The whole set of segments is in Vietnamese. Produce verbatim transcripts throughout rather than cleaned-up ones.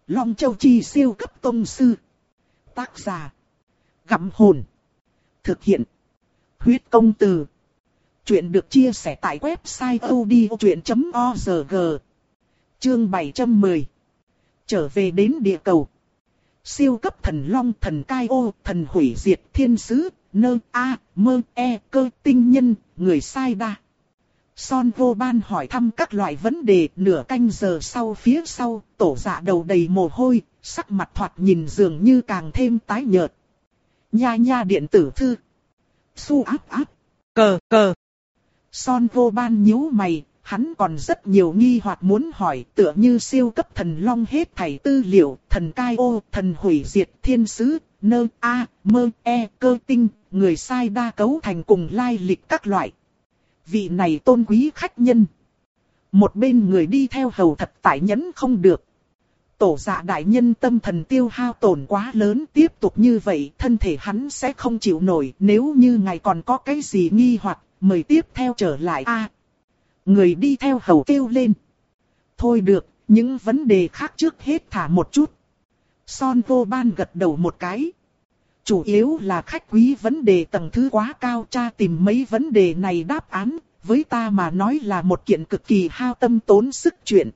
Long Châu Chi siêu cấp tông sư. Tác giả. Gặm hồn. Thực hiện. Huyết công từ. Chuyện được chia sẻ tại website audiochuyện chấm org. Chương bảy trăm mười. Trở về đến địa cầu. Siêu cấp thần long, thần cai ô, thần hủy diệt, thiên sứ, nơ, a, mơ, e, cơ, tinh nhân, người sai đa. Son vô ban hỏi thăm các loại vấn đề. Nửa canh giờ sau, phía sau, tổ dạ đầu đầy mồ hôi, sắc mặt thoạt nhìn dường như càng thêm tái nhợt. Nha nha điện tử thư. Su áp áp. Cờ cờ. Son vô ban nhíu mày, hắn còn rất nhiều nghi hoặc muốn hỏi, tựa như siêu cấp thần long hết thảy tư liệu, thần cai ô, thần hủy diệt, thiên sứ, nơ, a, mơ, e, cơ, tinh, người sai đa cấu thành cùng lai lịch các loại. Vị này tôn quý khách nhân. Một bên người đi theo hầu thật tại nhẫn không được. Tổ dạ đại nhân tâm thần tiêu hao tổn quá lớn, tiếp tục như vậy thân thể hắn sẽ không chịu nổi. Nếu như ngài còn có cái gì nghi hoặc, mời tiếp theo trở lại a. À, người đi theo hầu kêu lên. Thôi được, những vấn đề khác trước hết thả một chút. Son vô ban gật đầu một cái. Chủ yếu là khách quý vấn đề tầng thứ quá cao, tra tìm mấy vấn đề này đáp án, với ta mà nói là một kiện cực kỳ hao tâm tốn sức chuyện.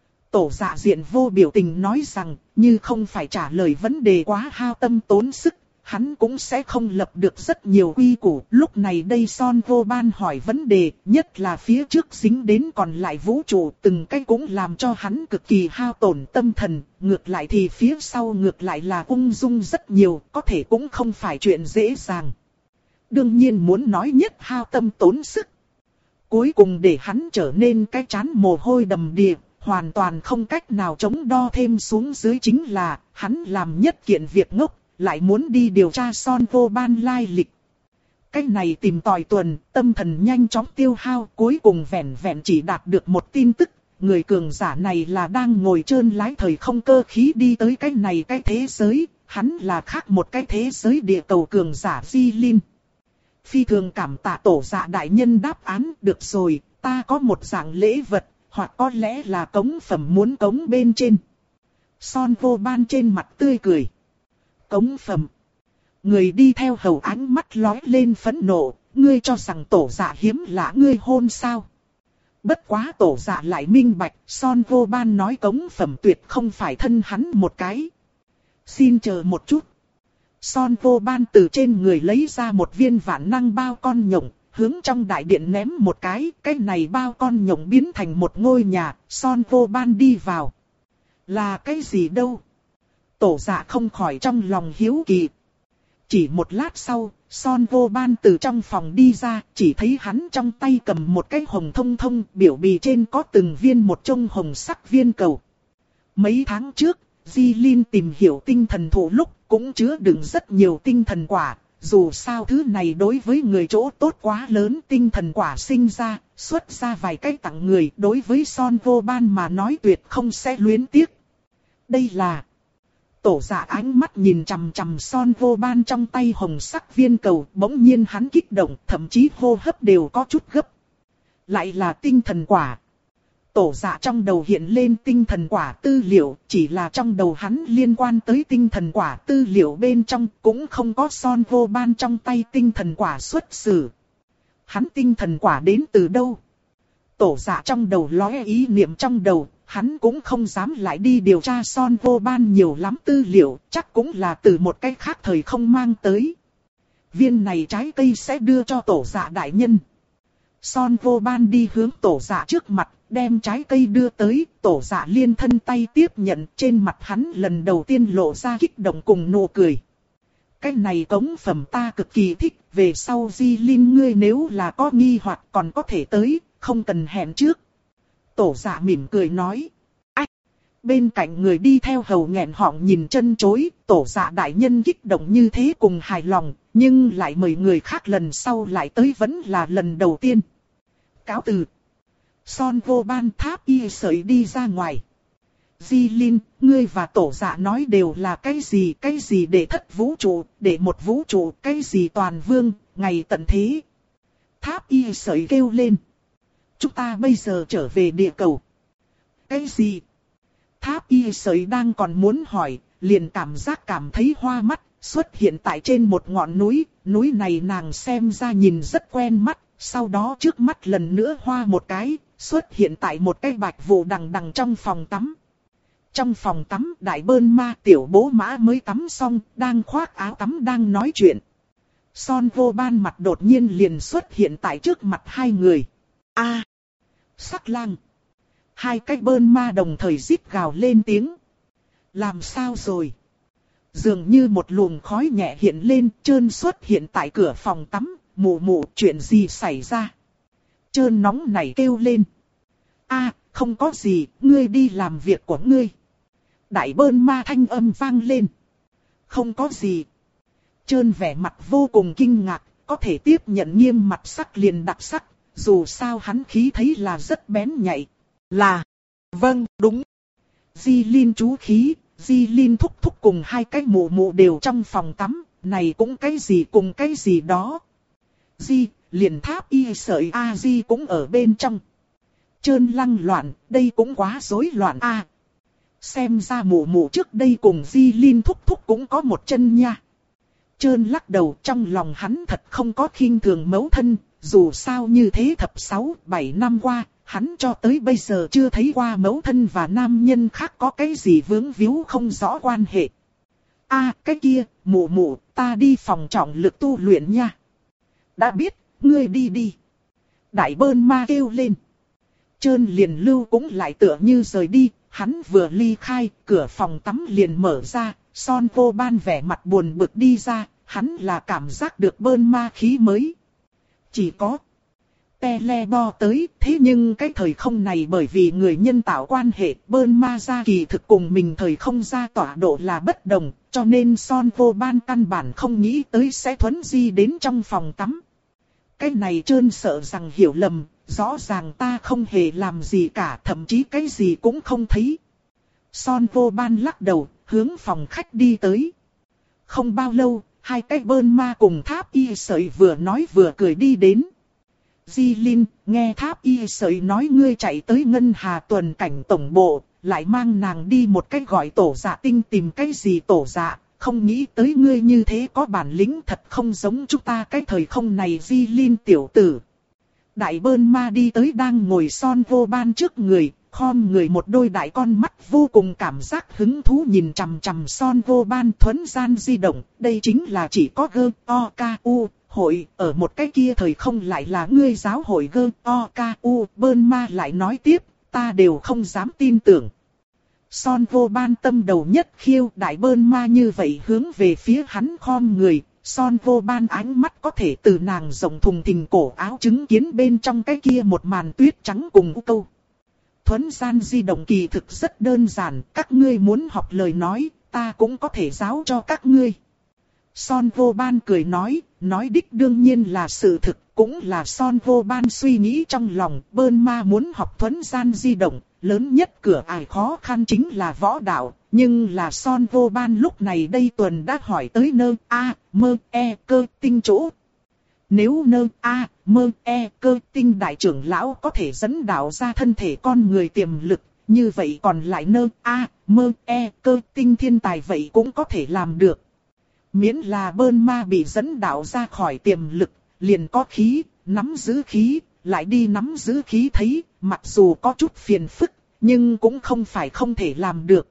Tổ dạ diện vô biểu tình nói rằng, như không phải trả lời vấn đề quá hao tâm tốn sức, hắn cũng sẽ không lập được rất nhiều quy củ. Lúc này đây Son vô ban hỏi vấn đề, nhất là phía trước dính đến còn lại vũ trụ, từng cái cũng làm cho hắn cực kỳ hao tổn tâm thần. Ngược lại thì phía sau ngược lại là ung dung rất nhiều, có thể cũng không phải chuyện dễ dàng. Đương nhiên muốn nói nhất hao tâm tốn sức. Cuối cùng để hắn trở nên cái chán mồ hôi đầm đìa, hoàn toàn không cách nào chống đo thêm xuống dưới chính là, hắn làm nhất kiện việc ngốc. Lại muốn đi điều tra Son vô ban lai lịch. Cái này tìm tòi tuần, tâm thần nhanh chóng tiêu hao, cuối cùng vẹn vẹn chỉ đạt được một tin tức. Người cường giả này là đang ngồi trơn lái thời không cơ khí đi tới cái này cái thế giới. Hắn là khác một cái thế giới địa cầu cường giả Di Linh. Phi thường cảm tạ tổ dạ đại nhân đáp án. Được rồi, ta có một dạng lễ vật, hoặc có lẽ là cống phẩm muốn cống bên trên. Son vô ban trên mặt tươi cười. Cống phẩm. Người đi theo hầu ánh mắt lóe lên phẫn nộ, ngươi cho rằng tổ dạ hiếm lạ ngươi hôn sao? Bất quá tổ dạ lại minh bạch, Son vô ban nói cống phẩm tuyệt không phải thân hắn một cái. Xin chờ một chút. Son vô ban từ trên người lấy ra một viên vạn năng bao con nhộng, hướng trong đại điện ném một cái, cái này bao con nhộng biến thành một ngôi nhà, Son vô ban đi vào. Là cái gì đâu? Tổ dạ không khỏi trong lòng hiếu kỳ. Chỉ một lát sau, Son vô ban từ trong phòng đi ra, chỉ thấy hắn trong tay cầm một cái hồng thông thông, biểu bì trên có từng viên một trông hồng sắc viên cầu. Mấy tháng trước, Di Linh tìm hiểu tinh thần thụ lúc cũng chứa đựng rất nhiều tinh thần quả. Dù sao thứ này đối với người chỗ tốt quá lớn, tinh thần quả sinh ra, xuất ra vài cái tặng người, đối với Son vô ban mà nói tuyệt không sẽ luyến tiếc. Đây là... Tổ dạ ánh mắt nhìn chằm chằm Son vô ban trong tay hồng sắc viên cầu, bỗng nhiên hắn kích động, thậm chí hô hấp đều có chút gấp. Lại là tinh thần quả. Tổ dạ trong đầu hiện lên tinh thần quả tư liệu, chỉ là trong đầu hắn liên quan tới tinh thần quả tư liệu bên trong cũng không có Son vô ban trong tay tinh thần quả xuất xử. Hắn tinh thần quả đến từ đâu? Tổ dạ trong đầu lóe ý niệm trong đầu. Hắn cũng không dám lại đi điều tra Son vô ban nhiều lắm tư liệu, chắc cũng là từ một cách khác thời không mang tới. Viên này trái cây sẽ đưa cho tổ dạ đại nhân. Son vô ban đi hướng tổ dạ trước mặt, đem trái cây đưa tới, tổ dạ liên thân tay tiếp nhận, trên mặt hắn lần đầu tiên lộ ra kích động cùng nụ cười. Cái này cống phẩm ta cực kỳ thích, về sau Di Linh ngươi nếu là có nghi hoặc còn có thể tới, không cần hẹn trước. Tổ dạ mỉm cười nói. Ách! Bên cạnh người đi theo hầu nghẹn họng nhìn chân chối, tổ dạ đại nhân kích động như thế cùng hài lòng, nhưng lại mời người khác lần sau lại tới vẫn là lần đầu tiên. Cáo từ. Son vô ban tháp y sợi đi ra ngoài. Di Linh, ngươi và tổ dạ nói đều là cái gì, cái gì để thất vũ trụ, để một vũ trụ, cái gì toàn vương, ngày tận thế. Tháp y sợi kêu lên. Chúng ta bây giờ trở về địa cầu. Cái gì? Tháp y sợi đang còn muốn hỏi, liền cảm giác cảm thấy hoa mắt, xuất hiện tại trên một ngọn núi, núi này nàng xem ra nhìn rất quen mắt, sau đó trước mắt lần nữa hoa một cái, xuất hiện tại một cái bạch vụ đằng đằng trong phòng tắm. Trong phòng tắm, đại bơn ma tiểu bố mã mới tắm xong, đang khoác áo tắm đang nói chuyện. Son vô ban mặt đột nhiên liền xuất hiện tại trước mặt hai người. A, Sắc Lang. Hai cái bơn ma đồng thời rít gào lên tiếng. Làm sao rồi? Dường như một luồng khói nhẹ hiện lên, Trơn xuất hiện tại cửa phòng tắm. Mụ mụ, chuyện gì xảy ra? Trơn nóng nảy kêu lên. A, không có gì, ngươi đi làm việc của ngươi. Đại bơn ma thanh âm vang lên. Không có gì. Trơn vẻ mặt vô cùng kinh ngạc, có thể tiếp nhận nghiêm mặt sắc liền đặc sắc, dù sao hắn khí thấy là rất bén nhạy. Là, vâng, đúng. Di Linh chú khí, Di Linh thúc thúc cùng hai cái mụ mụ đều trong phòng tắm, này cũng cái gì cùng cái gì đó. Di, liền tháp y sợi A Di cũng ở bên trong. Trơn lăng loạn, đây cũng quá rối loạn a. Xem ra mụ mụ trước đây cùng Di Linh thúc thúc cũng có một chân nha. Trơn lắc đầu, trong lòng hắn thật không có khinh thường mẫu thân, dù sao như thế thập sáu, bảy năm qua, hắn cho tới bây giờ chưa thấy qua mẫu thân và nam nhân khác có cái gì vướng víu không rõ quan hệ. A, cái kia, mụ mụ, ta đi phòng trọng lực tu luyện nha. Đã biết, ngươi đi đi. Đại bơn ma kêu lên. Trơn liền lưu cũng lại tựa như rời đi, hắn vừa ly khai, cửa phòng tắm liền mở ra, Son vô ban vẻ mặt buồn bực đi ra, hắn là cảm giác được bơn ma khí mới. Chỉ có Telebo tới, thế nhưng cái thời không này bởi vì người nhân tạo quan hệ, bơn ma ra kỳ thực cùng mình thời không ra tọa độ là bất đồng, cho nên Son vô ban căn bản không nghĩ tới sẽ thuấn di đến trong phòng tắm. Cái này Trơn sợ rằng hiểu lầm, rõ ràng ta không hề làm gì cả, thậm chí cái gì cũng không thấy. Son vô ban lắc đầu, hướng phòng khách đi tới. Không bao lâu, hai cái bơn ma cùng tháp y sợi vừa nói vừa cười đi đến. Di Linh, nghe tháp y sợi nói ngươi chạy tới Ngân Hà tuần cảnh tổng bộ, lại mang nàng đi một cách gọi tổ dạ tinh tìm cái gì tổ dạ, không nghĩ tới ngươi như thế có bản lĩnh thật không giống chúng ta cái thời không này. Di Linh tiểu tử. Đại bơn ma đi tới đang ngồi Son vô ban trước người, khom người một đôi đại con mắt vô cùng cảm giác hứng thú nhìn chằm chằm Son vô ban thuấn gian di động, đây chính là chỉ có gơ o ca u hội, ở một cái kia thời không lại là ngươi giáo hội gơ o ca u. Bơn ma lại nói tiếp, ta đều không dám tin tưởng. Son vô ban tâm đầu nhất khiêu, đại bơn ma như vậy hướng về phía hắn khom người. Son vô ban ánh mắt có thể từ nàng rộng thùng thình cổ áo chứng kiến bên trong cái kia một màn tuyết trắng cùng u câu. Thuấn gian di động kỳ thực rất đơn giản, các ngươi muốn học lời nói, ta cũng có thể giáo cho các ngươi. Son vô ban cười nói, nói đích đương nhiên là sự thực, cũng là Son vô ban suy nghĩ trong lòng. Bơn ma muốn học thuấn gian di động, lớn nhất cửa ải khó khăn chính là võ đạo. Nhưng là Son vô ban lúc này đây tuần đã hỏi tới nơ a mơ e cơ tinh chỗ. Nếu nơ a mơ e cơ tinh đại trưởng lão có thể dẫn đạo ra thân thể con người tiềm lực, như vậy còn lại nơ a mơ e cơ tinh thiên tài vậy cũng có thể làm được. Miễn là bơn ma bị dẫn đạo ra khỏi tiềm lực, liền có khí, nắm giữ khí, lại đi nắm giữ khí thấy, mặc dù có chút phiền phức, nhưng cũng không phải không thể làm được.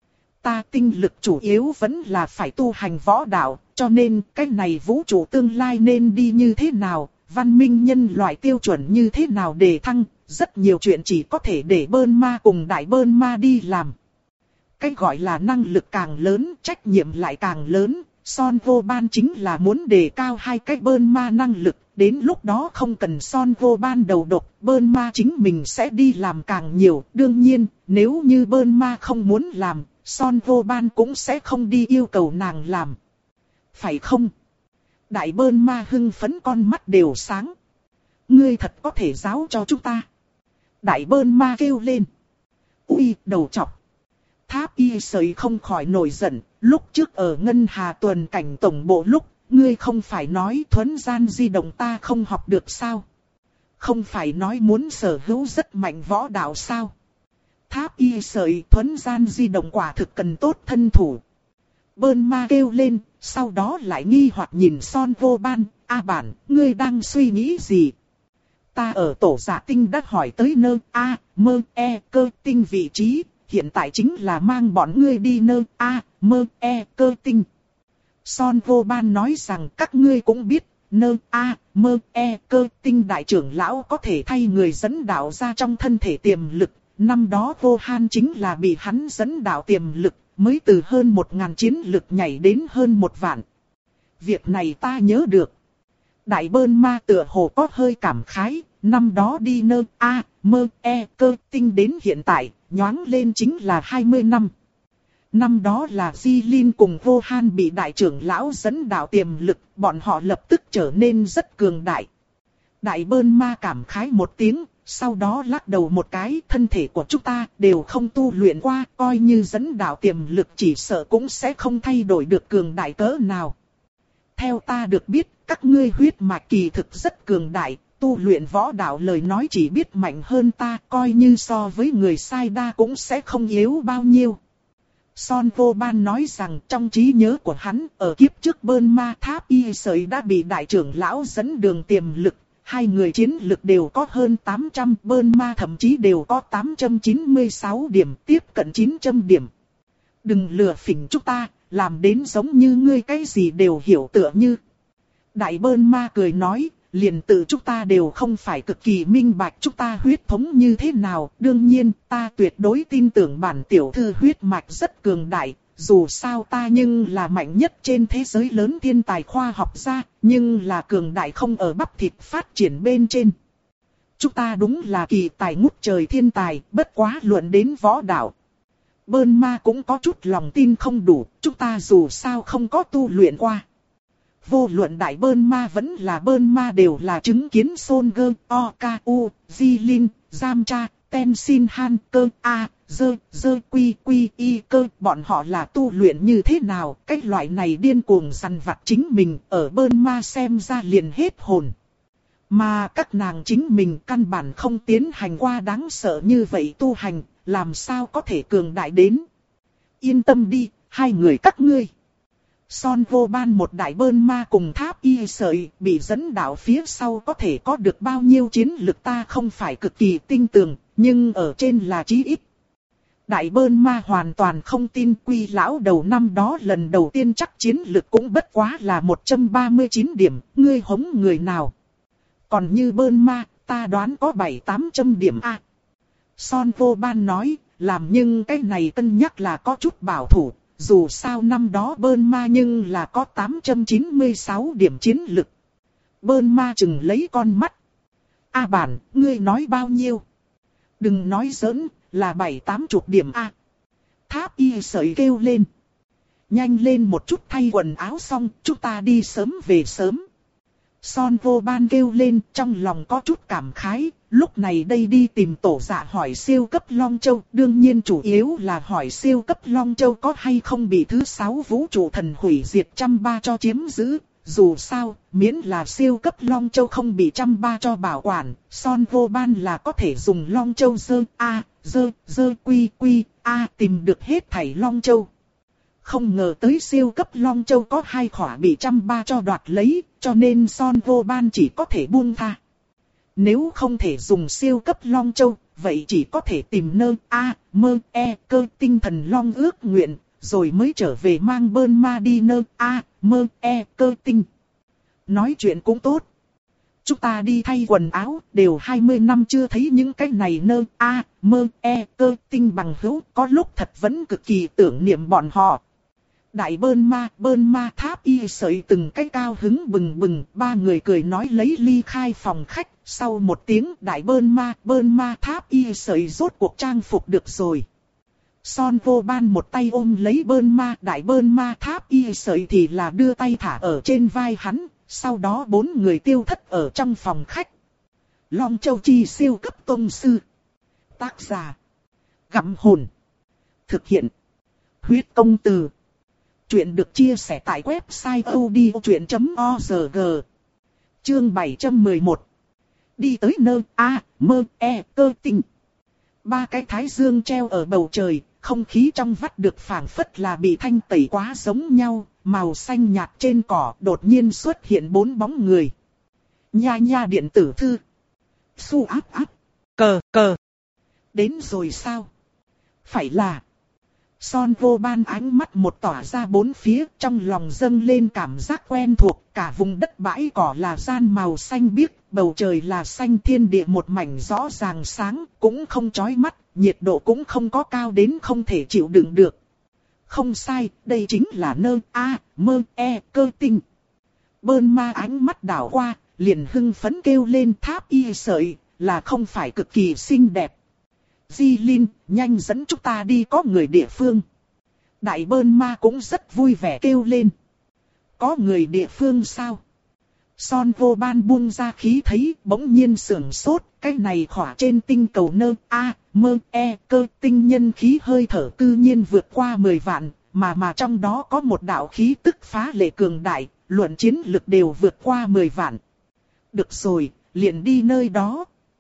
Ta tinh lực chủ yếu vẫn là phải tu hành võ đạo, cho nên cái này vũ trụ tương lai nên đi như thế nào, văn minh nhân loại tiêu chuẩn như thế nào để thăng, rất nhiều chuyện chỉ có thể để bơn ma cùng đại bơn ma đi làm. Cái gọi là năng lực càng lớn, trách nhiệm lại càng lớn. Son vô ban chính là muốn đề cao hai cái bơn ma năng lực, đến lúc đó không cần Son vô ban đầu độc, bơn ma chính mình sẽ đi làm càng nhiều. Đương nhiên, nếu như bơn ma không muốn làm, Son vô ban cũng sẽ không đi yêu cầu nàng làm. Phải không? Đại bơn ma hưng phấn con mắt đều sáng. Ngươi thật có thể giáo cho chúng ta. Đại bơn ma kêu lên. Ui, đầu chọc. Tháp y sợi không khỏi nổi giận, lúc trước ở Ngân Hà tuần cảnh tổng bộ lúc, ngươi không phải nói thuấn gian di động ta không học được sao? Không phải nói muốn sở hữu rất mạnh võ đạo sao? Tháp y sợi thuấn gian di động quả thực cần tốt thân thủ. Bơn ma kêu lên, sau đó lại nghi hoặc nhìn Son Vô Ban, A bản, ngươi đang suy nghĩ gì? Ta ở tổ giả tinh đã hỏi tới nơ A, mơ, e, cơ tinh vị trí, hiện tại chính là mang bọn ngươi đi nơ A, mơ, e, cơ tinh. Son Vô Ban nói rằng các ngươi cũng biết, nơ A, mơ, e, cơ tinh đại trưởng lão có thể thay người dẫn đạo ra trong thân thể tiềm lực. Năm đó Vô Han chính là bị hắn dẫn đạo tiềm lực, mới từ hơn một ngàn chiến lực nhảy đến hơn một vạn. Việc này ta nhớ được. Đại Bơn Ma tựa hồ có hơi cảm khái, năm đó đi nơ A, mơ, e, cơ tinh đến hiện tại, nhoáng lên chính là hai mươi năm. Năm đó là Di Linh cùng Vô Han bị đại trưởng lão dẫn đạo tiềm lực, bọn họ lập tức trở nên rất cường đại. Đại Bơn Ma cảm khái một tiếng, sau đó lắc đầu một cái, thân thể của chúng ta đều không tu luyện qua, coi như dẫn đạo tiềm lực chỉ sợ cũng sẽ không thay đổi được cường đại cỡ nào. Theo ta được biết, các ngươi huyết mạch kỳ thực rất cường đại, tu luyện võ đạo lời nói chỉ biết mạnh hơn ta, coi như so với người sai đa cũng sẽ không yếu bao nhiêu. Son Vô Ban nói rằng trong trí nhớ của hắn, ở kiếp trước Bơn Ma Tháp Y Sợi đã bị đại trưởng lão dẫn đường tiềm lực, hai người chiến lực đều có hơn tám trăm, Bơn Ma thậm chí đều có tám trăm chín mươi sáu điểm, tiếp cận chín trăm điểm. Đừng lừa phỉnh chúng ta, làm đến giống như ngươi cái gì đều hiểu tựa như. Đại Bơn Ma cười nói, liền tự chúng ta đều không phải cực kỳ minh bạch chúng ta huyết thống như thế nào. Đương nhiên, ta tuyệt đối tin tưởng bản tiểu thư huyết mạch rất cường đại. Dù sao ta nhưng là mạnh nhất trên thế giới lớn thiên tài khoa học gia, nhưng là cường đại không ở bắp thịt phát triển bên trên. Chúng ta đúng là kỳ tài ngút trời thiên tài, bất quá luận đến võ đạo. Bơn Ma cũng có chút lòng tin không đủ, chúng ta dù sao không có tu luyện qua. Vô luận đại Bơn Ma vẫn là Bơn Ma đều là chứng kiến Son Gơ, O K U, Di Linh, Giam Cha, Ten Sin Han Cơ, A, Dơ, Dơ Quy Quy Y Cơ. Bọn họ là tu luyện như thế nào, cái loại này điên cuồng săn vặt chính mình, ở Bơn Ma xem ra liền hết hồn. Mà các nàng chính mình căn bản không tiến hành qua đáng sợ như vậy tu hành, làm sao có thể cường đại đến. Yên tâm đi, hai người các ngươi. Son Vô Ban một đại Bơn Ma cùng Tháp Y Sợi bị dẫn đạo phía sau có thể có được bao nhiêu chiến lực ta không phải cực kỳ tinh tường, nhưng ở trên là chí ít. Đại Bơn Ma hoàn toàn không tin Quy lão đầu năm đó lần đầu tiên chắc chiến lực cũng bất quá là một trăm ba mươi chín điểm, ngươi hống người nào. Còn như Bơn Ma, ta đoán có bảy tám trăm điểm a. Son Vô Ban nói, làm nhưng cái này cân nhắc là có chút bảo thủ. Dù sao năm đó Bơn Ma nhưng là có tám trăm chín mươi sáu điểm chiến lực. Bơn Ma chừng lấy con mắt. A bản, ngươi nói bao nhiêu? Đừng nói giỡn, là bảy tám chục điểm a. Tháp Y Sợi kêu lên. Nhanh lên một chút thay quần áo xong, chúng ta đi sớm về sớm. Son Vô Ban kêu lên, trong lòng có chút cảm khái. Lúc này đây đi tìm tổ dạ hỏi siêu cấp Long Châu, đương nhiên chủ yếu là hỏi siêu cấp Long Châu có hay không bị thứ sáu vũ trụ thần hủy diệt trăm ba cho chiếm giữ. Dù sao, miễn là siêu cấp Long Châu không bị trăm ba cho bảo quản, Son Vô Ban là có thể dùng Long Châu dơ A, dơ, dơ quy quy, A tìm được hết thảy Long Châu. Không ngờ tới siêu cấp Long Châu có hai khỏa bị trăm ba cho đoạt lấy, cho nên Son Vô Ban chỉ có thể buông tha. Nếu không thể dùng siêu cấp Long Châu, vậy chỉ có thể tìm nơ A, mơ, e, cơ tinh thần Long ước nguyện, rồi mới trở về mang Bơn Ma đi nơ A, mơ, e, cơ tinh. Nói chuyện cũng tốt. Chúng ta đi thay quần áo, đều hai mươi năm chưa thấy những cái này nơ A, mơ, e, cơ tinh bằng hữu, có lúc thật vẫn cực kỳ tưởng niệm bọn họ. Đại Bơn Ma, Bơn Ma Tháp Y Sợi từng cái cao hứng bừng bừng, ba người cười nói lấy ly khai phòng khách, sau một tiếng Đại Bơn Ma, Bơn Ma Tháp Y Sợi rốt cuộc trang phục được rồi. Son Vô Ban một tay ôm lấy Bơn Ma, Đại Bơn Ma Tháp Y Sợi thì là đưa tay thả ở trên vai hắn, sau đó bốn người tiêu thất ở trong phòng khách. Long Châu Chi siêu cấp tông sư. Tác giả. Gặm hồn. Thực hiện. Huyết công từ. Chuyện được chia sẻ tại website odchuyện chấm org. Chương bảy trăm mười một. Đi tới nơi A, mơ, e, cơ tinh. Ba cái thái dương treo ở bầu trời, không khí trong vắt được phảng phất là bị thanh tẩy quá giống nhau, màu xanh nhạt trên cỏ đột nhiên xuất hiện bốn bóng người. Nha nha điện tử thư. Su áp áp. Cờ cờ. Đến rồi sao? Phải là. Son vô ban ánh mắt một tỏa ra bốn phía, trong lòng dâng lên cảm giác quen thuộc, cả vùng đất bãi cỏ là gian màu xanh biếc, bầu trời là xanh, thiên địa một mảnh rõ ràng sáng, cũng không chói mắt, nhiệt độ cũng không có cao đến không thể chịu đựng được. Không sai, đây chính là nơi A, mơ, e, cơ tinh. Bơn ma ánh mắt đảo qua, liền hưng phấn kêu lên tháp y sợi, là không phải cực kỳ xinh đẹp. Di Linh, nhanh dẫn chúng ta đi có người địa phương. Đại bơn ma cũng rất vui vẻ kêu lên. Có người địa phương sao? Son vô ban buông ra khí thấy bỗng nhiên sưởng sốt. Cái này khỏa trên tinh cầu nơ A, mơ, e, cơ tinh nhân khí hơi thở tự nhiên vượt qua mười vạn. Mà mà trong đó có một đạo khí tức phá lệ cường đại, luận chiến lực đều vượt qua mười vạn. Được rồi, liền đi nơi đó.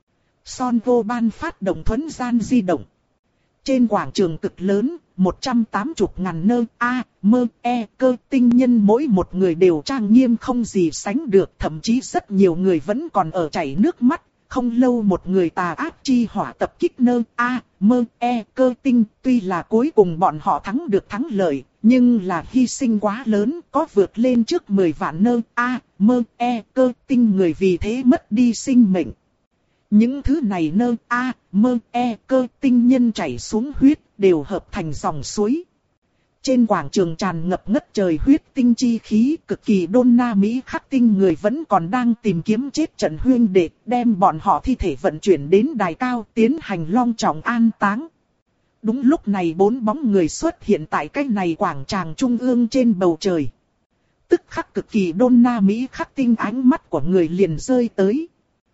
Son vô ban phát động thuấn gian di động. Trên quảng trường cực lớn, một trăm tám mươi ngàn nơ A, mơ, e, cơ tinh nhân mỗi một người đều trang nghiêm không gì sánh được. Thậm chí rất nhiều người vẫn còn ở chảy nước mắt. Không lâu một người tà ác chi hỏa tập kích nơ A, mơ, e, cơ tinh. Tuy là cuối cùng bọn họ thắng được thắng lợi, nhưng là hy sinh quá lớn, có vượt lên trước mười vạn nơ A, mơ, e, cơ tinh người vì thế mất đi sinh mệnh. Những thứ này nơ A, mơ, e, cơ tinh nhân chảy xuống huyết, đều hợp thành dòng suối. Trên quảng trường tràn ngập ngất trời huyết tinh chi khí, cực kỳ đôn na Mỹ khắc tinh người vẫn còn đang tìm kiếm chết trận huyên đệ, đem bọn họ thi thể vận chuyển đến đài cao tiến hành long trọng an táng. Đúng lúc này bốn bóng người xuất hiện tại cái này quảng trường trung ương trên bầu trời. Tức khắc cực kỳ đôn na Mỹ khắc tinh ánh mắt của người liền rơi tới.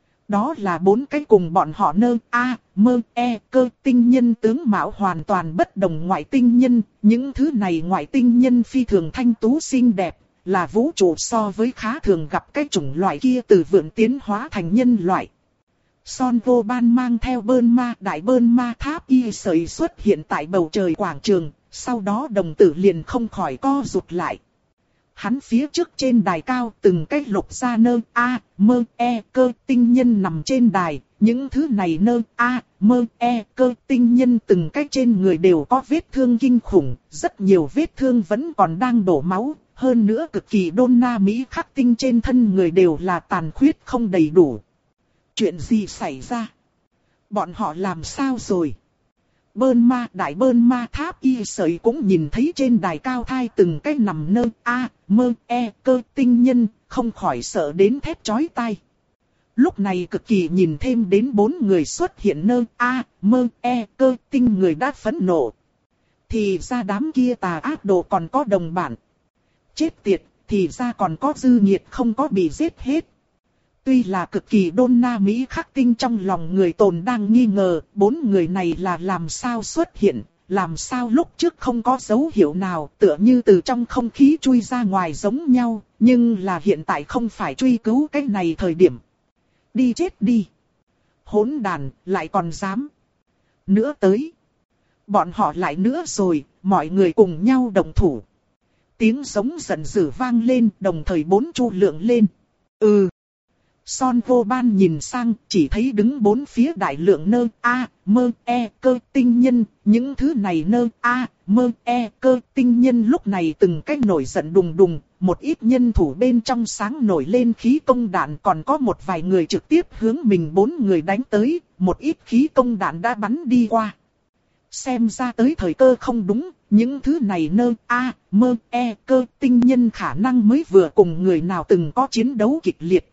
Đó là bốn cái cùng bọn họ nơ A, mơ, e, cơ tinh nhân tướng mạo hoàn toàn bất đồng ngoại tinh nhân. Những thứ này ngoại tinh nhân phi thường thanh tú xinh đẹp, là vũ trụ so với khá thường gặp cái chủng loại kia từ vượn tiến hóa thành nhân loại. Son vô ban mang theo bơn ma, đại bơn ma tháp y sợi xuất hiện tại bầu trời quảng trường, sau đó đồng tử liền không khỏi co rụt lại. Hắn phía trước trên đài cao từng cái lục ra nơ A, mơ, e, cơ tinh nhân nằm trên đài. Những thứ này nơ A, mơ, e, cơ tinh nhân từng cái trên người đều có vết thương kinh khủng. Rất nhiều vết thương vẫn còn đang đổ máu. Hơn nữa cực kỳ đôn na Mỹ khắc tinh trên thân người đều là tàn khuyết không đầy đủ. Chuyện gì xảy ra? Bọn họ làm sao rồi? Bơn ma, đại bơn ma tháp y sợi cũng nhìn thấy trên đài cao thai từng cái nằm nơ A, mơ, e, cơ tinh nhân, không khỏi sợ đến thét chói tai. Lúc này cực kỳ nhìn thêm đến bốn người xuất hiện nơ A, mơ, e, cơ tinh người đã phẫn nộ. Thì ra đám kia tà ác đồ còn có đồng bản. Chết tiệt, thì ra còn có dư nhiệt không có bị giết hết. Tuy là cực kỳ đôn na Mỹ khắc tinh trong lòng người tồn đang nghi ngờ, bốn người này là làm sao xuất hiện, làm sao lúc trước không có dấu hiệu nào, tựa như từ trong không khí chui ra ngoài giống nhau, nhưng là hiện tại không phải truy cứu cái này thời điểm. Đi chết đi. Hỗn đàn, lại còn dám. Nữa tới. Bọn họ lại nữa rồi, mọi người cùng nhau đồng thủ. Tiếng giống giận dữ vang lên, đồng thời bốn chu lượng lên. Ừ. Son vô ban nhìn sang, chỉ thấy đứng bốn phía đại lượng nơ A, mơ, e, cơ tinh nhân. Những thứ này nơ A, mơ, e, cơ tinh nhân lúc này từng cách nổi giận đùng đùng. Một ít nhân thủ bên trong sáng nổi lên khí công đạn, còn có một vài người trực tiếp hướng mình bốn người đánh tới. Một ít khí công đạn đã bắn đi qua. Xem ra tới thời cơ không đúng, những thứ này nơ A, mơ, e, cơ tinh nhân khả năng mới vừa cùng người nào từng có chiến đấu kịch liệt.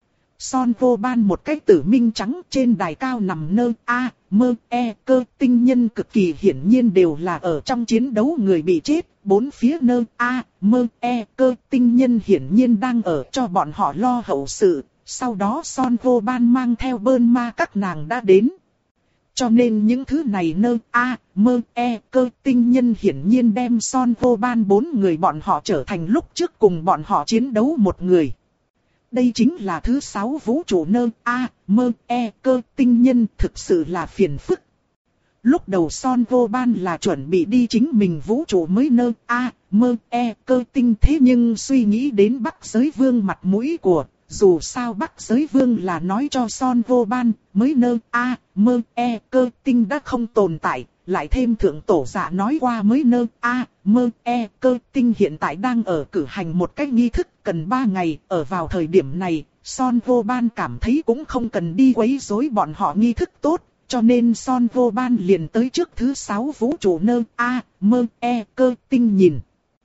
Son vô ban một cái tử minh trắng trên đài cao nằm nơ A, mơ, e, cơ tinh nhân cực kỳ hiển nhiên đều là ở trong chiến đấu người bị chết. Bốn phía nơ A, mơ, e, cơ tinh nhân hiển nhiên đang ở cho bọn họ lo hậu sự. Sau đó son vô ban mang theo bơn ma các nàng đã đến. Cho nên những thứ này nơ A, mơ, e, cơ tinh nhân hiển nhiên đem son vô ban bốn người bọn họ trở thành lúc trước cùng bọn họ chiến đấu một người. Đây chính là thứ sáu vũ trụ nơ A, mơ, e, cơ tinh nhân, thực sự là phiền phức. Lúc đầu Son Vô Ban là chuẩn bị đi chính mình vũ trụ mới nơ a mơ e cơ tinh, thế nhưng suy nghĩ đến Bắc Giới Vương mặt mũi của, dù sao Bắc Giới Vương là nói cho Son Vô Ban mới nơ a mơ e cơ tinh đã không tồn tại, lại thêm thượng tổ dạ nói qua mới nơ a mơ e cơ tinh hiện tại đang ở cử hành một cách nghi thức cần ba ngày, ở vào thời điểm này, Son Vô Ban cảm thấy cũng không cần đi quấy rối bọn họ nghi thức tốt. Cho nên Son Vô Ban liền tới trước thứ sáu vũ trụ nơ a mơ e cơ tinh nhìn.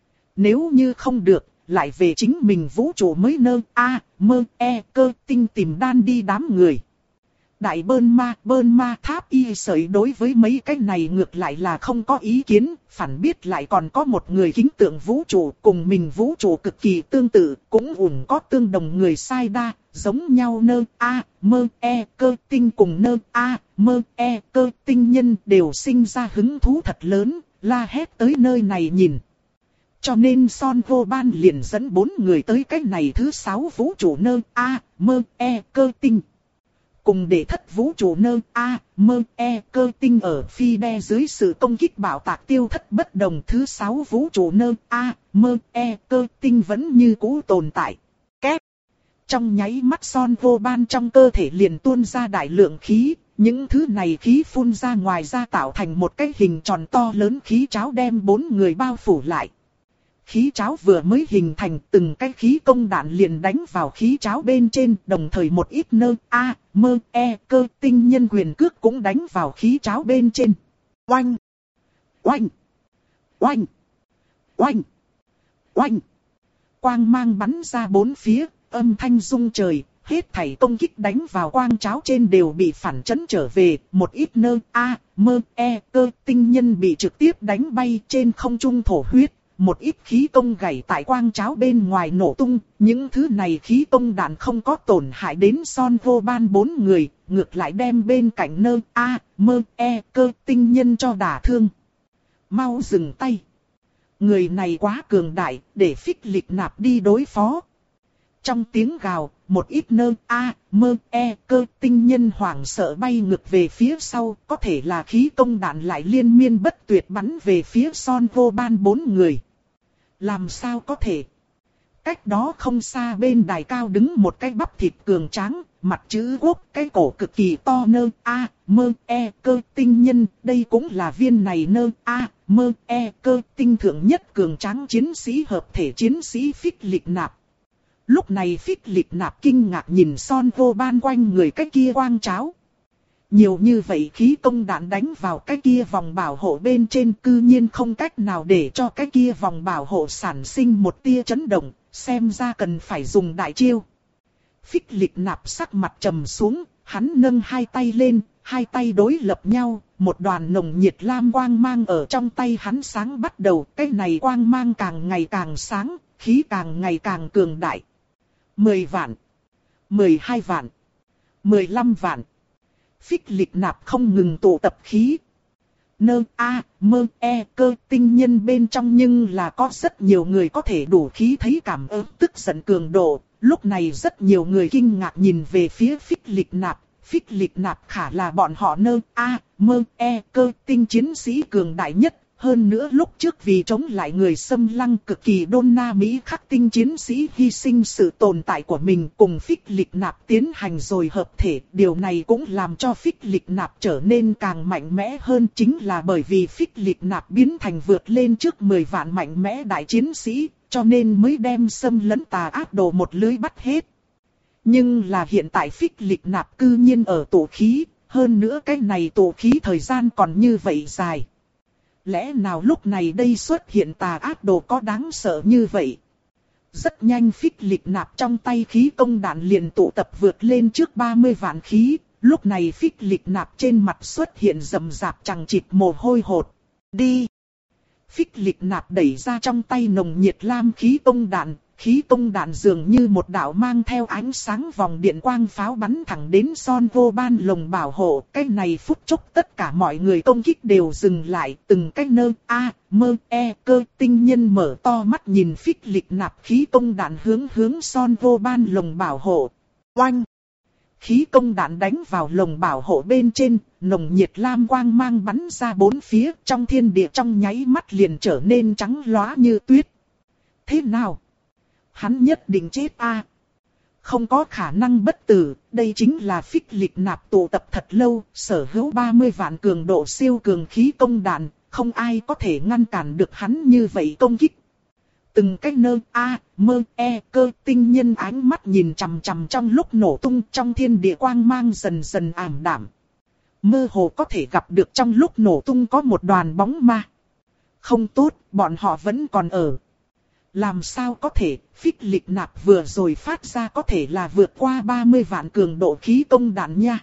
Nếu như không được, lại về chính mình vũ trụ mới nơ a mơ e cơ tinh tìm đan đi đám người. Đại bơn ma, bơn ma tháp y sởi đối với mấy cái này ngược lại là không có ý kiến, phản biết lại còn có một người kính tượng vũ trụ cùng mình vũ trụ cực kỳ tương tự, cũng ủng có tương đồng người sai đa, giống nhau nơ a mơ e cơ tinh cùng nơ a mơ e cơ tinh nhân đều sinh ra hứng thú thật lớn, la hét tới nơi này nhìn. Cho nên Son Vô Ban liền dẫn bốn người tới cái này thứ sáu vũ trụ nơ a mơ e cơ tinh. Cùng để thất vũ trụ nơ a mơ e cơ tinh ở phi đe dưới sự công kích bạo tạc tiêu thất bất đồng, thứ sáu vũ trụ nơ a mơ e cơ tinh vẫn như cũ tồn tại. Két. Trong nháy mắt Son Vô Ban trong cơ thể liền tuôn ra đại lượng khí, những thứ này khí phun ra ngoài ra tạo thành một cái hình tròn to lớn khí cháo đem bốn người bao phủ lại. Khí cháo vừa mới hình thành, từng cái khí công đạn liền đánh vào khí cháo bên trên, đồng thời một ít nơ a mơ e cơ tinh nhân quyền cước cũng đánh vào khí cháo bên trên. Oanh! Oanh! Oanh! Oanh! Oanh! Quang mang bắn ra bốn phía, âm thanh rung trời, hết thảy công kích đánh vào quang cháo trên đều bị phản chấn trở về, một ít nơ a mơ e cơ tinh nhân bị trực tiếp đánh bay trên không trung thổ huyết. Một ít khí công gảy tại quang cháo bên ngoài nổ tung, những thứ này khí công đạn không có tổn hại đến Son Vô Ban bốn người, ngược lại đem bên cạnh nơ a mơ e cơ tinh nhân cho đả thương. Mau dừng tay. Người này quá cường đại, để Phích Lịch Nạp đi đối phó. Trong tiếng gào, một ít nơ a mơ e cơ tinh nhân hoảng sợ bay ngược về phía sau, có thể là khí công đạn lại liên miên bất tuyệt bắn về phía Son Vô Ban bốn người. Làm sao có thể? Cách đó không xa bên đài cao đứng một cái bắp thịt cường tráng, mặt chữ quốc, cái cổ cực kỳ to nơ a mơ e cơ tinh nhân, đây cũng là viên này nơ a mơ e cơ tinh thượng nhất cường tráng chiến sĩ hợp thể chiến sĩ Phích Lịch Nạp. Lúc này Phích Lịch Nạp kinh ngạc nhìn Son Vô Ban quanh người cái kia quang cháo. Nhiều như vậy khí công đạn đánh vào cái kia vòng bảo hộ bên trên, cư nhiên không cách nào để cho cái kia vòng bảo hộ sản sinh một tia chấn động, xem ra cần phải dùng đại chiêu. Phích Lịch Nạp sắc mặt trầm xuống, hắn nâng hai tay lên, hai tay đối lập nhau, một đoàn nồng nhiệt lam quang mang ở trong tay hắn sáng bắt đầu, cái này quang mang càng ngày càng sáng, khí càng ngày càng cường đại. Mười vạn, mười hai vạn, mười lăm vạn. Phích Lịch Nạp không ngừng tụ tập khí. Nơ a mơ e cơ tinh nhân bên trong nhưng là có rất nhiều người có thể đủ khí thấy cảm ứng tức giận cường độ. Lúc này rất nhiều người kinh ngạc nhìn về phía Phích Lịch Nạp. Phích Lịch Nạp khả là bọn họ nơ a mơ e cơ tinh chiến sĩ cường đại nhất. Hơn nữa lúc trước vì chống lại người xâm lăng cực kỳ đôn na Mỹ khắc tinh chiến sĩ hy sinh sự tồn tại của mình cùng Phích Lịch Nạp tiến hành rồi hợp thể. Điều này cũng làm cho Phích Lịch Nạp trở nên càng mạnh mẽ hơn, chính là bởi vì Phích Lịch Nạp biến thành vượt lên trước mười vạn mạnh mẽ đại chiến sĩ, cho nên mới đem xâm lấn tà ác đồ một lưới bắt hết. Nhưng là hiện tại Phích Lịch Nạp cư nhiên ở tổ khí, hơn nữa cái này tổ khí thời gian còn như vậy dài. Lẽ nào lúc này đây xuất hiện tà ác đồ có đáng sợ như vậy? Rất nhanh Phích Lịch Nạp trong tay khí công đạn liền tụ tập vượt lên trước ba mươi vạn khí. Lúc này Phích Lịch Nạp trên mặt xuất hiện rầm rạp chằng chịt mồ hôi hột. Đi! Phích Lịch Nạp đẩy ra trong tay nồng nhiệt lam khí công đạn. Khí công đạn dường như một đạo mang theo ánh sáng vòng điện quang pháo bắn thẳng đến Son Vô Ban lồng bảo hộ. Cái này phút chốc tất cả mọi người công kích đều dừng lại. Từng cái nơ a mơ e cơ tinh nhân mở to mắt nhìn Phích Lịch Nạp khí công đạn hướng hướng Son Vô Ban lồng bảo hộ. Oanh! khí công đạn đánh vào lồng bảo hộ bên trên, nồng nhiệt lam quang mang bắn ra bốn phía, trong thiên địa trong nháy mắt liền trở nên trắng lóa như tuyết. Thế nào? Hắn nhất định chết a. À? Không có khả năng bất tử, đây chính là Phích Lịch Nạp tụ tập thật lâu, sở hữu ba mươi vạn cường độ siêu cường khí công đạn, không ai có thể ngăn cản được hắn như vậy công kích. Từng cái nơ a, mơ e cơ tinh nhân ánh mắt nhìn chằm chằm trong lúc nổ tung, trong thiên địa quang mang dần dần ảm đạm. Mơ hồ có thể gặp được trong lúc nổ tung có một đoàn bóng ma. Không tốt, bọn họ vẫn còn ở. Làm sao có thể, Phích Lịch Nạp vừa rồi phát ra có thể là vượt qua ba mươi vạn cường độ khí công đạn nha.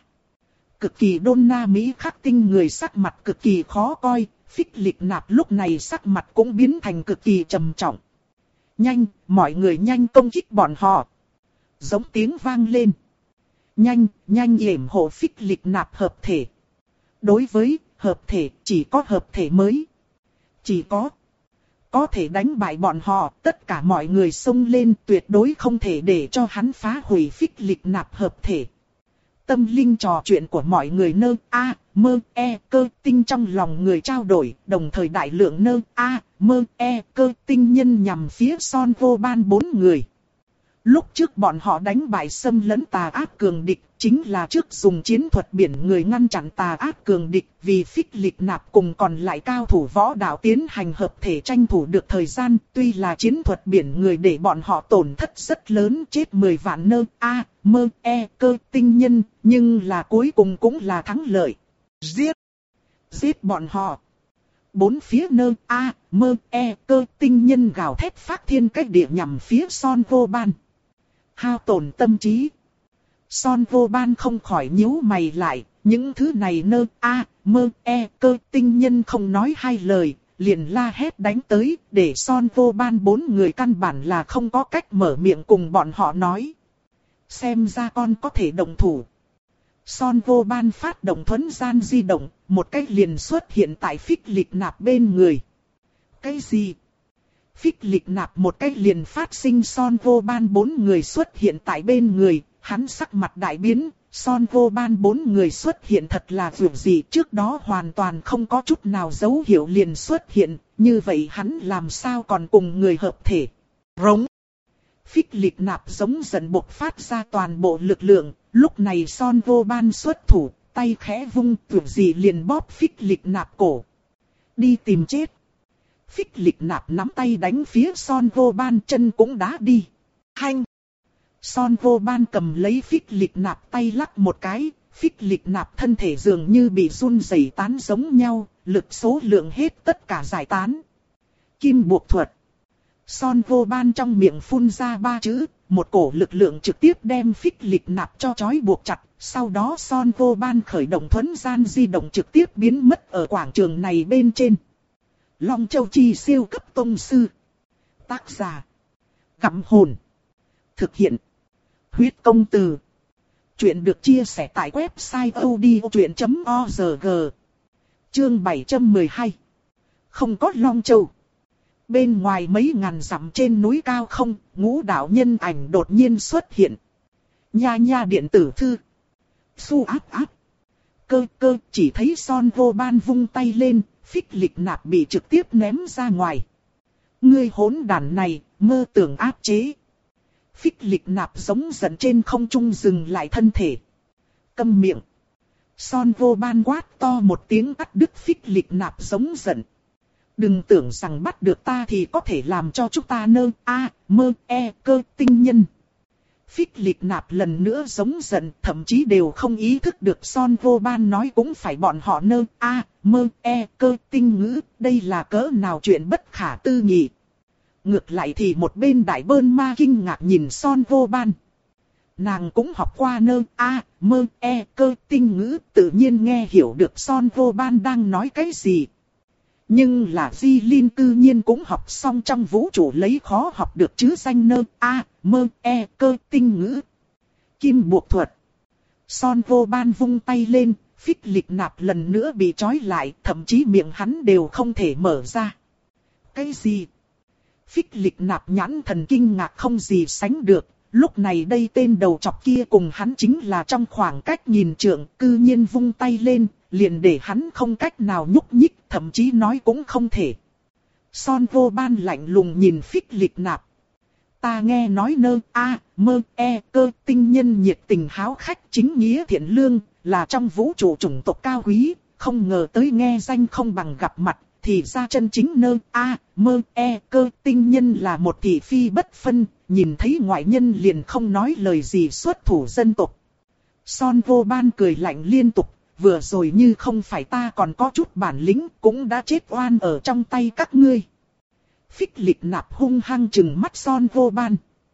Cực kỳ đôn na Mỹ khắc tinh người sắc mặt cực kỳ khó coi, Phích Lịch Nạp lúc này sắc mặt cũng biến thành cực kỳ trầm trọng. Nhanh, mọi người nhanh công kích bọn họ. Giống tiếng vang lên. Nhanh, nhanh yểm hộ Phích Lịch Nạp hợp thể. Đối với hợp thể, chỉ có hợp thể mới. Chỉ có có thể đánh bại bọn họ, tất cả mọi người xông lên, tuyệt đối không thể để cho hắn phá hủy Phích Lịch Nạp hợp thể. Tâm linh trò chuyện của mọi người nơ a, mơ e cơ tinh trong lòng người trao đổi, đồng thời đại lượng nơ a, mơ e cơ tinh nhân nhằm phía Son Vô Ban bốn người. Lúc trước bọn họ đánh bại xâm lấn tà ác cường địch, chính là trước dùng chiến thuật biển người ngăn chặn tà ác cường địch, vì Phích Lịch Nạp cùng còn lại cao thủ võ đạo tiến hành hợp thể tranh thủ được thời gian, tuy là chiến thuật biển người để bọn họ tổn thất rất lớn, chết mười vạn nơ a, mơ e cơ tinh nhân, nhưng là cuối cùng cũng là thắng lợi. Giết! Giết bọn họ! Bốn phía nơ a, mơ e cơ tinh nhân gào thét phát thiên cách địa nhằm phía Son Vô Ban. Hao tổn tâm trí. Son Vô Ban không khỏi nhíu mày lại, những thứ này nơ a, mơ e cơ tinh nhân không nói hai lời, liền la hét đánh tới, để Son Vô Ban bốn người căn bản là không có cách mở miệng cùng bọn họ nói. Xem ra con có thể động thủ. Son Vô Ban phát động thuấn gian di động, một cách liền xuất hiện tại Phích Lịch Nạp bên người. Cái gì? Phích Lịch Nạp một cách liền phát sinh Son Vô Ban bốn người xuất hiện tại bên người, hắn sắc mặt đại biến, Son Vô Ban bốn người xuất hiện thật là việc gì, trước đó hoàn toàn không có chút nào dấu hiệu liền xuất hiện, như vậy hắn làm sao còn cùng người hợp thể. Rống. Phích Lịch Nạp giống giận bộc phát ra toàn bộ lực lượng, lúc này Son Vô Ban xuất thủ, tay khẽ vung, việc gì liền bóp Phích Lịch Nạp cổ. Đi tìm chết. Phích Lịch Nạp nắm tay đánh phía Son Vô Ban, chân cũng đá đi. Hanh! Son Vô Ban cầm lấy Phích Lịch Nạp tay lắc một cái, Phích Lịch Nạp thân thể dường như bị run rẩy tán giống nhau, lực số lượng hết tất cả giải tán. Kim buộc thuật. Son Vô Ban trong miệng phun ra ba chữ, một cổ lực lượng trực tiếp đem Phích Lịch Nạp cho trói buộc chặt, sau đó Son Vô Ban khởi động thuấn gian di động trực tiếp biến mất ở quảng trường này bên trên. Long Châu Chi siêu cấp tông sư. Tác giả. Gặm hồn. Thực hiện. Huyết công từ. Chuyện được chia sẻ tại website odchuyện chấm org. Chương bảy trăm mười hai. Không có Long Châu. Bên ngoài mấy ngàn dặm trên núi cao không, ngũ đạo nhân ảnh đột nhiên xuất hiện. Nha nha điện tử thư. Su áp áp. Cơ cơ chỉ thấy Son Vô Ban vung tay lên, Phích Lịch Nạp bị trực tiếp ném ra ngoài. Ngươi hỗn đản này, mơ tưởng áp chế. Phích Lịch Nạp giống giận trên không trung dừng lại thân thể. Câm miệng. Son Vô Ban quát to một tiếng cắt đứt Phích Lịch Nạp giống giận. Đừng tưởng rằng bắt được ta thì có thể làm cho chúng ta nơ a, mơ e cơ tinh nhân. Phích Lịch Nạp lần nữa giống giận, thậm chí đều không ý thức được Son Vô Ban nói cũng phải bọn họ nơ a, mơ e cơ tinh ngữ, đây là cỡ nào chuyện bất khả tư nghị. Ngược lại thì một bên Đại Bơn Ma kinh ngạc nhìn Son Vô Ban. Nàng cũng học qua nơ a, mơ e cơ tinh ngữ, tự nhiên nghe hiểu được Son Vô Ban đang nói cái gì. Nhưng là Di Linh cư nhiên cũng học xong trong vũ trụ lấy khó học được chứ danh nơ a, mơ e cơ tinh ngữ. Kim buộc thuật. Son Vô Ban vung tay lên, Phích Lịch Nạp lần nữa bị trói lại, thậm chí miệng hắn đều không thể mở ra. Cái gì? Phích Lịch Nạp nhãn thần kinh ngạc không gì sánh được, lúc này đây tên đầu chọc kia cùng hắn chính là trong khoảng cách nhìn trượng, cư nhiên vung tay lên, liền để hắn không cách nào nhúc nhích, thậm chí nói cũng không thể. Son Vô Ban lạnh lùng nhìn Phích Lịch Nạp. Ta nghe nói nơ a mơ e cơ tinh nhân nhiệt tình háo khách chính nghĩa thiện lương, là trong vũ trụ chủng tộc cao quý, không ngờ tới nghe danh không bằng gặp mặt, thì ra chân chính nơ a mơ e cơ tinh nhân là một thị phi bất phân, nhìn thấy ngoại nhân liền không nói lời gì xuất thủ dân tộc. Son Vô Ban cười lạnh liên tục, vừa rồi như không phải ta còn có chút bản lĩnh, cũng đã chết oan ở trong tay các ngươi. Phích Lịch Nạp hung hăng trừng mắt Son Vô Ban.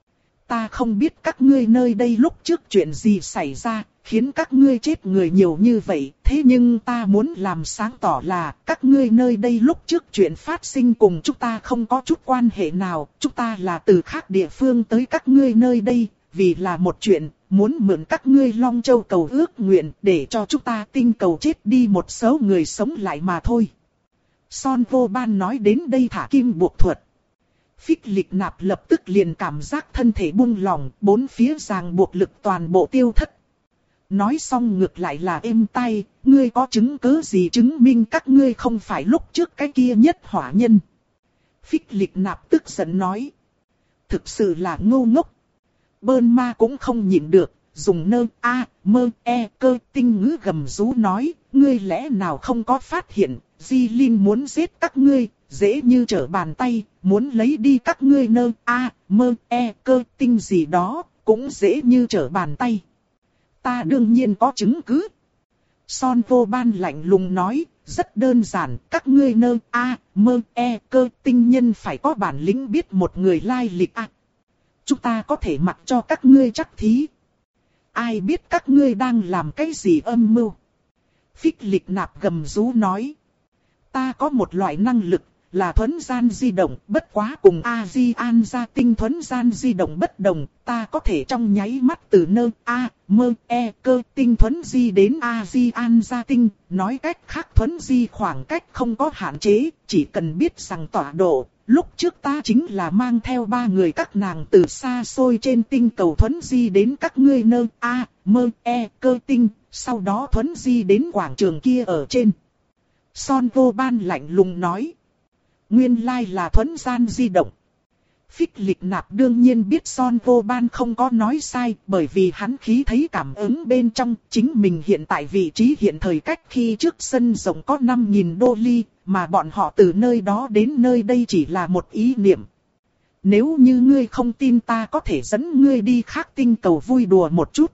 Ta không biết các ngươi nơi đây lúc trước chuyện gì xảy ra, khiến các ngươi chết người nhiều như vậy. Thế nhưng ta muốn làm sáng tỏ là các ngươi nơi đây lúc trước chuyện phát sinh cùng chúng ta không có chút quan hệ nào. Chúng ta là từ khác địa phương tới các ngươi nơi đây, vì là một chuyện, muốn mượn các ngươi Long Châu cầu ước nguyện để cho chúng ta tinh cầu chết đi một số người sống lại mà thôi. Son Vô Ban nói đến đây thả kim buộc thuật. Phích Lịch Nạp lập tức liền cảm giác thân thể buông lỏng, bốn phía ràng buộc lực toàn bộ tiêu thất. Nói xong ngược lại là êm tai, ngươi có chứng cứ gì chứng minh các ngươi không phải lúc trước cái kia nhất hỏa nhân. Phích Lịch Nạp tức giận nói. Thực sự là ngu ngốc. Bơn ma cũng không nhịn được, dùng nơ a mơ e cơ tinh ngữ gầm rú nói, ngươi lẽ nào không có phát hiện, Di Linh muốn giết các ngươi, dễ như trở bàn tay, muốn lấy đi các ngươi nơ a mơ e cơ tinh gì đó, cũng dễ như trở bàn tay. Ta đương nhiên có chứng cứ. Son Vô Ban lạnh lùng nói, rất đơn giản, các ngươi nơ a mơ e cơ tinh nhân phải có bản lĩnh biết một người lai lịch a. Chúng ta có thể mặc cho các ngươi chắc thí. Ai biết các ngươi đang làm cái gì âm mưu? Phích Lịch Nạp gầm rú nói. Ta có một loại năng lực, là thuấn gian di động, bất quá cùng A-di-an gia tinh thuấn gian di động bất đồng, ta có thể trong nháy mắt từ nơ A, mơ, e, cơ tinh thuấn di đến A-di-an gia tinh, nói cách khác thuấn di khoảng cách không có hạn chế, chỉ cần biết rằng tọa độ. Lúc trước ta chính là mang theo ba người các nàng từ xa xôi trên tinh cầu thuấn di đến các ngươi nơ A, mơ, e, cơ tinh, sau đó thuấn di đến quảng trường kia ở trên. Son Vô Ban lạnh lùng nói. Nguyên lai là thuấn gian di động. Phích Lịch Nạp đương nhiên biết Son Vô Ban không có nói sai, bởi vì hắn khí thấy cảm ứng bên trong chính mình hiện tại vị trí hiện thời cách khi trước sân rộng có năm nghìn đô ly, mà bọn họ từ nơi đó đến nơi đây chỉ là một ý niệm. Nếu như ngươi không tin ta có thể dẫn ngươi đi khác tinh cầu vui đùa một chút.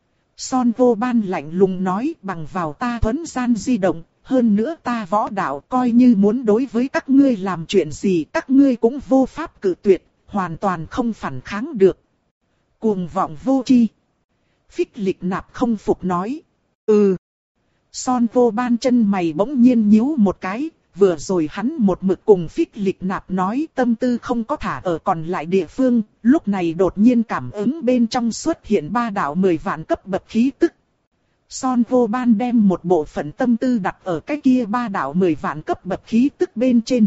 Son Vô Ban lạnh lùng nói, bằng vào ta thuấn gian di động. Hơn nữa ta võ đạo coi như muốn đối với các ngươi làm chuyện gì các ngươi cũng vô pháp cự tuyệt, hoàn toàn không phản kháng được. Cuồng vọng vô tri. Phích Lịch Nạp không phục nói. Ừ. Son Vô Ban chân mày bỗng nhiên nhíu một cái, vừa rồi hắn một mực cùng Phích Lịch Nạp nói tâm tư không có thả ở còn lại địa phương, lúc này đột nhiên cảm ứng bên trong xuất hiện ba đạo mười vạn cấp bậc khí tức. Son Vô Ban đem một bộ phận tâm tư đặt ở cái kia ba đạo mười vạn cấp bậc khí tức bên trên.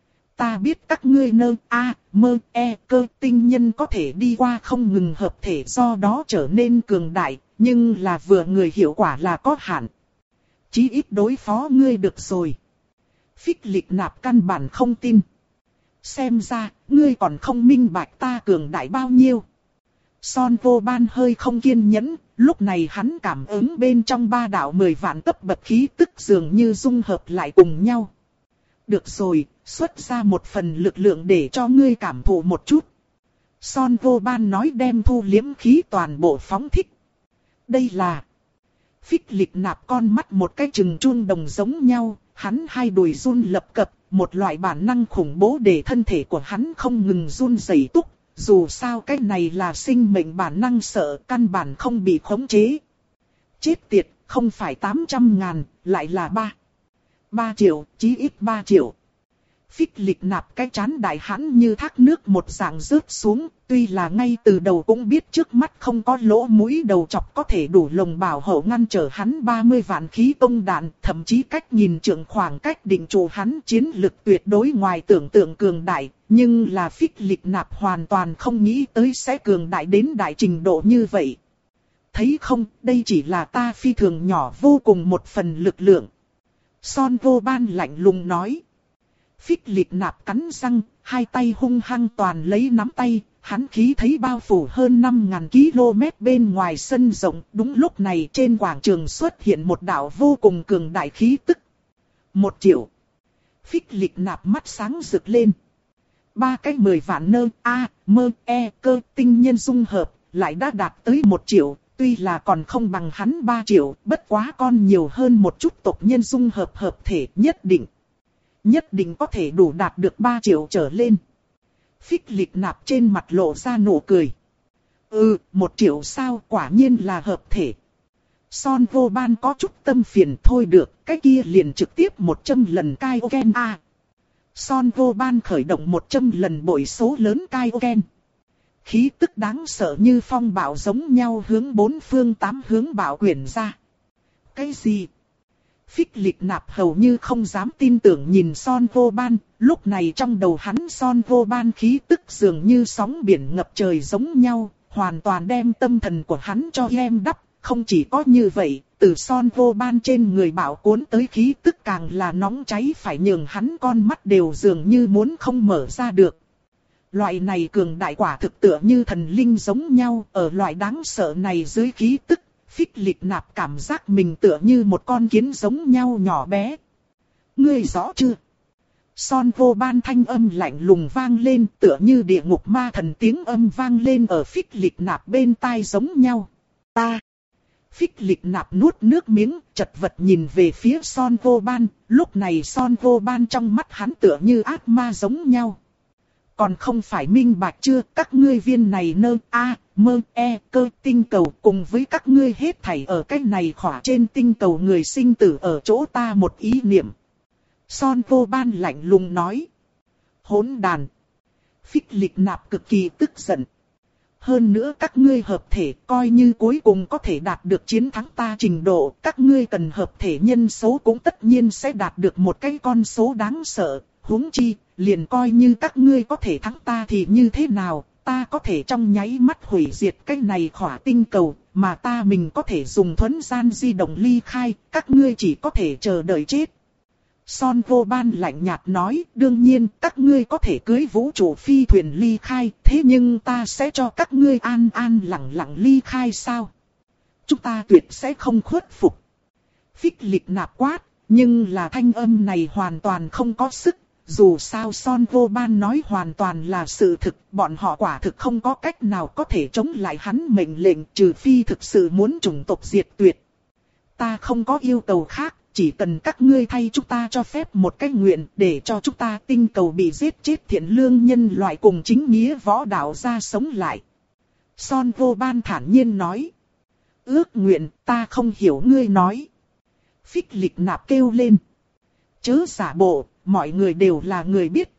Ta biết các ngươi nơ a mơ e cơ tinh nhân có thể đi qua không ngừng hợp thể do đó trở nên cường đại, nhưng là vừa người hiệu quả là có hạn. Chí ít đối phó ngươi được rồi. Phích Lịch Nạp căn bản không tin. Xem ra, ngươi còn không minh bạch ta cường đại bao nhiêu. Son Vô Ban hơi không kiên nhẫn, lúc này hắn cảm ứng bên trong ba đạo mười vạn cấp bậc khí tức dường như dung hợp lại cùng nhau. Được rồi, xuất ra một phần lực lượng để cho ngươi cảm thụ một chút. Son Vô Ban nói đem thu liếm khí toàn bộ phóng thích. Đây là... Phích Lịch Nạp con mắt một cái chừng chuông đồng giống nhau, hắn hai đùi run lập cập, một loại bản năng khủng bố để thân thể của hắn không ngừng run rẩy túc. Dù sao cái này là sinh mệnh bản năng sợ, căn bản không bị khống chế. Chết tiệt, không phải tám trăm ngàn, lại là ba. ba triệu, chí ít ba triệu. Phích Lịch Nạp cái chán đại hãn như thác nước một dạng rớt xuống, tuy là ngay từ đầu cũng biết trước mắt không có lỗ mũi đầu chọc có thể đủ lồng bảo hộ ngăn trở hắn ba mươi vạn khí công đạn, thậm chí cách nhìn trượng khoảng cách định trụ hắn chiến lực tuyệt đối ngoài tưởng tượng cường đại, nhưng là Phích Lịch Nạp hoàn toàn không nghĩ tới sẽ cường đại đến đại trình độ như vậy. Thấy không, đây chỉ là ta phi thường nhỏ vô cùng một phần lực lượng. Son Vô Ban lạnh lùng nói. Phích Lịch Nạp cắn răng, hai tay hung hăng toàn lấy nắm tay, hắn khí thấy bao phủ hơn năm nghìn ki lô mét bên ngoài sân rộng. Đúng lúc này trên quảng trường xuất hiện một đạo vô cùng cường đại khí tức. Một triệu. Phích Lịch Nạp mắt sáng rực lên. Ba cái mười vạn nơ, a, mơ, e, cơ tinh nhân dung hợp, lại đã đạt tới một triệu. Tuy là còn không bằng hắn ba triệu, bất quá con nhiều hơn một chút tộc nhân dung hợp hợp thể nhất định. Nhất định có thể đủ đạt được ba triệu trở lên. Phích Lịch Nạp trên mặt lộ ra nụ cười. Ừ, một triệu sao, quả nhiên là hợp thể. Son Vô Ban có chút tâm phiền, thôi được, cái kia liền trực tiếp một trăm lần Kaioken A. Son Vô Ban khởi động một trăm lần bội số lớn Kaioken. Khí tức đáng sợ như phong bạo giống nhau hướng bốn phương tám hướng bạo quyển ra. Cái gì? Phích Lịch Nạp hầu như không dám tin tưởng nhìn Son Vô Ban, lúc này trong đầu hắn Son Vô Ban khí tức dường như sóng biển ngập trời giống nhau, hoàn toàn đem tâm thần của hắn cho em đắp. Không chỉ có như vậy, từ Son Vô Ban trên người bạo cuốn tới khí tức càng là nóng cháy phải nhường hắn con mắt đều dường như muốn không mở ra được. Loại này cường đại quả thực tựa như thần linh giống nhau, ở loại đáng sợ này dưới khí tức, Phích Lịch Nạp cảm giác mình tựa như một con kiến giống nhau nhỏ bé. Ngươi rõ chưa? Son Vô Ban thanh âm lạnh lùng vang lên tựa như địa ngục ma thần tiếng âm vang lên ở Phích Lịch Nạp bên tai giống nhau. Ta! Phích Lịch Nạp nuốt nước miếng, chật vật nhìn về phía Son Vô Ban, lúc này Son Vô Ban trong mắt hắn tựa như ác ma giống nhau. Còn không phải minh bạch chưa, các ngươi viên này nơ, a, mơ, e, cơ tinh cầu cùng với các ngươi hết thảy ở cái này khỏa trên tinh cầu người sinh tử ở chỗ ta một ý niệm. Son Vô Ban lạnh lùng nói. Hỗn đàn. Phích Lịch Nạp cực kỳ tức giận. Hơn nữa các ngươi hợp thể coi như cuối cùng có thể đạt được chiến thắng ta trình độ, các ngươi cần hợp thể nhân số cũng tất nhiên sẽ đạt được một cái con số đáng sợ, huống chi, liền coi như các ngươi có thể thắng ta thì như thế nào, ta có thể trong nháy mắt hủy diệt cái này khỏa tinh cầu, mà ta mình có thể dùng thuấn gian di động ly khai, các ngươi chỉ có thể chờ đợi chết. Son Vô Ban lạnh nhạt nói, đương nhiên các ngươi có thể cưới vũ trụ phi thuyền ly khai, thế nhưng ta sẽ cho các ngươi an an lặng lặng ly khai sao? Chúng ta tuyệt sẽ không khuất phục. Phích Lịch Nạp quát, nhưng là thanh âm này hoàn toàn không có sức. Dù sao Son Vô Ban nói hoàn toàn là sự thực, bọn họ quả thực không có cách nào có thể chống lại hắn mệnh lệnh trừ phi thực sự muốn chủng tộc diệt tuyệt. Ta không có yêu cầu khác, chỉ cần các ngươi thay chúng ta cho phép một cái nguyện để cho chúng ta tinh cầu bị giết chết thiện lương nhân loại cùng chính nghĩa võ đạo ra sống lại. Son Vô Ban thản nhiên nói. Ước nguyện ta không hiểu ngươi nói. Phích Lịch Nạp kêu lên. Chớ giả bộ. Mọi người đều là người biết.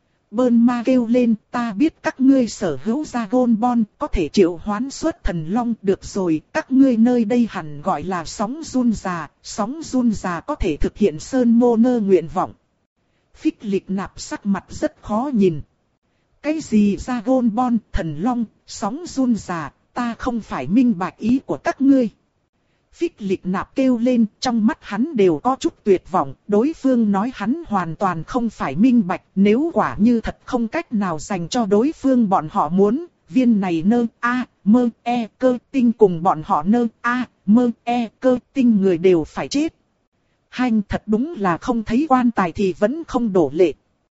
Bơn Ma kêu lên, ta biết các ngươi sở hữu Dragon Ball có thể triệu hoán xuất thần long, được rồi, các ngươi nơi đây hẳn gọi là sóng run già, sóng run già có thể thực hiện sơn mô nơ nguyện vọng. Phích Lịch Nạp sắc mặt rất khó nhìn. Cái gì Dragon Ball, thần long, sóng run già, ta không phải minh bạch ý của các ngươi. Phích Lịch Nạp kêu lên, trong mắt hắn đều có chút tuyệt vọng, đối phương nói hắn hoàn toàn không phải minh bạch, nếu quả như thật không cách nào dành cho đối phương bọn họ muốn, viên này nơ, a, mơ, e, cơ tinh cùng bọn họ nơ, a, mơ, e, cơ tinh người đều phải chết. Hành thật đúng là không thấy quan tài thì vẫn không đổ lệ.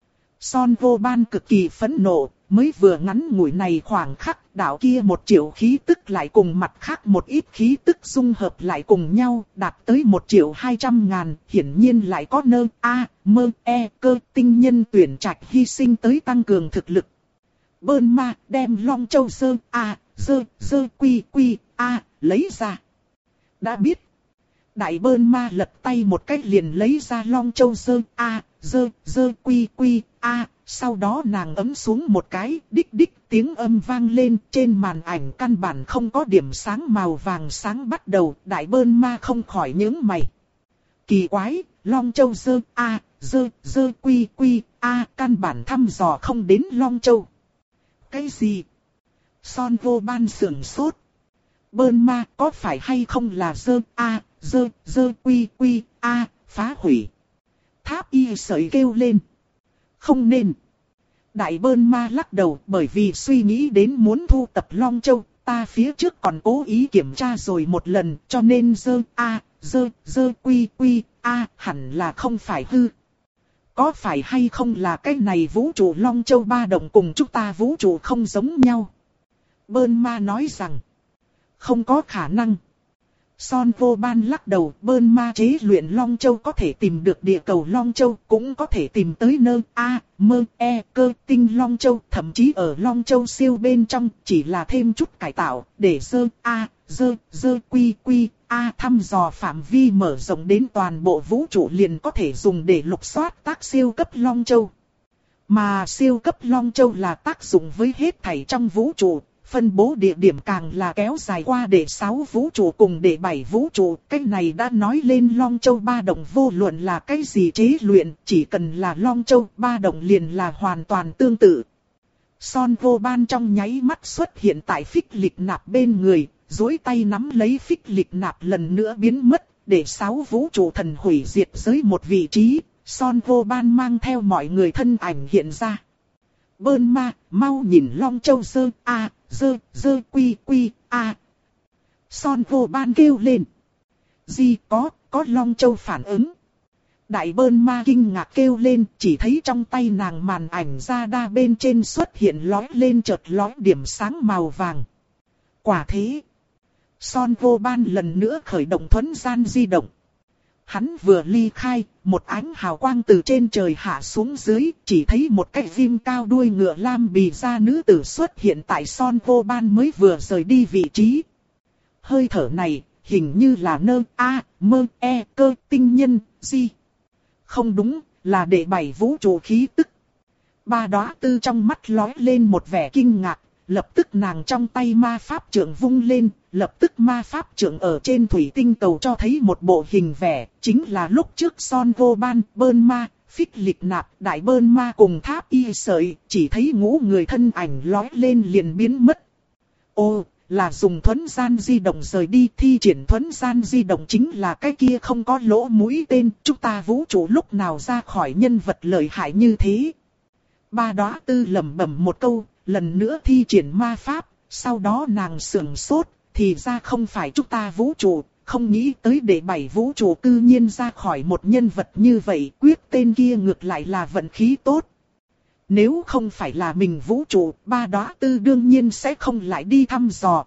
Son Vô Ban cực kỳ phẫn nộ, mới vừa ngắn ngủi này khoảng khắc, đạo kia một triệu khí tức lại cùng mặt khác một ít khí tức dung hợp lại cùng nhau, đạt tới một triệu hai trăm ngàn, hiển nhiên lại có nơ, a, mơ, e, cơ tinh nhân tuyển trạch hy sinh tới tăng cường thực lực. Bơn Ma đem Long Châu sơ, a, sơ, sơ quy quy, a, lấy ra. Đã biết. Đại Bơn Ma lật tay một cách liền lấy ra Long Châu dơ a, dơ, dơ quy quy a, sau đó nàng ấm xuống một cái, đích đích tiếng âm vang lên, trên màn ảnh căn bản không có điểm sáng màu vàng sáng bắt đầu, Đại Bơn Ma không khỏi nhướng mày. Kỳ quái, Long Châu dơ a, dơ, dơ quy quy a, căn bản thăm dò không đến Long Châu. Cái gì? Son Vô Ban sưởng sốt. Bơn Ma có phải hay không là dơ a, dơ, dơ quy quy a, phá hủy. Tháp Y sợi kêu lên. Không nên. Đại Bơn Ma lắc đầu, bởi vì suy nghĩ đến muốn thu tập Long Châu, ta phía trước còn cố ý kiểm tra rồi một lần, cho nên dơ a, dơ, dơ quy quy a, hẳn là không phải hư. Có phải hay không là cái này vũ trụ Long Châu ba đồng cùng chúng ta vũ trụ không giống nhau? Bơn Ma nói rằng, không có khả năng. Son Vô Ban lắc đầu, Bơn Ma chế luyện Long Châu có thể tìm được địa cầu Long Châu, cũng có thể tìm tới nơ a, mơ e, cơ tinh Long Châu, thậm chí ở Long Châu siêu bên trong, chỉ là thêm chút cải tạo, để dơ a, dơ, dơ quy quy a thăm dò phạm vi mở rộng đến toàn bộ vũ trụ liền có thể dùng để lục soát tác siêu cấp Long Châu. Mà siêu cấp Long Châu là tác dụng với hết thảy trong vũ trụ. Phân bố địa điểm càng là kéo dài qua để sáu vũ trụ cùng để bảy vũ trụ. Cái này đã nói lên Long Châu ba đồng vô luận là cái gì chế luyện. Chỉ cần là Long Châu ba đồng liền là hoàn toàn tương tự. Son Vô Ban trong nháy mắt xuất hiện tại phích lịch nạp bên người. Duỗi tay nắm lấy phích lịch nạp lần nữa biến mất. Để sáu vũ trụ thần hủy diệt giới một vị trí. Son Vô Ban mang theo mọi người thân ảnh hiện ra. Bơn Ma, mau nhìn Long Châu dơ a, dơ, dơ quy quy a. Son Vô Ban kêu lên. Gì có, có Long Châu phản ứng. Đại Bơn Ma kinh ngạc kêu lên, chỉ thấy trong tay nàng màn ảnh ra đa bên trên xuất hiện lói lên chợt lói điểm sáng màu vàng. Quả thế. Son Vô Ban lần nữa khởi động thuấn gian di động. Hắn vừa ly khai, một ánh hào quang từ trên trời hạ xuống dưới, chỉ thấy một cái viêm cao đuôi ngựa lam bì da nữ tử xuất hiện tại Son Vô Ban mới vừa rời đi vị trí. Hơi thở này, hình như là nơ a, mơ e, cơ tinh nhân, gì? Không đúng, là đệ bảy vũ trụ khí tức. Ba đóa tư trong mắt lói lên một vẻ kinh ngạc. Lập tức nàng trong tay ma pháp trượng vung lên, lập tức ma pháp trượng ở trên thủy tinh cầu cho thấy một bộ hình vẽ, chính là lúc trước Son Vô Ban, Bơn Ma, phích lịch nạp, Đại Bơn Ma cùng Tháp Y sợi, chỉ thấy ngũ người thân ảnh lói lên liền biến mất. Ô, là dùng thuấn gian di động rời đi, thi triển thuấn gian di động chính là cái kia không có lỗ mũi tên, chúng ta vũ trụ lúc nào ra khỏi nhân vật lợi hại như thế. Ba đóa tư lẩm bẩm một câu. Lần nữa thi triển ma pháp, sau đó nàng sưởng sốt, thì ra không phải chúng ta vũ trụ, không nghĩ tới để bảy vũ trụ cư nhiên ra khỏi một nhân vật như vậy, quyết tên kia ngược lại là vận khí tốt. Nếu không phải là mình vũ trụ, ba đóa tư đương nhiên sẽ không lại đi thăm dò.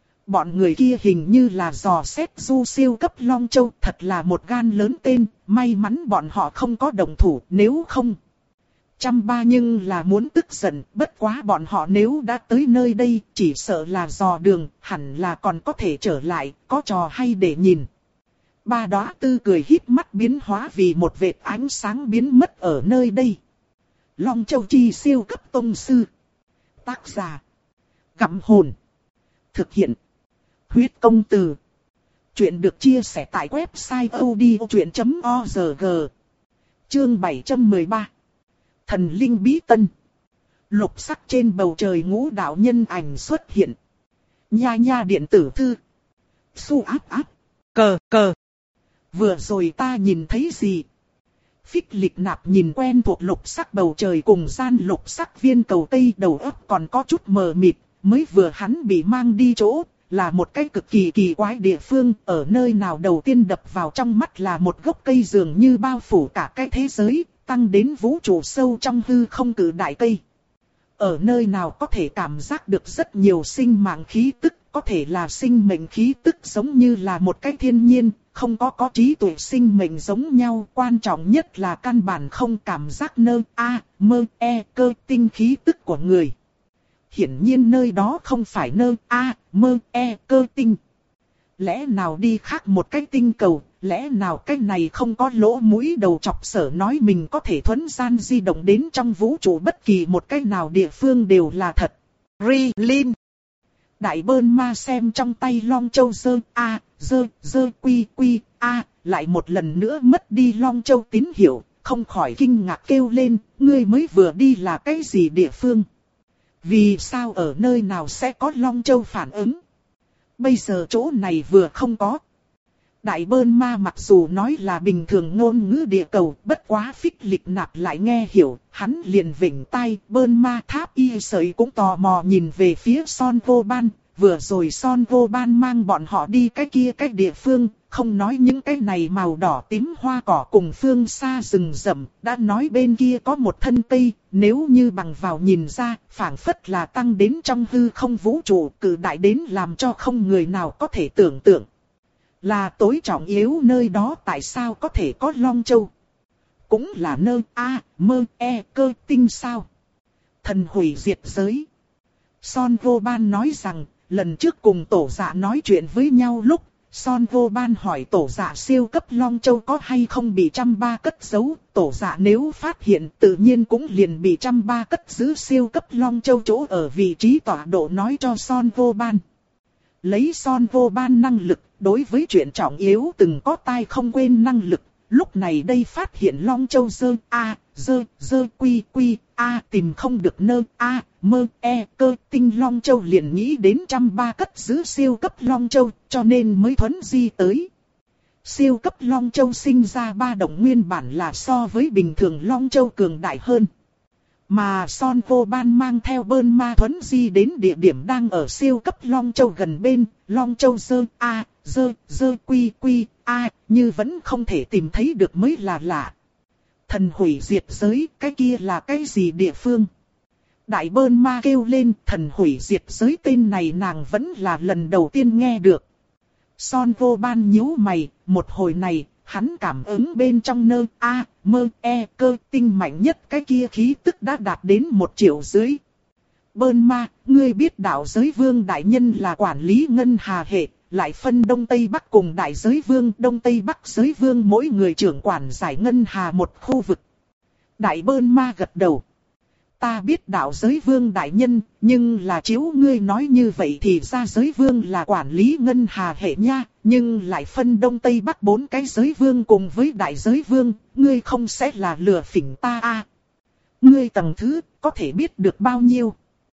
Bọn người kia hình như là dò xét du siêu cấp Long Châu, thật là một gan lớn tên, may mắn bọn họ không có đồng thủ, nếu không... Trăm ba nhưng là muốn tức giận, bất quá bọn họ nếu đã tới nơi đây, chỉ sợ là dò đường, hẳn là còn có thể trở lại, có trò hay để nhìn. Ba đóa tư cười híp mắt biến hóa vì một vệt ánh sáng biến mất ở nơi đây. Long Châu chi siêu cấp tông sư. Tác giả. Gặm hồn. Thực hiện. Huyết công từ. Chuyện được chia sẻ tại website odchuyện chấm org. Chương bảy trăm mười ba. Thần linh bí tân. Lục sắc trên bầu trời ngũ đạo nhân ảnh xuất hiện. Nha nha điện tử thư. Su áp áp. Cờ cờ. Vừa rồi ta nhìn thấy gì? Phích lịch nạp nhìn quen thuộc lục sắc bầu trời cùng gian lục sắc viên cầu tây, đầu óc còn có chút mờ mịt. Mới vừa hắn bị mang đi chỗ, là một cái cực kỳ kỳ quái địa phương. Ở nơi nào đầu tiên đập vào trong mắt là một gốc cây dường như bao phủ cả cái thế giới, tăng đến vũ trụ sâu trong hư không cử đại cây. Ở nơi nào có thể cảm giác được rất nhiều sinh mạng khí tức, có thể là sinh mệnh khí tức giống như là một cái thiên nhiên, không có có trí tuệ sinh mệnh giống nhau. Quan trọng nhất là căn bản không cảm giác nơ a, mơ e, cơ tinh khí tức của người. Hiển nhiên nơi đó không phải nơ a, mơ e, cơ tinh. Lẽ nào đi khác một cái tinh cầu, lẽ nào cái này không có lỗ mũi đầu chọc sở nói mình có thể thuấn gian di động đến trong vũ trụ bất kỳ một cái nào địa phương đều là thật. Rilin. Đại bơn ma xem trong tay Long Châu dơ a, dơ, dơ quy quy a, lại một lần nữa mất đi Long Châu tín hiệu, không khỏi kinh ngạc kêu lên, ngươi mới vừa đi là cái gì địa phương? Vì sao ở nơi nào sẽ có Long Châu phản ứng? Bây giờ chỗ này vừa không có. Đại bơn ma mặc dù nói là bình thường ngôn ngữ địa cầu, bất quá phích lịch nạp lại nghe hiểu, hắn liền vểnh tai, bơn ma tháp y sợi cũng tò mò nhìn về phía Son Vô Ban, vừa rồi Son Vô Ban mang bọn họ đi cái kia cái địa phương, không nói những cái này màu đỏ tím hoa cỏ cùng phương xa rừng rậm, đã nói bên kia có một thân cây, nếu như bằng vào nhìn ra, phảng phất là tăng đến trong hư không vũ trụ, cử đại đến làm cho không người nào có thể tưởng tượng. Là tối trọng yếu nơi đó tại sao có thể có Long Châu? Cũng là nơi A, mơ, e, cơ, tinh sao? Thần hủy diệt giới. Son Vô Ban nói rằng, lần trước cùng tổ dạ nói chuyện với nhau lúc, Son Vô Ban hỏi tổ dạ siêu cấp Long Châu có hay không bị trăm ba cất giấu, tổ dạ nếu phát hiện tự nhiên cũng liền bị trăm ba cất giữ siêu cấp Long Châu chỗ ở vị trí tọa độ nói cho Son Vô Ban. Lấy Son Vô Ban năng lực, đối với chuyện trọng yếu từng có tai không quên năng lực, lúc này đây phát hiện Long Châu dơ a, dơ, dơ quy quy a tìm không được nơ a, mơ e cơ tinh Long Châu liền nghĩ đến trăm ba cất giữ siêu cấp Long Châu, cho nên mới thuấn di tới. Siêu cấp Long Châu sinh ra ba động nguyên bản là so với bình thường Long Châu cường đại hơn. Mà Son Vô Ban mang theo bơn ma thuấn di đến địa điểm đang ở siêu cấp Long Châu gần bên, Long Châu dơ a, dơ, dơ quy quy a, như vẫn không thể tìm thấy được mới là lạ. Thần hủy diệt giới, cái kia là cái gì địa phương? Đại bơn ma kêu lên, thần hủy diệt giới tên này nàng vẫn là lần đầu tiên nghe được. Son Vô Ban nhíu mày, một hồi này, hắn cảm ứng bên trong nơ a, mơ e cơ tinh mạnh nhất cái kia khí tức đã đạt đến một triệu dưới. Bơn ma, ngươi biết đạo giới vương đại nhân là quản lý ngân hà hệ, lại phân Đông Tây Bắc cùng đại giới vương, Đông Tây Bắc giới vương mỗi người trưởng quản giải ngân hà một khu vực. Đại bơn ma gật đầu. Ta biết đạo giới vương đại nhân, nhưng là chiếu ngươi nói như vậy thì ra giới vương là quản lý ngân hà hệ nha, nhưng lại phân Đông Tây Bắc bốn cái giới vương cùng với đại giới vương, ngươi không sẽ là lừa phỉnh ta à? Ngươi tầng thứ, có thể biết được bao nhiêu?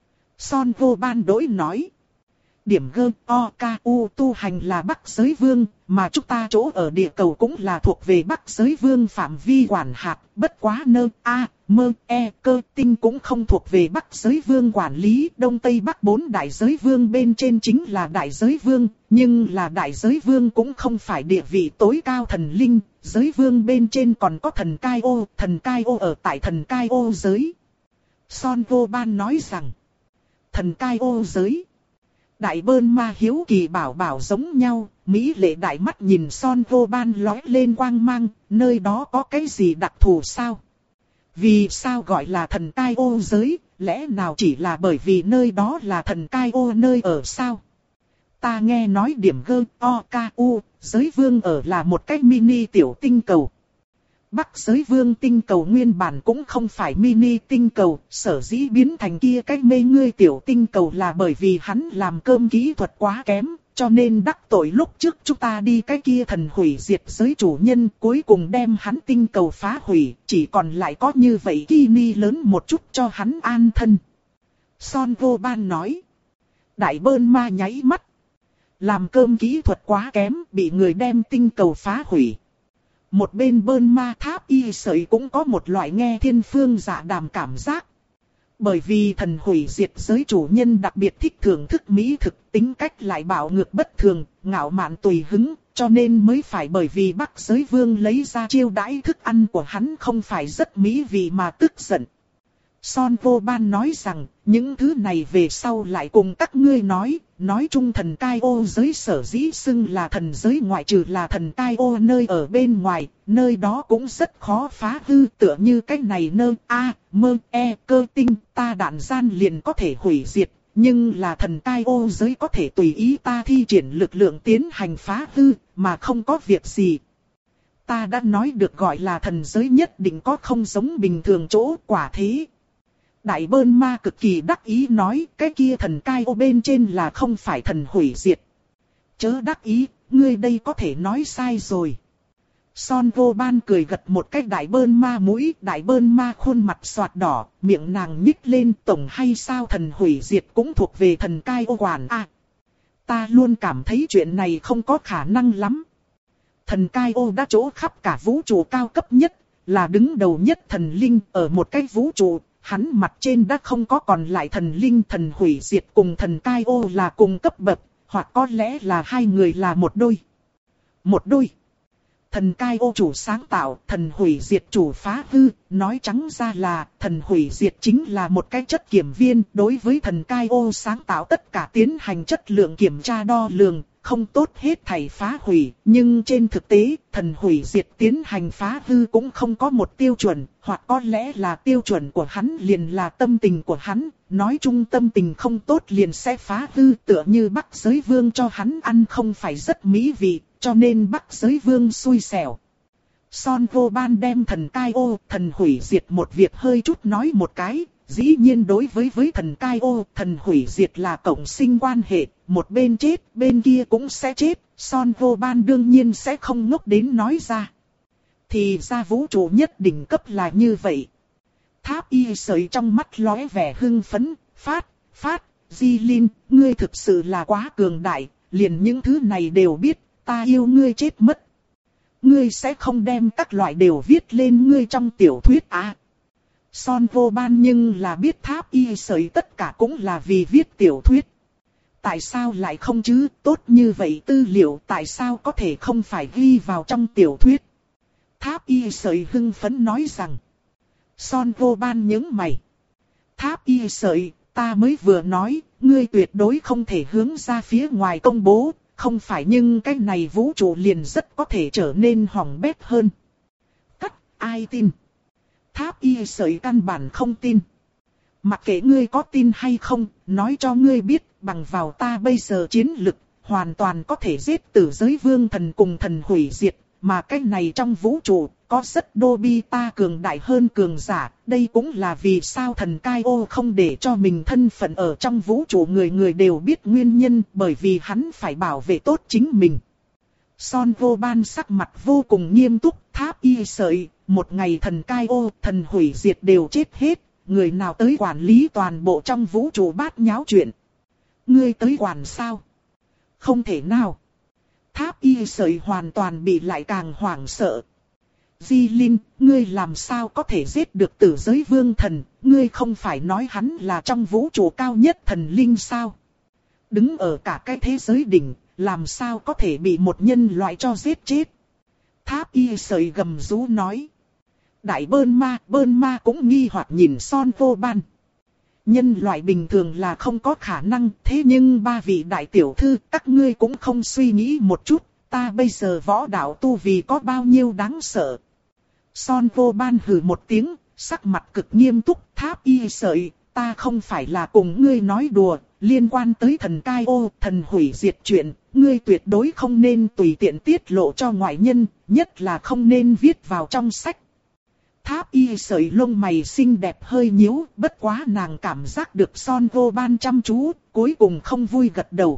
Son Vô Ban đối nói. Điểm G, O, K, U tu hành là Bắc giới vương, mà chúng ta chỗ ở địa cầu cũng là thuộc về Bắc giới vương phạm vi quản hạt, bất quá nơ, A, mơ, e, cơ tinh cũng không thuộc về Bắc giới vương quản lý, Đông Tây Bắc bốn đại giới vương bên trên chính là đại giới vương, nhưng là đại giới vương cũng không phải địa vị tối cao thần linh, giới vương bên trên còn có thần Cai Ô, thần Cai Ô ở tại thần Cai Ô giới. Son Vô Ban nói rằng, thần Cai Ô giới. Đại bơn ma hiếu kỳ bảo bảo giống nhau, mỹ lệ đại mắt nhìn Son Vô Ban lóe lên quang mang, nơi đó có cái gì đặc thù sao? Vì sao gọi là thần Cai Ô giới, lẽ nào chỉ là bởi vì nơi đó là thần Cai Ô nơi ở sao? Ta nghe nói điểm G, O, K, U, giới vương ở là một cái mini tiểu tinh cầu. Bắc giới vương tinh cầu nguyên bản cũng không phải mini tinh cầu, sở dĩ biến thành kia cái mê ngươi tiểu tinh cầu là bởi vì hắn làm cơm kỹ thuật quá kém, cho nên đắc tội lúc trước chúng ta đi cái kia thần hủy diệt giới chủ nhân, cuối cùng đem hắn tinh cầu phá hủy, chỉ còn lại có như vậy Kini lớn một chút cho hắn an thân. Son Vô Ban nói. Đại bơn ma nháy mắt. Làm cơm kỹ thuật quá kém, bị người đem tinh cầu phá hủy. Một bên bơn ma tháp y sợi cũng có một loại nghe thiên phương dạ đàm cảm giác. Bởi vì thần hủy diệt giới chủ nhân đặc biệt thích thưởng thức mỹ thực, tính cách lại bạo ngược bất thường, ngạo mạn tùy hứng, cho nên mới phải bởi vì Bắc giới vương lấy ra chiêu đãi thức ăn của hắn không phải rất mỹ vị mà tức giận. Son Vô Ban nói rằng, những thứ này về sau lại cùng các ngươi nói, nói chung thần Cai Ô giới sở dĩ xưng là thần giới ngoại trừ là thần Cai Ô nơi ở bên ngoài, nơi đó cũng rất khó phá hư, tựa như cái này nơ, a, mơ, e, cơ tinh, ta đạn gian liền có thể hủy diệt, nhưng là thần Cai Ô giới có thể tùy ý ta thi triển lực lượng tiến hành phá hư, mà không có việc gì. Ta đã nói được gọi là thần giới nhất định có không giống bình thường chỗ, quả thế. Đại Bơn Ma cực kỳ đắc ý nói, cái kia thần cai ô bên trên là không phải thần hủy diệt. Chớ đắc ý, ngươi đây có thể nói sai rồi. Son vô ban cười gật một cái. Đại Bơn Ma mũi, Đại Bơn Ma khuôn mặt xoạt đỏ, miệng nàng nhích lên. Tổng hay sao thần hủy diệt cũng thuộc về thần cai ô quản à. Ta luôn cảm thấy chuyện này không có khả năng lắm. Thần cai ô đã chỗ khắp cả vũ trụ cao cấp nhất, là đứng đầu nhất thần linh ở một cái vũ trụ. Hắn mặt trên đã không có còn lại thần linh. Thần hủy diệt cùng thần cai ô là cùng cấp bậc, hoặc có lẽ là hai người là một đôi. Một đôi. Thần cai ô chủ sáng tạo, thần hủy diệt chủ phá hư, nói trắng ra là thần hủy diệt chính là một cái chất kiểm viên. Đối với thần cai ô sáng tạo tất cả tiến hành chất lượng kiểm tra đo lường, không tốt hết thảy phá hủy. Nhưng trên thực tế, thần hủy diệt tiến hành phá hư cũng không có một tiêu chuẩn, hoặc có lẽ là tiêu chuẩn của hắn liền là tâm tình của hắn. Nói chung tâm tình không tốt liền sẽ phá hư, tựa như Bắc Giới Vương cho hắn ăn không phải rất mỹ vị, cho nên Bắc Giới Vương xui xẻo. Son vô ban đem thần cai ô, thần hủy diệt một việc hơi chút nói một cái. Dĩ nhiên đối với với thần cai ô, thần hủy diệt là cộng sinh quan hệ, một bên chết, bên kia cũng sẽ chết. Son vô ban đương nhiên sẽ không ngốc đến nói ra. Thì ra vũ trụ nhất đỉnh cấp là như vậy. Tháp y sợi trong mắt lóe vẻ hưng phấn, phát, phát, Di Linh, ngươi thực sự là quá cường đại, liền những thứ này đều biết, ta yêu ngươi chết mất. Ngươi sẽ không đem các loại đều viết lên ngươi trong tiểu thuyết à. Son vô ban nhưng là biết tháp y sợi tất cả cũng là vì viết tiểu thuyết. Tại sao lại không chứ, tốt như vậy tư liệu tại sao có thể không phải ghi vào trong tiểu thuyết. Tháp y sợi hưng phấn nói rằng. Son vô ban nhướng mày. Tháp y sợi, ta mới vừa nói, ngươi tuyệt đối không thể hướng ra phía ngoài công bố, không phải nhưng cái này vũ trụ liền rất có thể trở nên hỏng bét hơn. Cắt, ai tin? Tháp y sợi căn bản không tin. Mặc kệ ngươi có tin hay không, nói cho ngươi biết, bằng vào ta bây giờ chiến lực, hoàn toàn có thể giết tử giới vương thần cùng thần hủy diệt. Mà cái này trong vũ trụ, có rất đô bi ta cường đại hơn cường giả. Đây cũng là vì sao thần cai ô không để cho mình thân phận ở trong vũ trụ người người đều biết nguyên nhân. Bởi vì hắn phải bảo vệ tốt chính mình. Son vô ban sắc mặt vô cùng nghiêm túc. Tháp y sợi, một ngày thần cai ô, thần hủy diệt đều chết hết. Người nào tới quản lý toàn bộ trong vũ trụ bát nháo chuyện. Ngươi tới quản sao? Không thể nào. Tháp y sợi hoàn toàn bị lại càng hoảng sợ. Di Linh, ngươi làm sao có thể giết được tử giới vương thần, ngươi không phải nói hắn là trong vũ trụ cao nhất thần linh sao? Đứng ở cả cái thế giới đỉnh, làm sao có thể bị một nhân loại cho giết chết? Tháp y sợi gầm rú nói. Đại Bơn Ma, Bơn Ma cũng nghi hoặc nhìn Son vô ban. Nhân loại bình thường là không có khả năng, thế nhưng ba vị đại tiểu thư, các ngươi cũng không suy nghĩ một chút, ta bây giờ võ đạo tu vì có bao nhiêu đáng sợ. Son vô ban hừ một tiếng, sắc mặt cực nghiêm túc. Tháp y sợi, ta không phải là cùng ngươi nói đùa, liên quan tới thần cai ô, thần hủy diệt chuyện, ngươi tuyệt đối không nên tùy tiện tiết lộ cho ngoại nhân, nhất là không nên viết vào trong sách. Tháp y sợi lông mày xinh đẹp hơi nhíu, bất quá nàng cảm giác được Son vô ban chăm chú, cuối cùng không vui gật đầu.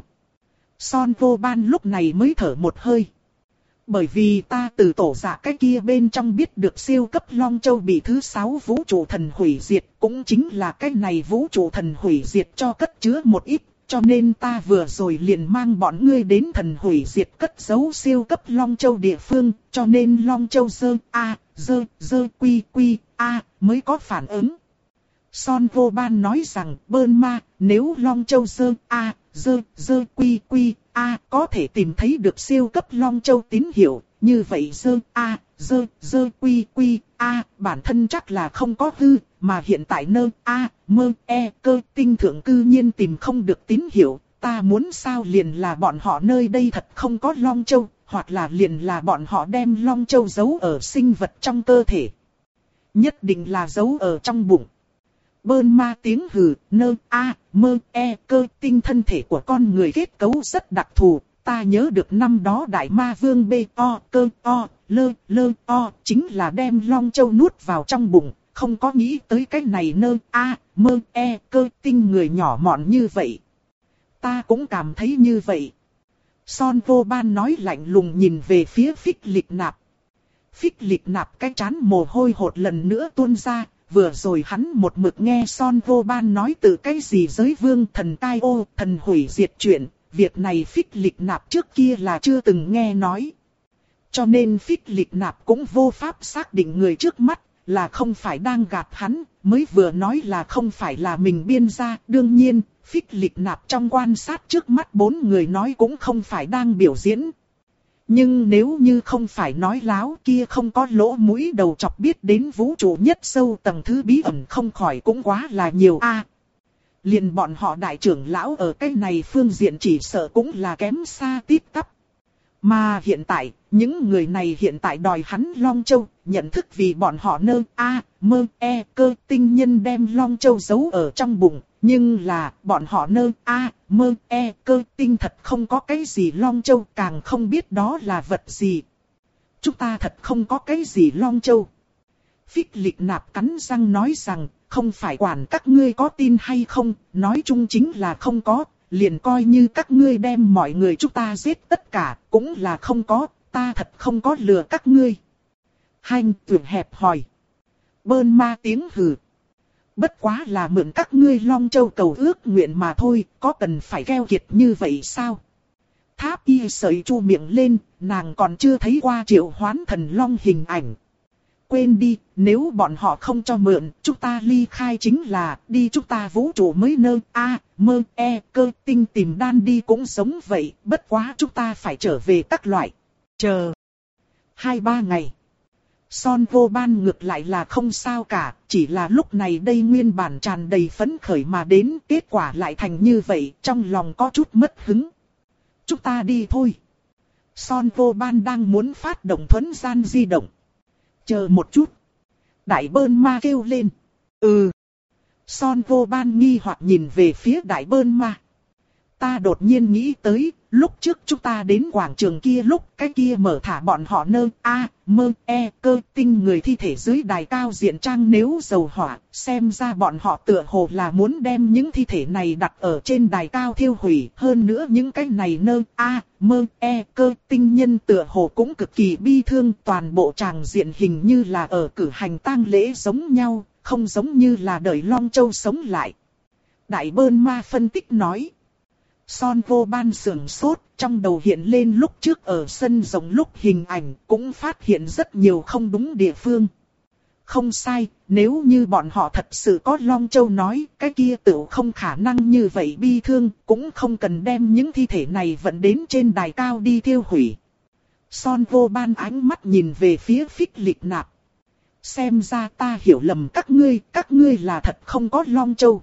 Son vô ban lúc này mới thở một hơi. Bởi vì ta từ tổ giả cái kia bên trong biết được siêu cấp Long Châu bị thứ sáu vũ trụ thần hủy diệt, cũng chính là cái này vũ trụ thần hủy diệt cho cất chứa một ít, cho nên ta vừa rồi liền mang bọn ngươi đến thần hủy diệt cất giấu siêu cấp Long Châu địa phương, cho nên Long Châu dơ a dơ dơ quy quy a mới có phản ứng. Son vô ban nói rằng, Bơn Ma, nếu Long Châu dơ a dơ dơ quy quy a có thể tìm thấy được siêu cấp Long Châu tín hiệu, như vậy dơ a dơ dơ quy quy a bản thân chắc là không có hư, mà hiện tại nơ a mơ e cơ tinh thượng cư nhiên tìm không được tín hiệu, ta muốn sao liền là bọn họ nơi đây thật không có Long Châu, hoặc là liền là bọn họ đem Long Châu giấu ở sinh vật trong cơ thể. Nhất định là giấu ở trong bụng. Bơn Ma tiếng hừ, nơ a mơ e cơ tinh thân thể của con người kết cấu rất đặc thù. Ta nhớ được năm đó Đại Ma Vương B O cơ o lơ, lơ, o, chính là đem Long Châu nuốt vào trong bụng, không có nghĩ tới cái này nơ, a, mơ, e, cơ tinh người nhỏ mọn như vậy. Ta cũng cảm thấy như vậy. Son Vô Ban nói lạnh lùng nhìn về phía Phích Lịch Nạp. Phích Lịch Nạp cái trán mồ hôi hột lần nữa tuôn ra, vừa rồi hắn một mực nghe Son Vô Ban nói từ cái gì giới vương thần tai ô, thần hủy diệt chuyện, việc này Phích Lịch Nạp trước kia là chưa từng nghe nói. Cho nên Phích Lịch Nạp cũng vô pháp xác định người trước mắt là không phải đang gạt hắn, mới vừa nói là không phải là mình biên ra. Đương nhiên, Phích Lịch Nạp trong quan sát trước mắt bốn người nói cũng không phải đang biểu diễn. Nhưng nếu như không phải nói láo kia không có lỗ mũi đầu chọc biết đến vũ trụ nhất sâu tầng thứ bí ẩn không khỏi cũng quá là nhiều a. À, liền bọn họ đại trưởng lão ở cái này phương diện chỉ sợ cũng là kém xa tít tắp. Mà hiện tại, những người này hiện tại đòi hắn Long Châu, nhận thức vì bọn họ nơ, a, mơ, e, cơ tinh nhân đem Long Châu giấu ở trong bụng. Nhưng là, bọn họ nơ, a, mơ, e, cơ tinh thật không có cái gì Long Châu, càng không biết đó là vật gì. Chúng ta thật không có cái gì Long Châu. Phích Lịch Nạp cắn răng nói rằng, không phải quản các ngươi có tin hay không, nói chung chính là không có, liền coi như các ngươi đem mọi người chúng ta giết tất cả, cũng là không có, ta thật không có lừa các ngươi. Hành tuyển hẹp hỏi. Bơn ma tiếng hừ. Bất quá là mượn các ngươi Long Châu cầu ước nguyện mà thôi, có cần phải keo kiệt như vậy sao? Tháp Y sợi chu miệng lên, nàng còn chưa thấy qua triệu hoán thần long hình ảnh. Quên đi, nếu bọn họ không cho mượn, chúng ta ly khai chính là đi chúng ta vũ trụ mới nơ, a, mơ, e, cơ tinh tìm đan đi cũng giống vậy, bất quá chúng ta phải trở về các loại. Chờ. Hai ba ngày. Son Vô Ban ngược lại là không sao cả, chỉ là lúc này đây nguyên bản tràn đầy phấn khởi mà đến, kết quả lại thành như vậy, trong lòng có chút mất hứng. Chúng ta đi thôi. Son Vô Ban đang muốn phát động thuấn gian di động. Chờ một chút. Đại Bơn Ma kêu lên. Ừ. Son Vô Ban nghi hoặc nhìn về phía Đại Bơn Ma. Ta đột nhiên nghĩ tới, lúc trước chúng ta đến quảng trường kia lúc cái kia mở thả bọn họ nơ, a, mơ, e, cơ tinh người thi thể dưới đài cao diện trang nếu dầu hỏa, xem ra bọn họ tựa hồ là muốn đem những thi thể này đặt ở trên đài cao thiêu hủy. Hơn nữa những cái này nơ, a, mơ, e, cơ tinh nhân tựa hồ cũng cực kỳ bi thương, toàn bộ tràng diện hình như là ở cử hành tang lễ giống nhau, không giống như là đợi Long Châu sống lại. Đại Bơn Ma phân tích nói. Son Vô Ban sưởng sốt, trong đầu hiện lên lúc trước ở sân rồng lúc hình ảnh, cũng phát hiện rất nhiều không đúng địa phương. Không sai, nếu như bọn họ thật sự có Long Châu nói, cái kia tựu không khả năng như vậy bi thương, cũng không cần đem những thi thể này vận đến trên đài cao đi tiêu hủy. Son Vô Ban ánh mắt nhìn về phía Phích Lịch Nạp. Xem ra ta hiểu lầm các ngươi, các ngươi là thật không có Long Châu.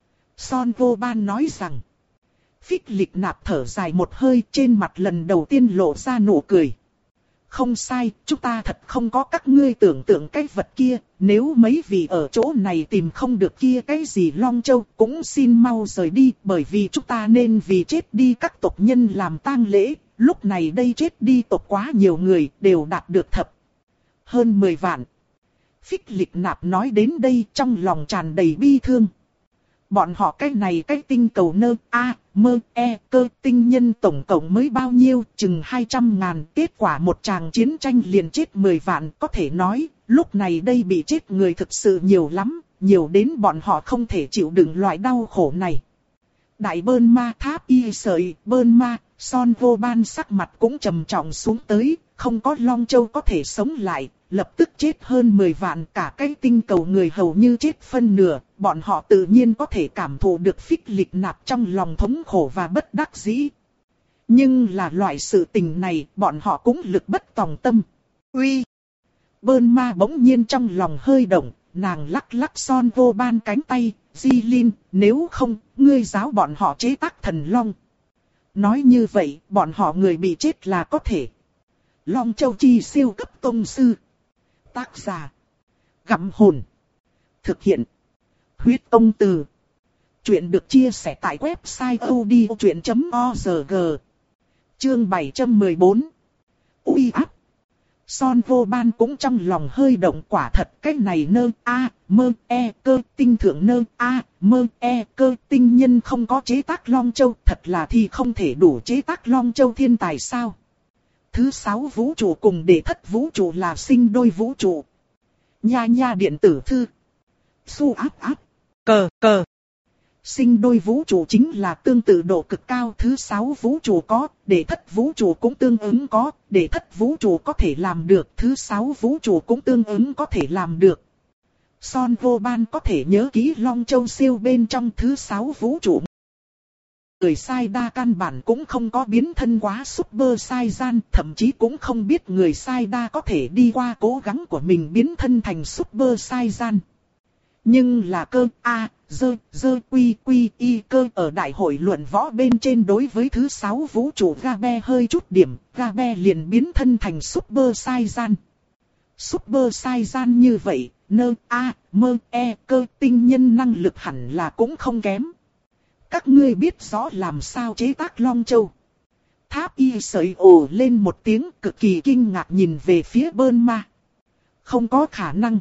Son Vô Ban nói rằng. Phích Lịch Nạp thở dài một hơi, trên mặt lần đầu tiên lộ ra nụ cười. Không sai, chúng ta thật không có các ngươi tưởng tượng cái vật kia, nếu mấy vị ở chỗ này tìm không được kia cái gì Long Châu, cũng xin mau rời đi, bởi vì chúng ta nên vì chết đi các tộc nhân làm tang lễ, lúc này đây chết đi tộc quá nhiều người, đều đạt được thập hơn mười vạn. Phích Lịch Nạp nói đến đây trong lòng tràn đầy bi thương. Bọn họ cái này cái tinh cầu nơ, a, mơ, e, cơ tinh nhân tổng cộng mới bao nhiêu, chừng hai trăm ngàn, kết quả một tràng chiến tranh liền chết mười vạn, có thể nói, lúc này đây bị chết người thực sự nhiều lắm, nhiều đến bọn họ không thể chịu đựng loại đau khổ này. Đại Bơn Ma Tháp Y sợi, Bơn Ma, Son Vô Ban sắc mặt cũng trầm trọng xuống tới, không có Long Châu có thể sống lại, lập tức chết hơn mười vạn, cả cái tinh cầu người hầu như chết phân nửa, bọn họ tự nhiên có thể cảm thụ được Phích Lịch Nạp trong lòng thống khổ và bất đắc dĩ. Nhưng là loại sự tình này, bọn họ cũng lực bất tòng tâm. Uy! Bơn Ma bỗng nhiên trong lòng hơi động, nàng lắc lắc Son Vô Ban cánh tay, Di Linh, nếu không, ngươi giáo bọn họ chế tác thần long. Nói như vậy, bọn họ người bị chết là có thể. Long Châu chi siêu cấp tông sư. Tác giả. Gặm hồn. Thực hiện. Huyết Tông Từ. Chuyện được chia sẻ tại website odchuyện chấm org. Chương bảy trăm mười bốn. Uy áp. Son Vô Ban cũng trong lòng hơi động, quả thật cái này nơ a mơ e cơ tinh thượng nơ a mơ e cơ tinh nhân không có chế tác Long Châu, thật là thì không thể đủ chế tác Long Châu thiên tài sao. Thứ sáu vũ trụ cùng đệ thất vũ trụ là sinh đôi vũ trụ. Nha nha điện tử thư. Su áp áp. Cờ cờ. Sinh đôi vũ trụ chính là tương tự độ cực cao, thứ sáu vũ trụ có, đệ thất vũ trụ cũng tương ứng có, đệ thất vũ trụ có thể làm được, thứ sáu vũ trụ cũng tương ứng có thể làm được. Son Vô Ban có thể nhớ kỹ Long Châu siêu bên trong thứ sáu vũ trụ. Người sai đa căn bản cũng không có biến thân quá Super Saiyan, thậm chí cũng không biết người sai đa có thể đi qua cố gắng của mình biến thân thành Super Saiyan. Nhưng là cơ A, dơ, dơ quy quy y cơ ở đại hội luận võ bên trên đối với thứ sáu vũ trụ Gabe hơi chút điểm, Gabe liền biến thân thành Super Saiyan. Super Saiyan như vậy, nơ A, mơ e cơ tinh nhân năng lực hẳn là cũng không kém. Các ngươi biết rõ làm sao chế tác Long Châu. Tháp y sợi ồ lên một tiếng cực kỳ kinh ngạc nhìn về phía Bơn Ma. Không có khả năng.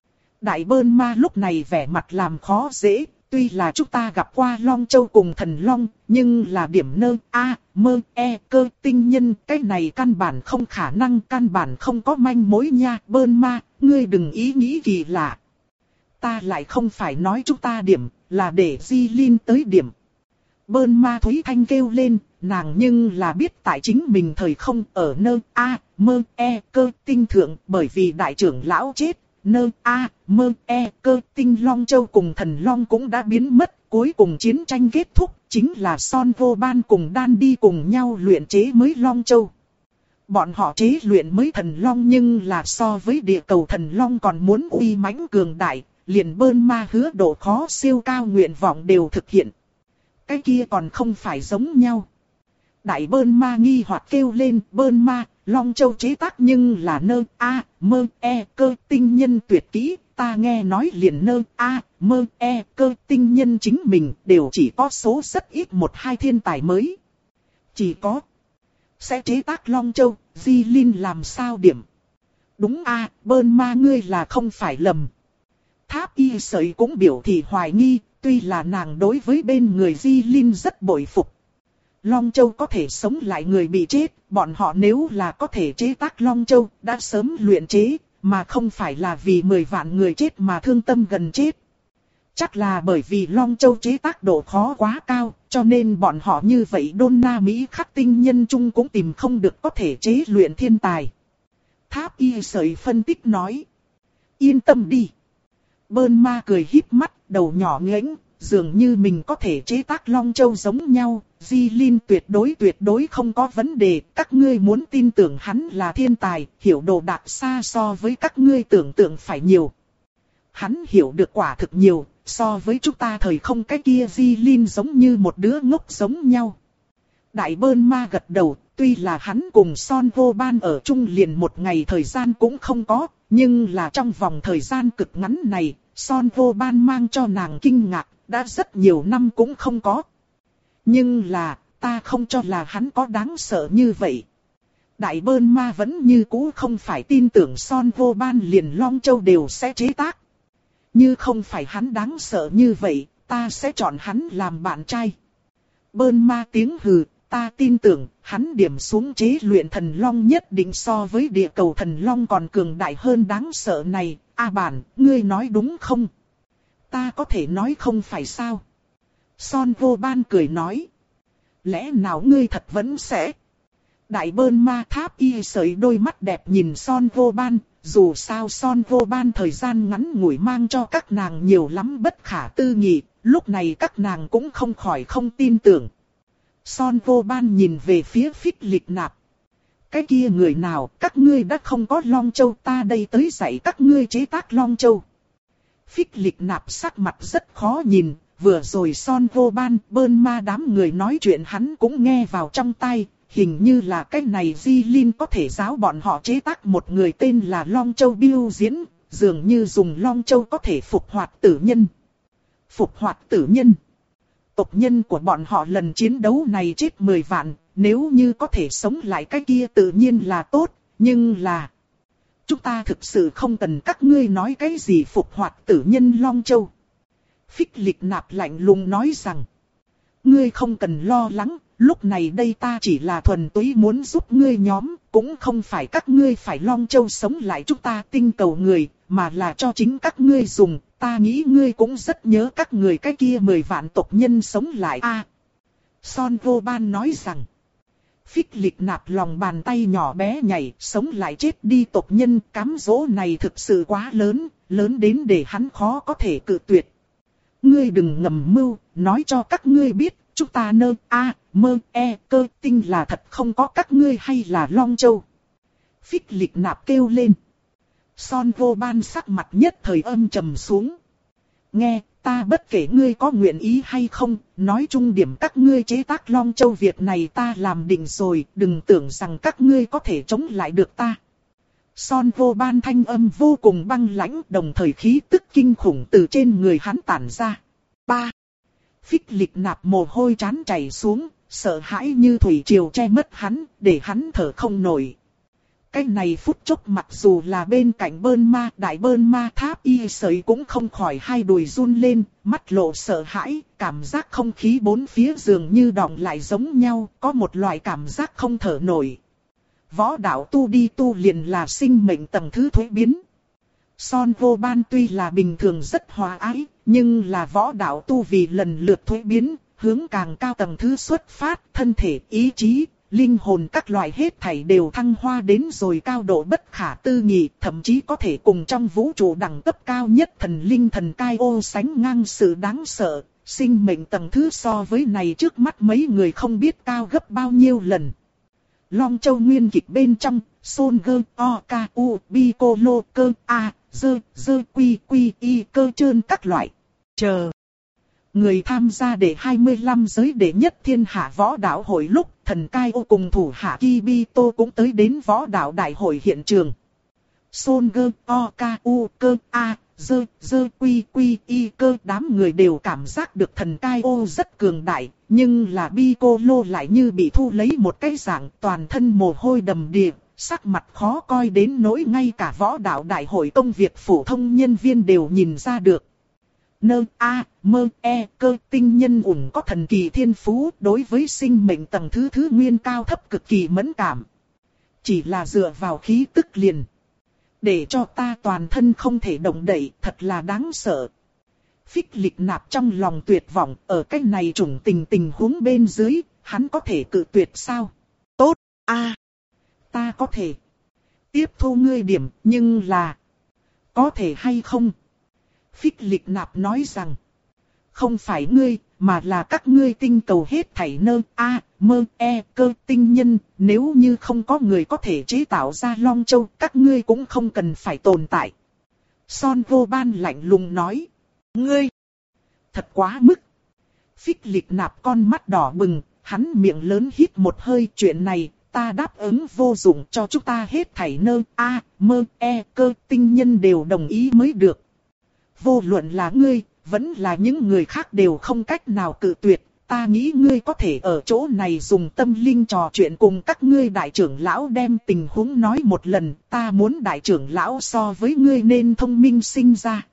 Đại Bơn Ma lúc này vẻ mặt làm khó dễ, tuy là chúng ta gặp qua Long Châu cùng thần Long, nhưng là điểm nơ a mơ e cơ tinh nhân, cái này căn bản không khả năng, căn bản không có manh mối nha. Bơn Ma, ngươi đừng ý nghĩ kỳ lạ. Ta lại không phải nói chúng ta điểm, là để Di Linh tới điểm. Bơn Ma Thúy Thanh kêu lên, nàng nhưng là biết tại chính mình thời không ở nơ a mơ e cơ tinh thượng, bởi vì đại trưởng lão chết. Nơ a mơ e cơ tinh Long Châu cùng thần Long cũng đã biến mất, cuối cùng chiến tranh kết thúc, chính là Son Vô Ban cùng Đan đi cùng nhau luyện chế mới Long Châu. Bọn họ chế luyện mới thần Long nhưng là so với địa cầu thần Long còn muốn uy mãnh cường đại, liền Bơn Ma hứa độ khó siêu cao nguyện vọng đều thực hiện. Cái kia còn không phải giống nhau. Đại Bơn Ma nghi hoặc kêu lên, Bơn Ma, Long Châu chế tác nhưng là nơ a mơ e cơ tinh nhân tuyệt kỹ, ta nghe nói liền nơ a mơ e cơ tinh nhân chính mình đều chỉ có số rất ít một hai thiên tài mới. Chỉ có sẽ chế tác Long Châu, Di Linh làm sao điểm? Đúng a, Bơn Ma ngươi là không phải lầm. Tháp y sợi cũng biểu thị hoài nghi, tuy là nàng đối với bên người Di Linh rất bội phục. Long Châu có thể sống lại người bị chết, bọn họ nếu là có thể chế tác Long Châu, đã sớm luyện chế, mà không phải là vì mười vạn người chết mà thương tâm gần chết. Chắc là bởi vì Long Châu chế tác độ khó quá cao, cho nên bọn họ như vậy đôn na Mỹ khắc tinh nhân chung cũng tìm không được có thể chế luyện thiên tài. Tháp y sợi phân tích nói. Yên tâm đi. Bơn Ma cười híp mắt, đầu nhỏ nghếnh, dường như mình có thể chế tác Long Châu giống nhau. Di Linh tuyệt đối tuyệt đối không có vấn đề, các ngươi muốn tin tưởng hắn là thiên tài, hiểu đồ đạc xa so với các ngươi tưởng tượng phải nhiều. Hắn hiểu được quả thực nhiều, so với chúng ta thời không cái kia Di Linh giống như một đứa ngốc giống nhau. Đại Bơn Ma gật đầu, tuy là hắn cùng Son Vô Ban ở chung liền một ngày thời gian cũng không có, nhưng là trong vòng thời gian cực ngắn này, Son Vô Ban mang cho nàng kinh ngạc, đã rất nhiều năm cũng không có. Nhưng là, ta không cho là hắn có đáng sợ như vậy. Đại Bơn Ma vẫn như cũ không phải tin tưởng Son Vô Ban liền Long Châu đều sẽ chế tác. Như không phải hắn đáng sợ như vậy, ta sẽ chọn hắn làm bạn trai. Bơn Ma tiếng hừ, ta tin tưởng, hắn điểm xuống chế luyện thần Long nhất định so với địa cầu thần Long còn cường đại hơn đáng sợ này. A bản, ngươi nói đúng không? Ta có thể nói không phải sao? Son Vô Ban cười nói. Lẽ nào ngươi thật vẫn sẽ? Đại Bơn Ma Tháp y sợi đôi mắt đẹp nhìn Son Vô Ban. Dù sao Son Vô Ban thời gian ngắn ngủi mang cho các nàng nhiều lắm bất khả tư nghị. Lúc này các nàng cũng không khỏi không tin tưởng. Son Vô Ban nhìn về phía Phích Lịch Nạp. Cái kia người nào, các ngươi đã không có Long Châu, ta đây tới dạy các ngươi chế tác Long Châu. Phích Lịch Nạp sắc mặt rất khó nhìn, vừa rồi Son Vô Ban, Bơn Ma đám người nói chuyện hắn cũng nghe vào trong tai, hình như là cái này Di Linh có thể giáo bọn họ chế tác một người tên là Long Châu biểu diễn, dường như dùng Long Châu có thể phục hoạt tử nhân. Phục hoạt tử nhân. Tộc nhân của bọn họ lần chiến đấu này chết mười vạn, nếu như có thể sống lại cái kia tự nhiên là tốt, nhưng là Chúng ta thực sự không cần các ngươi nói cái gì phục hoạt tử nhân Long Châu. Phích Lịch Nạp lạnh lùng nói rằng. Ngươi không cần lo lắng, lúc này đây ta chỉ là thuần túy muốn giúp ngươi nhóm, cũng không phải các ngươi phải Long Châu sống lại chúng ta tinh cầu người, mà là cho chính các ngươi dùng. Ta nghĩ ngươi cũng rất nhớ các người cái kia mười vạn tộc nhân sống lại a. À, Son Goban nói rằng. Phích Lịch Nạp lòng bàn tay nhỏ bé nhảy, sống lại chết đi tộc nhân, cám dỗ này thực sự quá lớn, lớn đến để hắn khó có thể cự tuyệt. Ngươi đừng ngầm mưu, nói cho các ngươi biết, chúng ta nơ, a, mơ, e, cơ, tinh là thật không có các ngươi hay là Long Châu. Phích Lịch Nạp kêu lên. Son Goban sắc mặt nhất thời âm trầm xuống. Nghe, ta bất kể ngươi có nguyện ý hay không, nói chung điểm các ngươi chế tác Long Châu việc này ta làm định rồi, đừng tưởng rằng các ngươi có thể chống lại được ta. Son Goban thanh âm vô cùng băng lãnh, đồng thời khí tức kinh khủng từ trên người hắn tản ra. Ba. Phích Lịch Nạp mồ hôi trán chảy xuống, sợ hãi như thủy triều che mất hắn, để hắn thở không nổi. Cái này phút chốc mặc dù là bên cạnh bơn ma, đại bơn ma tháp y sợi cũng không khỏi hai đùi run lên, mắt lộ sợ hãi, cảm giác không khí bốn phía dường như đọng lại giống nhau, có một loại cảm giác không thở nổi. Võ đạo tu đi tu liền là sinh mệnh tầng thứ thuế biến. Son Goban tuy là bình thường rất hòa ái, nhưng là võ đạo tu vì lần lượt thuế biến, hướng càng cao tầng thứ xuất phát, thân thể, ý chí, linh hồn các loại hết thảy đều thăng hoa đến rồi cao độ bất khả tư nghị, thậm chí có thể cùng trong vũ trụ đẳng cấp cao nhất thần linh thần cai ô sánh ngang sự đáng sợ, sinh mệnh tầng thứ so với này trước mắt mấy người không biết cao gấp bao nhiêu lần. Long Châu nguyên kịch bên trong, Son Gơ, O, K, U, Bi, Cô, Lô, Cơ, A, Dơ, Dơ, Quy, Quy, Y, Cơ trơn các loại. Chờ. Người tham gia để hai mươi lăm giới đệ nhất thiên hạ võ đạo hội lúc, thần cai ô cùng thủ hạ Kibito cũng tới đến võ đạo đại hội hiện trường. Son Gơ, O, K, U, Cơ, A, Dơ, Dơ, Quy, Quy, Y, Cơ đám người đều cảm giác được thần cai ô rất cường đại, nhưng là Piccolo lại như bị thu lấy một cái dạng toàn thân mồ hôi đầm đìa, sắc mặt khó coi đến nỗi ngay cả võ đạo đại hội công việc phổ thông nhân viên đều nhìn ra được. Nơ, A, mơ, e, cơ tinh nhân ủng có thần kỳ thiên phú đối với sinh mệnh tầng thứ thứ nguyên cao thấp cực kỳ mẫn cảm. Chỉ là dựa vào khí tức liền. Để cho ta toàn thân không thể động đậy thật là đáng sợ. Phích Lịch Nạp trong lòng tuyệt vọng ở cái này trùng tình tình huống bên dưới, hắn có thể cự tuyệt sao? Tốt, a, ta có thể tiếp thu ngươi điểm, nhưng là có thể hay không? Phích Lịch Nạp nói rằng, không phải ngươi, mà là các ngươi tinh cầu hết thảy nơ, a, mơ, e, cơ tinh nhân, nếu như không có người có thể chế tạo ra Long Châu, các ngươi cũng không cần phải tồn tại. Son Goban lạnh lùng nói, ngươi, thật quá mức. Phích Lịch Nạp con mắt đỏ bừng, hắn miệng lớn hít một hơi, chuyện này, ta đáp ứng vô dụng, cho chúng ta hết thảy nơ, a, mơ, e, cơ tinh nhân đều đồng ý mới được. Vô luận là ngươi, vẫn là những người khác đều không cách nào cự tuyệt, ta nghĩ ngươi có thể ở chỗ này dùng tâm linh trò chuyện cùng các ngươi đại trưởng lão đem tình huống nói một lần, ta muốn đại trưởng lão so với ngươi nên thông minh sinh ra.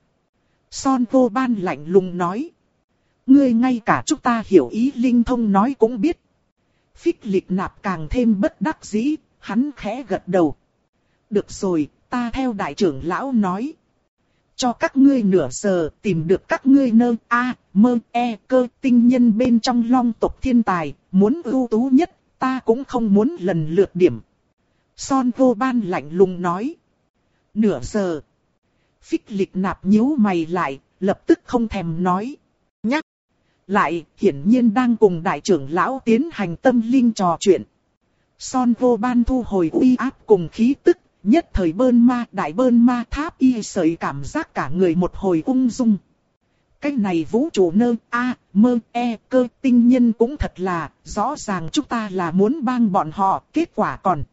Son Goban lạnh lùng nói, ngươi ngay cả chúng ta hiểu ý linh thông nói cũng biết. Phích Lịch Nạp càng thêm bất đắc dĩ, hắn khẽ gật đầu. Được rồi, ta theo đại trưởng lão nói. Cho các ngươi nửa giờ tìm được các ngươi nơ, a, mơ, e, cơ tinh nhân bên trong long tộc thiên tài, muốn ưu tú nhất, ta cũng không muốn lần lượt điểm. Son Goban lạnh lùng nói. Nửa giờ. Phích Lịch Nạp nhíu mày lại, lập tức không thèm nói. Nhắc lại, hiển nhiên đang cùng đại trưởng lão tiến hành tâm linh trò chuyện. Son Goban thu hồi uy áp cùng khí tức. Nhất thời bơn ma, đại bơn ma tháp y sợi cảm giác cả người một hồi ung dung. Cái này vũ trụ nơ, a, mơ, e, cơ tinh nhân cũng thật là, rõ ràng chúng ta là muốn bang bọn họ, kết quả còn.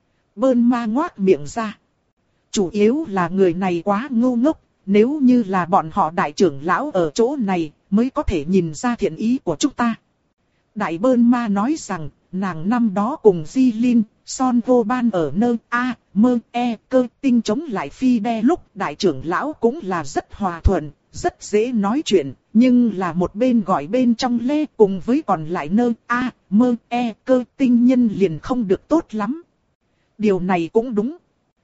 Bơn ma ngoác miệng ra. Chủ yếu là người này quá ngu ngốc, nếu như là bọn họ đại trưởng lão ở chỗ này, mới có thể nhìn ra thiện ý của chúng ta. Đại Bơn Ma nói rằng, nàng năm đó cùng Di Linh, Son Vô Ban ở nơi A, Mơ, E, Cơ Tinh chống lại Phi Đe lúc đại trưởng lão cũng là rất hòa thuận, rất dễ nói chuyện, nhưng là một bên gọi bên trong lê cùng với còn lại nơi A, Mơ, E, Cơ Tinh nhân liền không được tốt lắm. Điều này cũng đúng.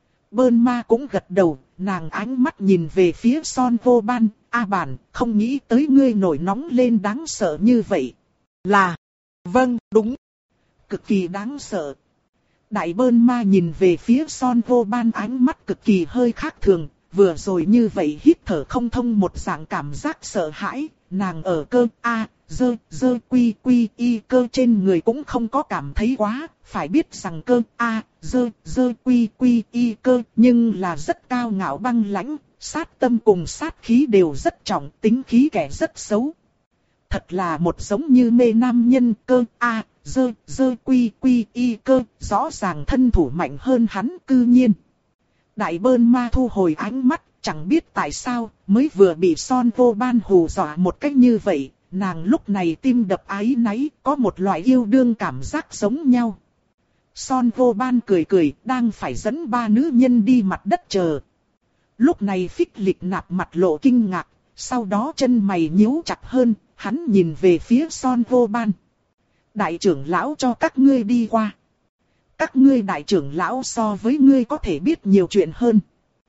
Bơn Ma cũng gật đầu, nàng ánh mắt nhìn về phía Son Vô Ban, A Bản, không nghĩ tới ngươi nổi nóng lên đáng sợ như vậy. Là, vâng, đúng. Cực kỳ đáng sợ. Đại Bơn Ma nhìn về phía Son Vô Ban ánh mắt cực kỳ hơi khác thường, vừa rồi như vậy hít thở không thông một dạng cảm giác sợ hãi, nàng ở cơ A, dơ, dơ quy quy y cơ trên người cũng không có cảm thấy quá, phải biết rằng cơ A, dơ, dơ quy quy y cơ nhưng là rất cao ngạo băng lãnh, sát tâm cùng sát khí đều rất trọng, tính khí kẻ rất xấu. Thật là một giống như mê nam nhân cơ A, dơ, dơ quy quy y cơ, rõ ràng thân thủ mạnh hơn hắn cư nhiên. Đại Bơn Ma thu hồi ánh mắt, chẳng biết tại sao, mới vừa bị Son Vô Ban hù dọa một cách như vậy, nàng lúc này tim đập áy náy, có một loại yêu đương cảm giác giống nhau. Son Vô Ban cười cười, đang phải dẫn ba nữ nhân đi mặt đất chờ. Lúc này Phích Lịch Nạp mặt lộ kinh ngạc, sau đó chân mày nhíu chặt hơn, hắn nhìn về phía Son Vô Ban. Đại trưởng lão cho các ngươi đi qua. Các ngươi đại trưởng lão so với ngươi có thể biết nhiều chuyện hơn.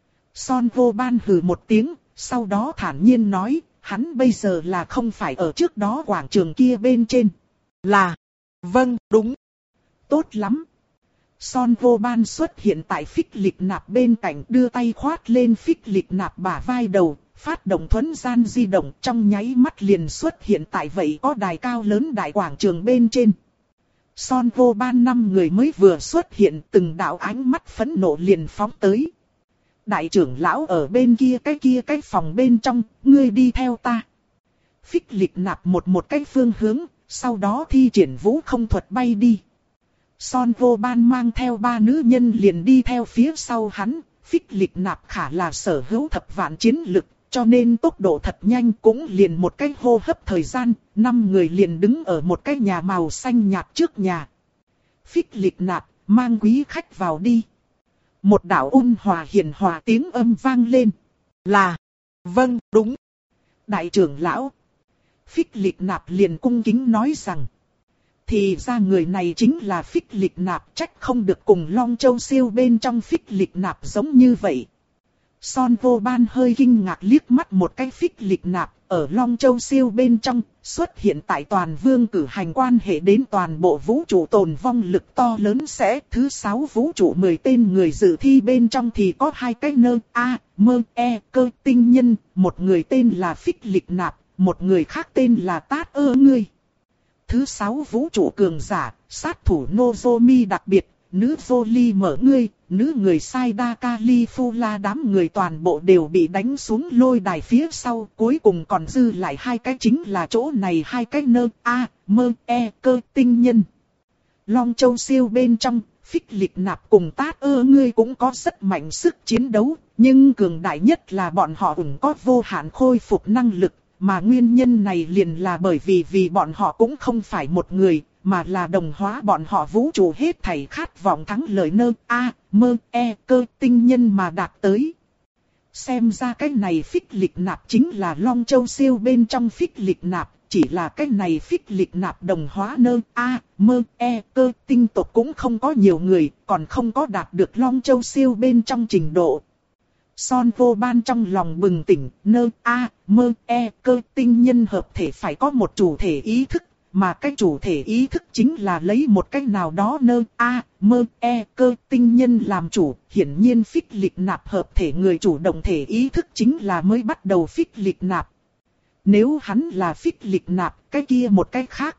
Son Vô Ban hừ một tiếng, sau đó thản nhiên nói, hắn bây giờ là không phải ở trước đó quảng trường kia bên trên. Là, vâng, đúng, tốt lắm. Son Vô Ban xuất hiện tại Phích Lịch Nạp bên cạnh, đưa tay khoát lên Phích Lịch Nạp bả vai đầu, phát động thuấn gian di động, trong nháy mắt liền xuất hiện tại vậy có đài cao lớn đại quảng trường bên trên. Son Vô Ban năm người mới vừa xuất hiện, từng đạo ánh mắt phẫn nộ liền phóng tới. Đại trưởng lão ở bên kia cái kia cái phòng bên trong, ngươi đi theo ta. Phích Lịch Nạp một một cái phương hướng, sau đó thi triển vũ không thuật bay đi. Son Vô Ban mang theo ba nữ nhân liền đi theo phía sau hắn, Phích Lịch Nạp khả là sở hữu thập vạn chiến lực, cho nên tốc độ thật nhanh, cũng liền một cái hô hấp thời gian, năm người liền đứng ở một cái nhà màu xanh nhạt trước nhà. Phích Lịch Nạp, mang quý khách vào đi. Một đạo ôn hòa hiền hòa tiếng âm vang lên. Là, vâng, đúng. Đại trưởng lão. Phích Lịch Nạp liền cung kính nói rằng. Thì ra người này chính là Phích Lịch Nạp, trách không được cùng Long Châu Siêu bên trong Phích Lịch Nạp giống như vậy. Son Vô Ban hơi kinh ngạc liếc mắt một cái Phích Lịch Nạp, ở Long Châu Siêu bên trong, xuất hiện tại toàn vương cử hành quan hệ đến toàn bộ vũ trụ tồn vong lực to lớn sẽ. Thứ sáu vũ trụ mười tên người dự thi bên trong thì có hai cái nơ A, Mơ, E, Cơ tinh nhân, một người tên là Phích Lịch Nạp, một người khác tên là Tát Ơ Ngươi. Thứ sáu vũ trụ cường giả, sát thủ Nozomi đặc biệt, nữ Jolie mở ngươi, nữ người Saida Califula đám người toàn bộ đều bị đánh xuống lôi đài phía sau, cuối cùng còn dư lại hai cái chính là chỗ này hai cái nơ A, Mơ, E, Cơ tinh nhân. Long Châu Siêu bên trong, Phích Lịch Nạp cùng Tát Ơ Ngươi cũng có rất mạnh sức chiến đấu, nhưng cường đại nhất là bọn họ cũng có vô hạn khôi phục năng lực. Mà nguyên nhân này liền là bởi vì vì bọn họ cũng không phải một người, mà là đồng hóa bọn họ vũ trụ hết thảy khát vọng thắng lợi nơ A, Mơ, E, Cơ tinh nhân mà đạt tới. Xem ra cái này Phích Lịch Nạp chính là Long Châu Siêu bên trong Phích Lịch Nạp, chỉ là cái này Phích Lịch Nạp đồng hóa nơ A, Mơ, E, Cơ tinh tộc cũng không có nhiều người, còn không có đạt được Long Châu Siêu bên trong trình độ. Son Vô Ban trong lòng bừng tỉnh, nơ A, Mơ, E, Cơ tinh nhân hợp thể phải có một chủ thể ý thức, mà cái chủ thể ý thức chính là lấy một cách nào đó nơ A, Mơ, E, Cơ tinh nhân làm chủ. Hiển nhiên Phích Lịch Nạp hợp thể người chủ động thể ý thức chính là mới bắt đầu Phích Lịch Nạp. Nếu hắn là Phích Lịch Nạp, cái kia một cách khác.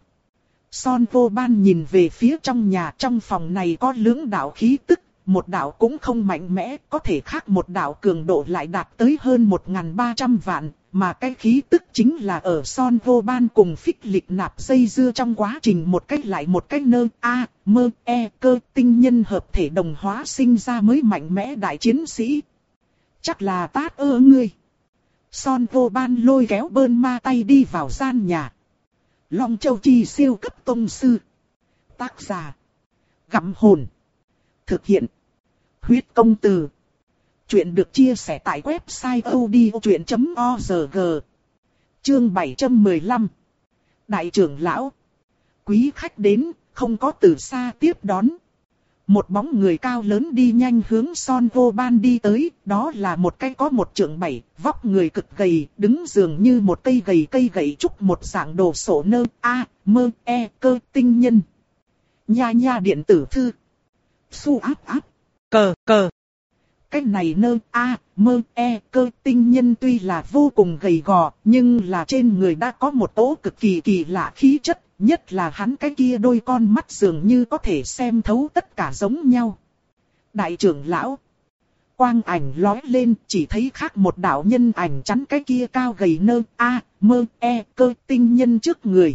Son Vô Ban nhìn về phía trong nhà, trong phòng này có lưỡng đạo khí tức. Một đạo cũng không mạnh mẽ, có thể khác một đạo cường độ lại đạt tới hơn một nghìn ba trăm vạn, mà cái khí tức chính là ở Son Vô Ban cùng Phích Lịch Nạp dây dưa trong quá trình một cách lại một cách nơ A, Mơ, E, Cơ tinh nhân hợp thể đồng hóa sinh ra mới mạnh mẽ đại chiến sĩ. Chắc là Tát Ơ Ngươi. Son Vô Ban lôi kéo Bơn Ma tay đi vào gian nhà. Long Châu Chi siêu cấp tông sư. Tác giả. Gặm hồn. Thực hiện. Huyết công từ. Chuyện được chia sẻ tại website odchuyện chấm org. Chương bảy trăm mười lăm. Đại trưởng lão. Quý khách đến, không có từ xa tiếp đón. Một bóng người cao lớn đi nhanh hướng Son Vô Ban đi tới, đó là một cái có một trượng bảy, vóc người cực gầy, đứng dường như một cây gầy cây gậy trúc một dạng đồ sổ nơ, a, mơ, e, cơ, tinh nhân. Nha nha điện tử thư. Su áp áp. Cờ, cờ. Cái này nơ, a, mơ, e, cơ, tinh nhân tuy là vô cùng gầy gò, nhưng là trên người đã có một tố cực kỳ kỳ lạ khí chất. Nhất là hắn cái kia đôi con mắt dường như có thể xem thấu tất cả giống nhau. Đại trưởng lão. Quang ảnh lói lên, chỉ thấy khác một đạo nhân ảnh chắn cái kia cao gầy nơ, a, mơ, e, cơ, tinh nhân trước người.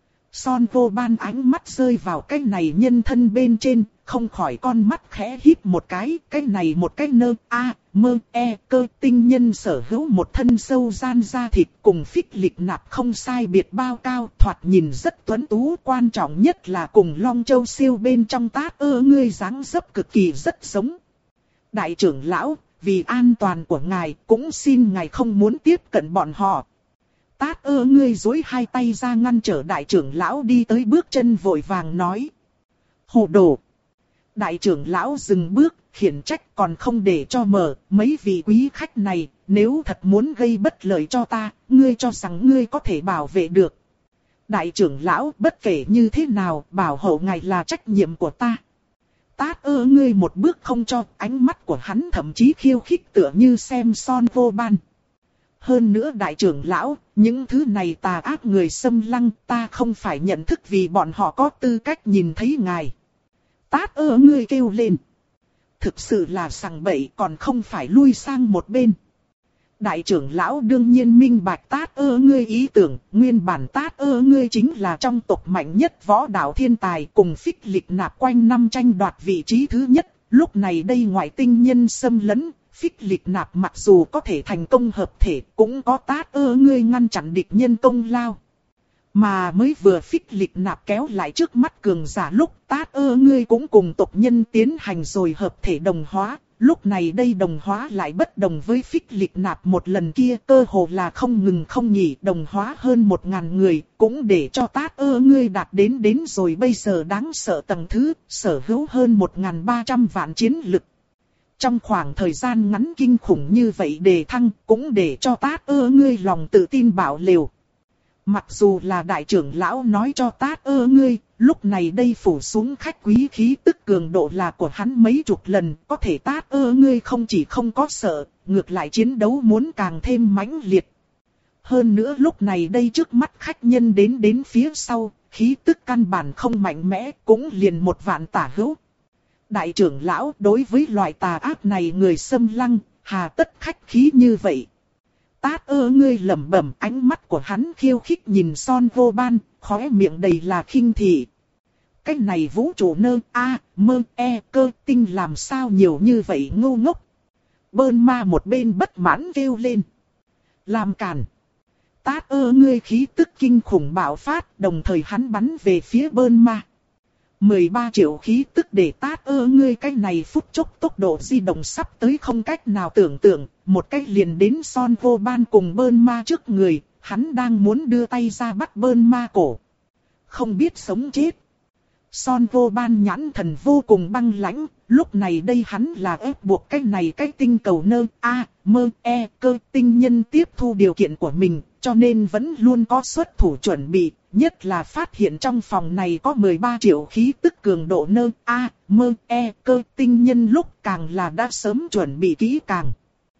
Son Vô Ban ánh mắt rơi vào cái này nhân thân bên trên, không khỏi con mắt khẽ híp một cái, cái này một cái nơ, a, mơ, e, cơ, tinh nhân sở hữu một thân sâu gian da thịt cùng phích lịch nạp không sai biệt bao cao, thoạt nhìn rất tuấn tú, quan trọng nhất là cùng Long Châu siêu bên trong Tát Ơ ngươi dáng dấp cực kỳ rất giống. Đại trưởng lão, vì an toàn của ngài, cũng xin ngài không muốn tiếp cận bọn họ. Tát Ơ ngươi duỗi hai tay ra ngăn trở đại trưởng lão đi tới bước chân vội vàng nói. Hồ đồ. Đại trưởng lão dừng bước, khiển trách còn không để cho mở, mấy vị quý khách này, nếu thật muốn gây bất lợi cho ta, ngươi cho rằng ngươi có thể bảo vệ được. Đại trưởng lão, bất kể như thế nào, bảo hộ ngài là trách nhiệm của ta. Tát Ơ ngươi một bước không cho, ánh mắt của hắn thậm chí khiêu khích tựa như xem Son Vô Ban. Hơn nữa đại trưởng lão, những thứ này tà ác người xâm lăng, ta không phải nhận thức vì bọn họ có tư cách nhìn thấy ngài. Tát Ơ ngươi kêu lên. Thực sự là sằng bậy, còn không phải lui sang một bên. Đại trưởng lão đương nhiên minh bạch Tát Ơ ngươi ý tưởng, nguyên bản Tát Ơ ngươi chính là trong tộc mạnh nhất võ đạo thiên tài, cùng phích lịch nạp quanh năm tranh đoạt vị trí thứ nhất. Lúc này đây ngoại tinh nhân xâm lấn, phích lịch nạp mặc dù có thể thành công hợp thể, cũng có Tát Ơ ngươi ngăn chặn địch nhân công lao. Mà mới vừa phích lịch nạp kéo lại trước mắt cường giả lúc, Tát Ơ ngươi cũng cùng tộc nhân tiến hành rồi hợp thể đồng hóa. Lúc này đây đồng hóa lại bất đồng với phích lịch nạp một lần kia, cơ hồ là không ngừng không nghỉ, đồng hóa hơn một ngàn người, cũng để cho Tát Ơ ngươi đạt đến đến rồi bây giờ đáng sợ tầng thứ, sở hữu hơn một ngàn ba trăm vạn chiến lực. Trong khoảng thời gian ngắn kinh khủng như vậy đề thăng, cũng để cho Tát Ơ ngươi lòng tự tin bạo liều. Mặc dù là đại trưởng lão nói cho Tát Ơ ngươi, lúc này đây phủ xuống khách quý khí tức cường độ là của hắn mấy chục lần, có thể Tát Ơ ngươi không chỉ không có sợ, ngược lại chiến đấu muốn càng thêm mãnh liệt. Hơn nữa lúc này đây trước mắt khách nhân đến đến phía sau, khí tức căn bản không mạnh mẽ, cũng liền một vạn tả hữu. Đại trưởng lão đối với loại tà ác này người xâm lăng, hà tất khách khí như vậy. Tát Ơ ngươi lẩm bẩm, ánh mắt của hắn khiêu khích nhìn Son Vô Ban, khóe miệng đầy là khinh thị. Cái này vũ trụ nơ, a, mơ, e, cơ, tinh làm sao nhiều như vậy ngu ngốc. Bơn ma một bên bất mãn kêu lên. Làm cản. Tát Ơ ngươi khí tức kinh khủng bạo phát, đồng thời hắn bắn về phía bơn ma. mười ba triệu khí tức để Tát Ơ ngươi cái này phút chốc tốc độ di động sắp tới không cách nào tưởng tượng, một cách liền đến Son Vô Ban cùng bơn ma trước người, hắn đang muốn đưa tay ra bắt bơn ma cổ. Không biết sống chết. Son Vô Ban nhãn thần vô cùng băng lãnh, lúc này đây hắn là ép buộc cái này cái tinh cầu nơ, a, mơ, e, cơ tinh nhân tiếp thu điều kiện của mình, cho nên vẫn luôn có xuất thủ chuẩn bị. Nhất là phát hiện trong phòng này có mười ba triệu khí tức cường độ nơ, a, mơ, e, cơ tinh nhân lúc càng là đã sớm chuẩn bị kỹ càng.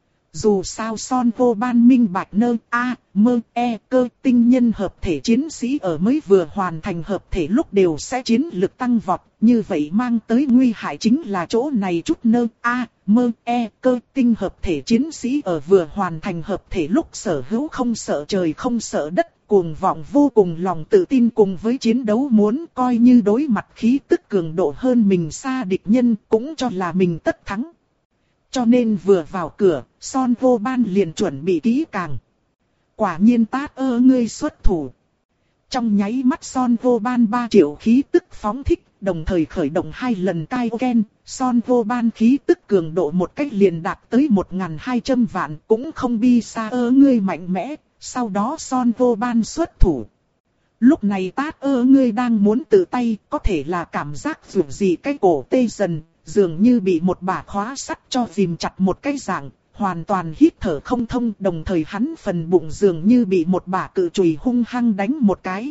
Dù sao Son Vô Ban minh bạch nơ, a, mơ, e, cơ tinh nhân hợp thể chiến sĩ ở mới vừa hoàn thành hợp thể lúc đều sẽ chiến lực tăng vọt. Như vậy mang tới nguy hại chính là chỗ này chút nơ, a, mơ, e, cơ tinh hợp thể chiến sĩ ở vừa hoàn thành hợp thể lúc sở hữu không sợ trời không sợ đất, cuồng vọng vô cùng lòng tự tin cùng với chiến đấu muốn coi như đối mặt khí tức cường độ hơn mình xa địch nhân cũng cho là mình tất thắng. Cho nên vừa vào cửa, Son Vô Ban liền chuẩn bị kỹ càng. Quả nhiên Tát Ơ ngươi xuất thủ. Trong nháy mắt Son Vô Ban ba triệu khí tức phóng thích, đồng thời khởi động hai lần Kaioken, Son Vô Ban khí tức cường độ một cách liền đạt tới một nghìn hai trăm vạn, cũng không bi xa ơ ngươi mạnh mẽ, sau đó Son Vô Ban xuất thủ. Lúc này Tát ơ ngươi đang muốn tự tay, có thể là cảm giác dù gì cái cổ tê dần, dường như bị một bả khóa sắt cho ghim chặt một cái dạng, hoàn toàn hít thở không thông, đồng thời hắn phần bụng dường như bị một bả cự chùy hung hăng đánh một cái.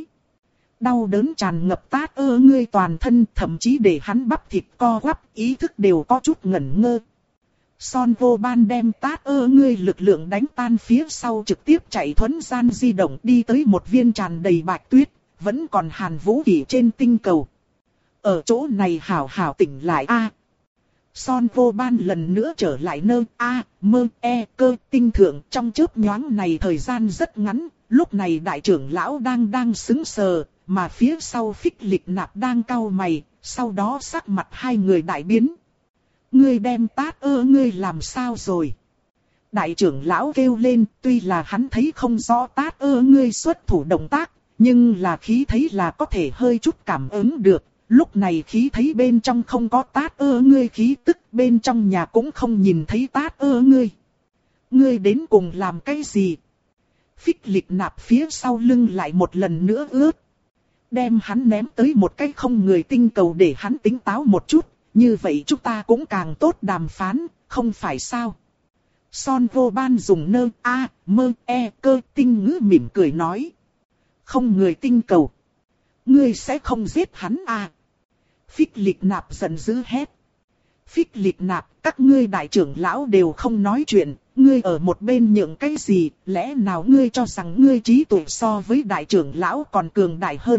Đau đớn tràn ngập Tát ơ ngươi toàn thân, thậm chí để hắn bắp thịt co quắp, ý thức đều có chút ngẩn ngơ. Son Vô Ban đem Tát ơ ngươi lực lượng đánh tan phía sau, trực tiếp chạy thuấn gian di động đi tới một viên tràn đầy bạch tuyết, vẫn còn hàn vũ kỷ trên tinh cầu. Ở chỗ này hảo hảo tỉnh lại a. Son Vô Ban lần nữa trở lại nơi A, mơ, e, cơ, tinh thượng, trong chớp nhoáng này thời gian rất ngắn, lúc này đại trưởng lão đang đang sững sờ, mà phía sau Phích Lịch Nạp đang cau mày, sau đó sắc mặt hai người đại biến. Ngươi đem Tát ơ ngươi làm sao rồi? Đại trưởng lão kêu lên, tuy là hắn thấy không rõ Tát ơ ngươi xuất thủ động tác, nhưng là khí thấy là có thể hơi chút cảm ứng được. Lúc này khí thấy bên trong không có Tát ơ ngươi khí tức, bên trong nhà cũng không nhìn thấy Tát ơ ngươi. Ngươi đến cùng làm cái gì? Phích Lịch Nạp phía sau lưng lại một lần nữa ướt. Đem hắn ném tới một cái không người tinh cầu để hắn tỉnh táo một chút, như vậy chúng ta cũng càng tốt đàm phán, không phải sao? Son Vô Ban dùng nơ, a, mơ, e, cơ, tinh ngữ mỉm cười nói. Không người tinh cầu. Ngươi sẽ không giết hắn à? Phích Lịch Nạp giận dữ hét. Phích Lịch Nạp, các ngươi đại trưởng lão đều không nói chuyện, ngươi ở một bên nhượng cái gì, lẽ nào ngươi cho rằng ngươi trí tuệ so với đại trưởng lão còn cường đại hơn?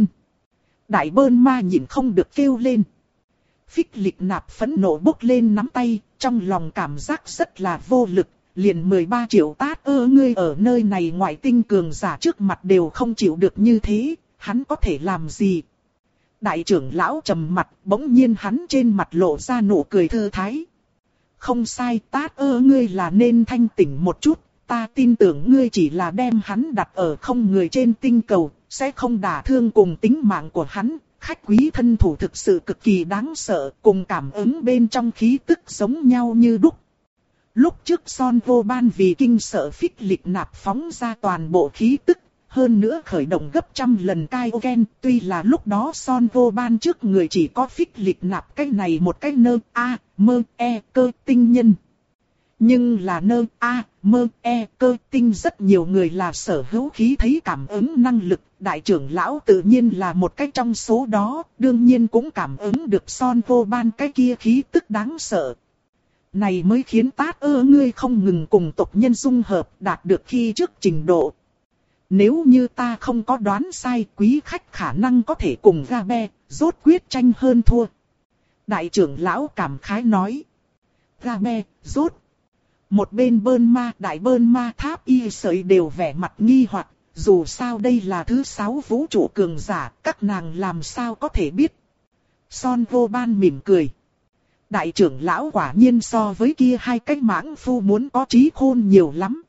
Đại Bơn Ma nhìn không được kêu lên. Phích Lịch Nạp phẫn nộ bốc lên nắm tay, trong lòng cảm giác rất là vô lực, liền mười ba triệu Tát ơ ngươi ở nơi này ngoại tinh cường giả trước mặt đều không chịu được như thế, hắn có thể làm gì? Đại trưởng lão trầm mặt, bỗng nhiên hắn trên mặt lộ ra nụ cười thư thái. Không sai, Tát ơ ngươi là nên thanh tỉnh một chút, ta tin tưởng ngươi chỉ là đem hắn đặt ở không người trên tinh cầu, sẽ không đả thương cùng tính mạng của hắn. Khách quý thân thủ thực sự cực kỳ đáng sợ, cùng cảm ứng bên trong khí tức giống nhau như đúc. Lúc trước Son Vô Ban vì kinh sợ Phích Lịch Nạp phóng ra toàn bộ khí tức, hơn nữa khởi động gấp trăm lần Kaioken, tuy là lúc đó Son Vô Ban trước người chỉ có Phích Lịch Nạp cái này một cái nơ, a, mơ, e, cơ, tinh nhân. Nhưng là nơ, a, mơ, e, cơ, tinh rất nhiều người là sở hữu khí thấy cảm ứng năng lực, đại trưởng lão tự nhiên là một cái trong số đó, đương nhiên cũng cảm ứng được Son Vô Ban cái kia khí tức đáng sợ. Này mới khiến Tát ơ ngươi không ngừng cùng tộc nhân dung hợp, đạt được khi trước trình độ. Nếu như ta không có đoán sai, quý khách khả năng có thể cùng Gabe, rốt quyết tranh hơn thua. Đại trưởng lão cảm khái nói. Gabe, rốt. Một bên Bơn Ma, đại Bơn Ma Tháp Y Sợi đều vẻ mặt nghi hoặc, dù sao đây là thứ sáu vũ trụ cường giả, các nàng làm sao có thể biết. Son Vô Ban mỉm cười. Đại trưởng lão quả nhiên so với kia hai cái mãng phu muốn có trí khôn nhiều lắm.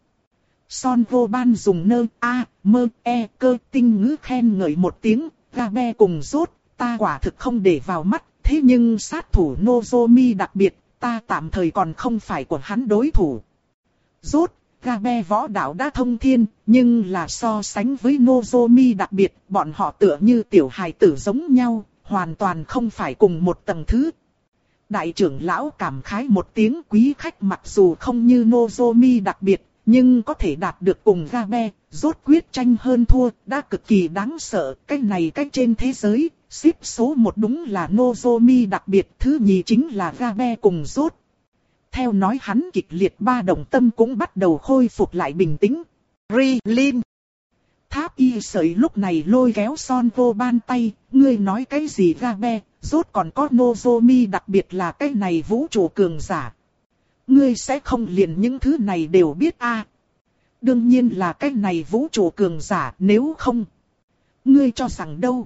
Son Vô Ban dùng nơ, a, mơ, e, cơ, tinh ngữ khen ngợi một tiếng, Gabe cùng rốt, ta quả thực không để vào mắt, thế nhưng sát thủ Nozomi đặc biệt, ta tạm thời còn không phải của hắn đối thủ. Rốt, Gabe võ đạo đã thông thiên, nhưng là so sánh với Nozomi đặc biệt, bọn họ tựa như tiểu hài tử giống nhau, hoàn toàn không phải cùng một tầng thứ. Đại trưởng lão cảm khái một tiếng, quý khách mặc dù không như Nozomi đặc biệt, nhưng có thể đạt được cùng Gabe, rốt quyết tranh hơn thua, đã cực kỳ đáng sợ. Cái này cách trên thế giới, xếp số một đúng là Nozomi đặc biệt, thứ nhì chính là Gabe cùng rốt. Theo nói hắn kịch liệt ba động tâm cũng bắt đầu khôi phục lại bình tĩnh. Rilin. Tháp Y Sợi lúc này lôi kéo Son Vô Ban tay, ngươi nói cái gì Gabe, rốt còn có Nozomi đặc biệt là cái này vũ trụ cường giả. Ngươi sẽ không liền những thứ này đều biết a? À? Đương nhiên là cái này vũ trụ cường giả, nếu không. Ngươi cho rằng đâu?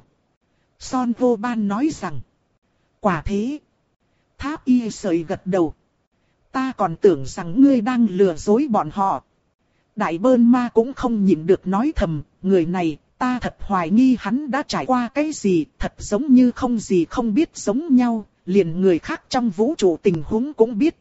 Son Vô Ban nói rằng. Quả thế. Tháp Y Sợi gật đầu. Ta còn tưởng rằng ngươi đang lừa dối bọn họ. Đại Bơn Ma cũng không nhịn được nói thầm, người này, ta thật hoài nghi hắn đã trải qua cái gì, thật giống như không gì không biết giống nhau, liền người khác trong vũ trụ tình huống cũng biết.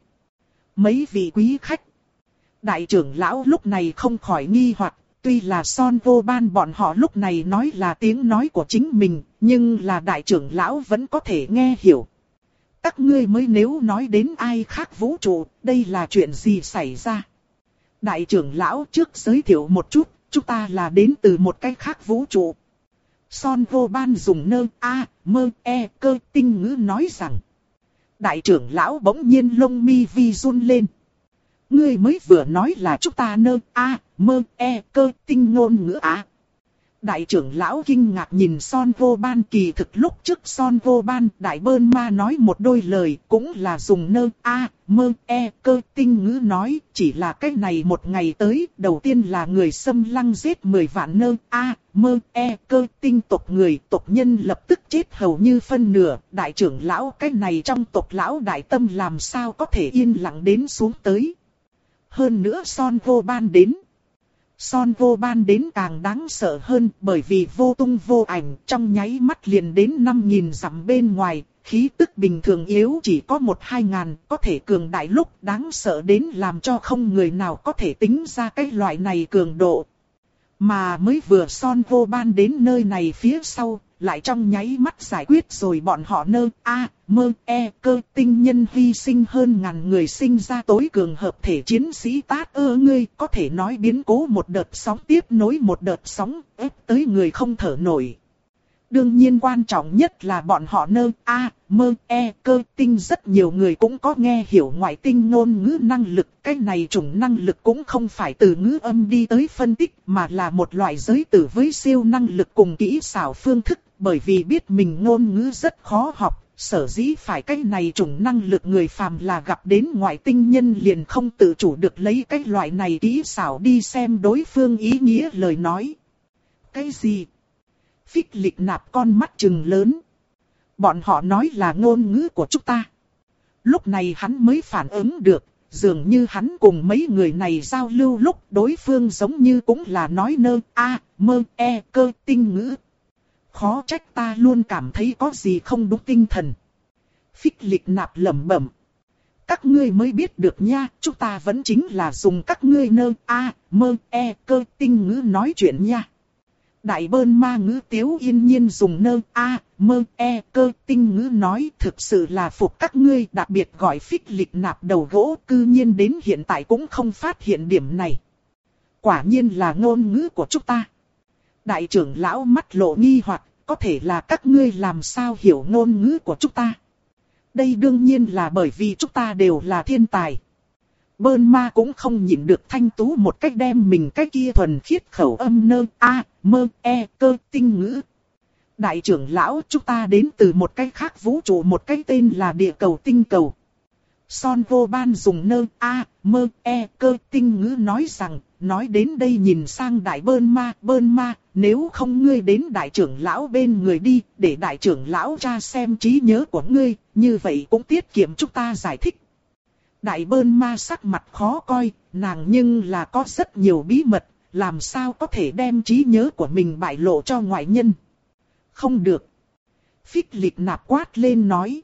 Mấy vị quý khách. Đại trưởng lão lúc này không khỏi nghi hoặc, tuy là Son Vô Ban bọn họ lúc này nói là tiếng nói của chính mình, nhưng là đại trưởng lão vẫn có thể nghe hiểu. Các ngươi mới nếu nói đến ai khác vũ trụ, đây là chuyện gì xảy ra? Đại trưởng lão trước giới thiệu một chút, chúng ta là đến từ một cái khác vũ trụ. Son Vô Ban dùng nơ, a, mơ, e, cơ tinh ngữ nói rằng. Đại trưởng lão bỗng nhiên lông mi vi run lên. Ngươi mới vừa nói là chúng ta nơ, a, mơ, e, cơ tinh ngôn ngữ á. Đại trưởng lão kinh ngạc nhìn Son Vô Ban, kỳ thực lúc trước Son Vô Ban Đại Bơn Ma nói một đôi lời cũng là dùng nơ, a, mơ, e, cơ tinh ngữ nói, chỉ là cái này một ngày tới, đầu tiên là người xâm lăng giết mười vạn nơ, a, mơ, e, cơ tinh tộc người, tộc nhân lập tức chết hầu như phân nửa, đại trưởng lão cái này trong tộc lão đại tâm làm sao có thể yên lặng đến xuống tới. Hơn nữa Son Vô Ban đến. Son Vô Ban đến càng đáng sợ hơn bởi vì vô tung vô ảnh trong nháy mắt liền đến năm nghìn dặm bên ngoài, khí tức bình thường yếu chỉ có một hai ngàn, có thể cường đại lúc đáng sợ đến làm cho không người nào có thể tính ra cái loại này cường độ. Mà mới vừa Son Vô Ban đến nơi này phía sau, lại trong nháy mắt giải quyết rồi bọn họ nơ, a, mơ, e, cơ tinh nhân hy sinh hơn ngàn người sinh ra tối cường hợp thể chiến sĩ tát ơ ngươi có thể nói biến cố một đợt sóng tiếp nối một đợt sóng ép tới người không thở nổi. Đương nhiên quan trọng nhất là bọn họ nơ, a, mơ, e, cơ tinh rất nhiều người cũng có nghe hiểu ngoại tinh ngôn ngữ năng lực. Cái này chủng năng lực cũng không phải từ ngữ âm đi tới phân tích mà là một loại giới tử với siêu năng lực cùng kỹ xảo phương thức. Bởi vì biết mình ngôn ngữ rất khó học, sở dĩ phải cái này chủng năng lực người phàm là gặp đến ngoại tinh nhân liền không tự chủ được lấy cái loại này kỹ xảo đi xem đối phương ý nghĩa lời nói. Cái gì? Phích Lịch Nạp con mắt trừng lớn. Bọn họ nói là ngôn ngữ của chúng ta. Lúc này hắn mới phản ứng được, dường như hắn cùng mấy người này giao lưu lúc đối phương giống như cũng là nói nơ, a, mơ, e, cơ tinh ngữ. Khó trách ta luôn cảm thấy có gì không đúng tinh thần. Phích Lịch Nạp lẩm bẩm. Các ngươi mới biết được nha, chúng ta vẫn chính là dùng các ngươi nơ, a, mơ, e, cơ tinh ngữ nói chuyện nha. Đại Bơn Ma ngữ Tiếu yên nhiên dùng nơ, a, mơ, e, cơ tinh ngữ nói thực sự là phục các ngươi, đặc biệt gọi Phích Lịch Nạp đầu gỗ, cư nhiên đến hiện tại cũng không phát hiện điểm này. Quả nhiên là ngôn ngữ của chúng ta. Đại trưởng lão mắt lộ nghi hoặc, có thể là các ngươi làm sao hiểu ngôn ngữ của chúng ta. Đây đương nhiên là bởi vì chúng ta đều là thiên tài. Bơn Ma cũng không nhịn được thanh tú một cách đem mình cái kia thuần khiết khẩu âm nơ, a, mơ, e, cơ tinh ngữ. Đại trưởng lão chúng ta đến từ một cái khác vũ trụ, một cái tên là địa cầu tinh cầu. Son Vô Ban dùng nơ, a, mơ, e, cơ tinh ngữ nói rằng, nói đến đây nhìn sang đại Bơn Ma, Bơn Ma, nếu không ngươi đến đại trưởng lão bên người đi, để đại trưởng lão tra xem trí nhớ của ngươi, như vậy cũng tiết kiệm chúng ta giải thích. Đại Bơn Ma sắc mặt khó coi, nàng nhưng là có rất nhiều bí mật, làm sao có thể đem trí nhớ của mình bại lộ cho ngoại nhân. Không được. Phích Lịch Nạp quát lên nói.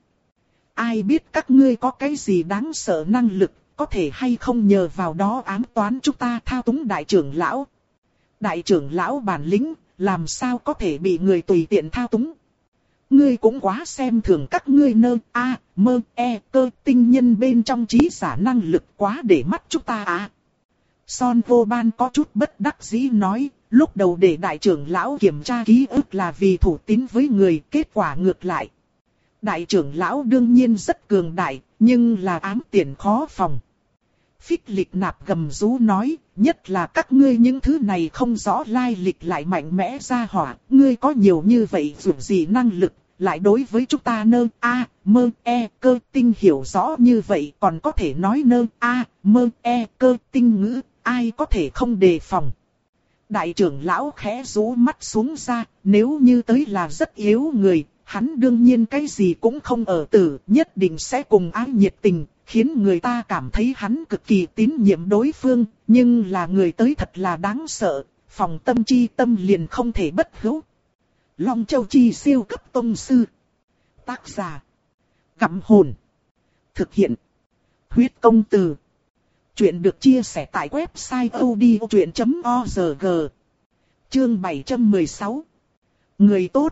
Ai biết các ngươi có cái gì đáng sợ năng lực, có thể hay không nhờ vào đó ám toán chúng ta thao túng đại trưởng lão. Đại trưởng lão bản lĩnh, làm sao có thể bị người tùy tiện thao túng. Ngươi cũng quá xem thường các ngươi nơ, a, mơ, e, cơ tinh nhân bên trong trí giả năng lực quá để mắt chúng ta à. Son Vô Ban có chút bất đắc dĩ nói, lúc đầu để đại trưởng lão kiểm tra ký ức là vì thủ tín với người, kết quả ngược lại. Đại trưởng lão đương nhiên rất cường đại, nhưng là ám tiền khó phòng. Phích Lịch Nạp gầm rú nói, nhất là các ngươi những thứ này không rõ lai lịch lại mạnh mẽ ra hỏa, ngươi có nhiều như vậy dù gì năng lực, lại đối với chúng ta nơ, a, mơ, e, cơ tinh hiểu rõ như vậy còn có thể nói nơ, a, mơ, e, cơ tinh ngữ, ai có thể không đề phòng. Đại trưởng lão khẽ rũ mắt xuống ra, nếu như tới là rất yếu người, hắn đương nhiên cái gì cũng không ở tử, nhất định sẽ cùng ái nhiệt tình, khiến người ta cảm thấy hắn cực kỳ tín nhiệm đối phương, nhưng là người tới thật là đáng sợ, phòng tâm chi tâm liền không thể bất hữu. Long Châu chi siêu cấp tông sư. Tác giả. Gặm hồn. Thực hiện. Huyết công từ. Chuyện được chia sẻ tại website odchuyện chấm org. Chương bảy trăm mười sáu. Người tốt.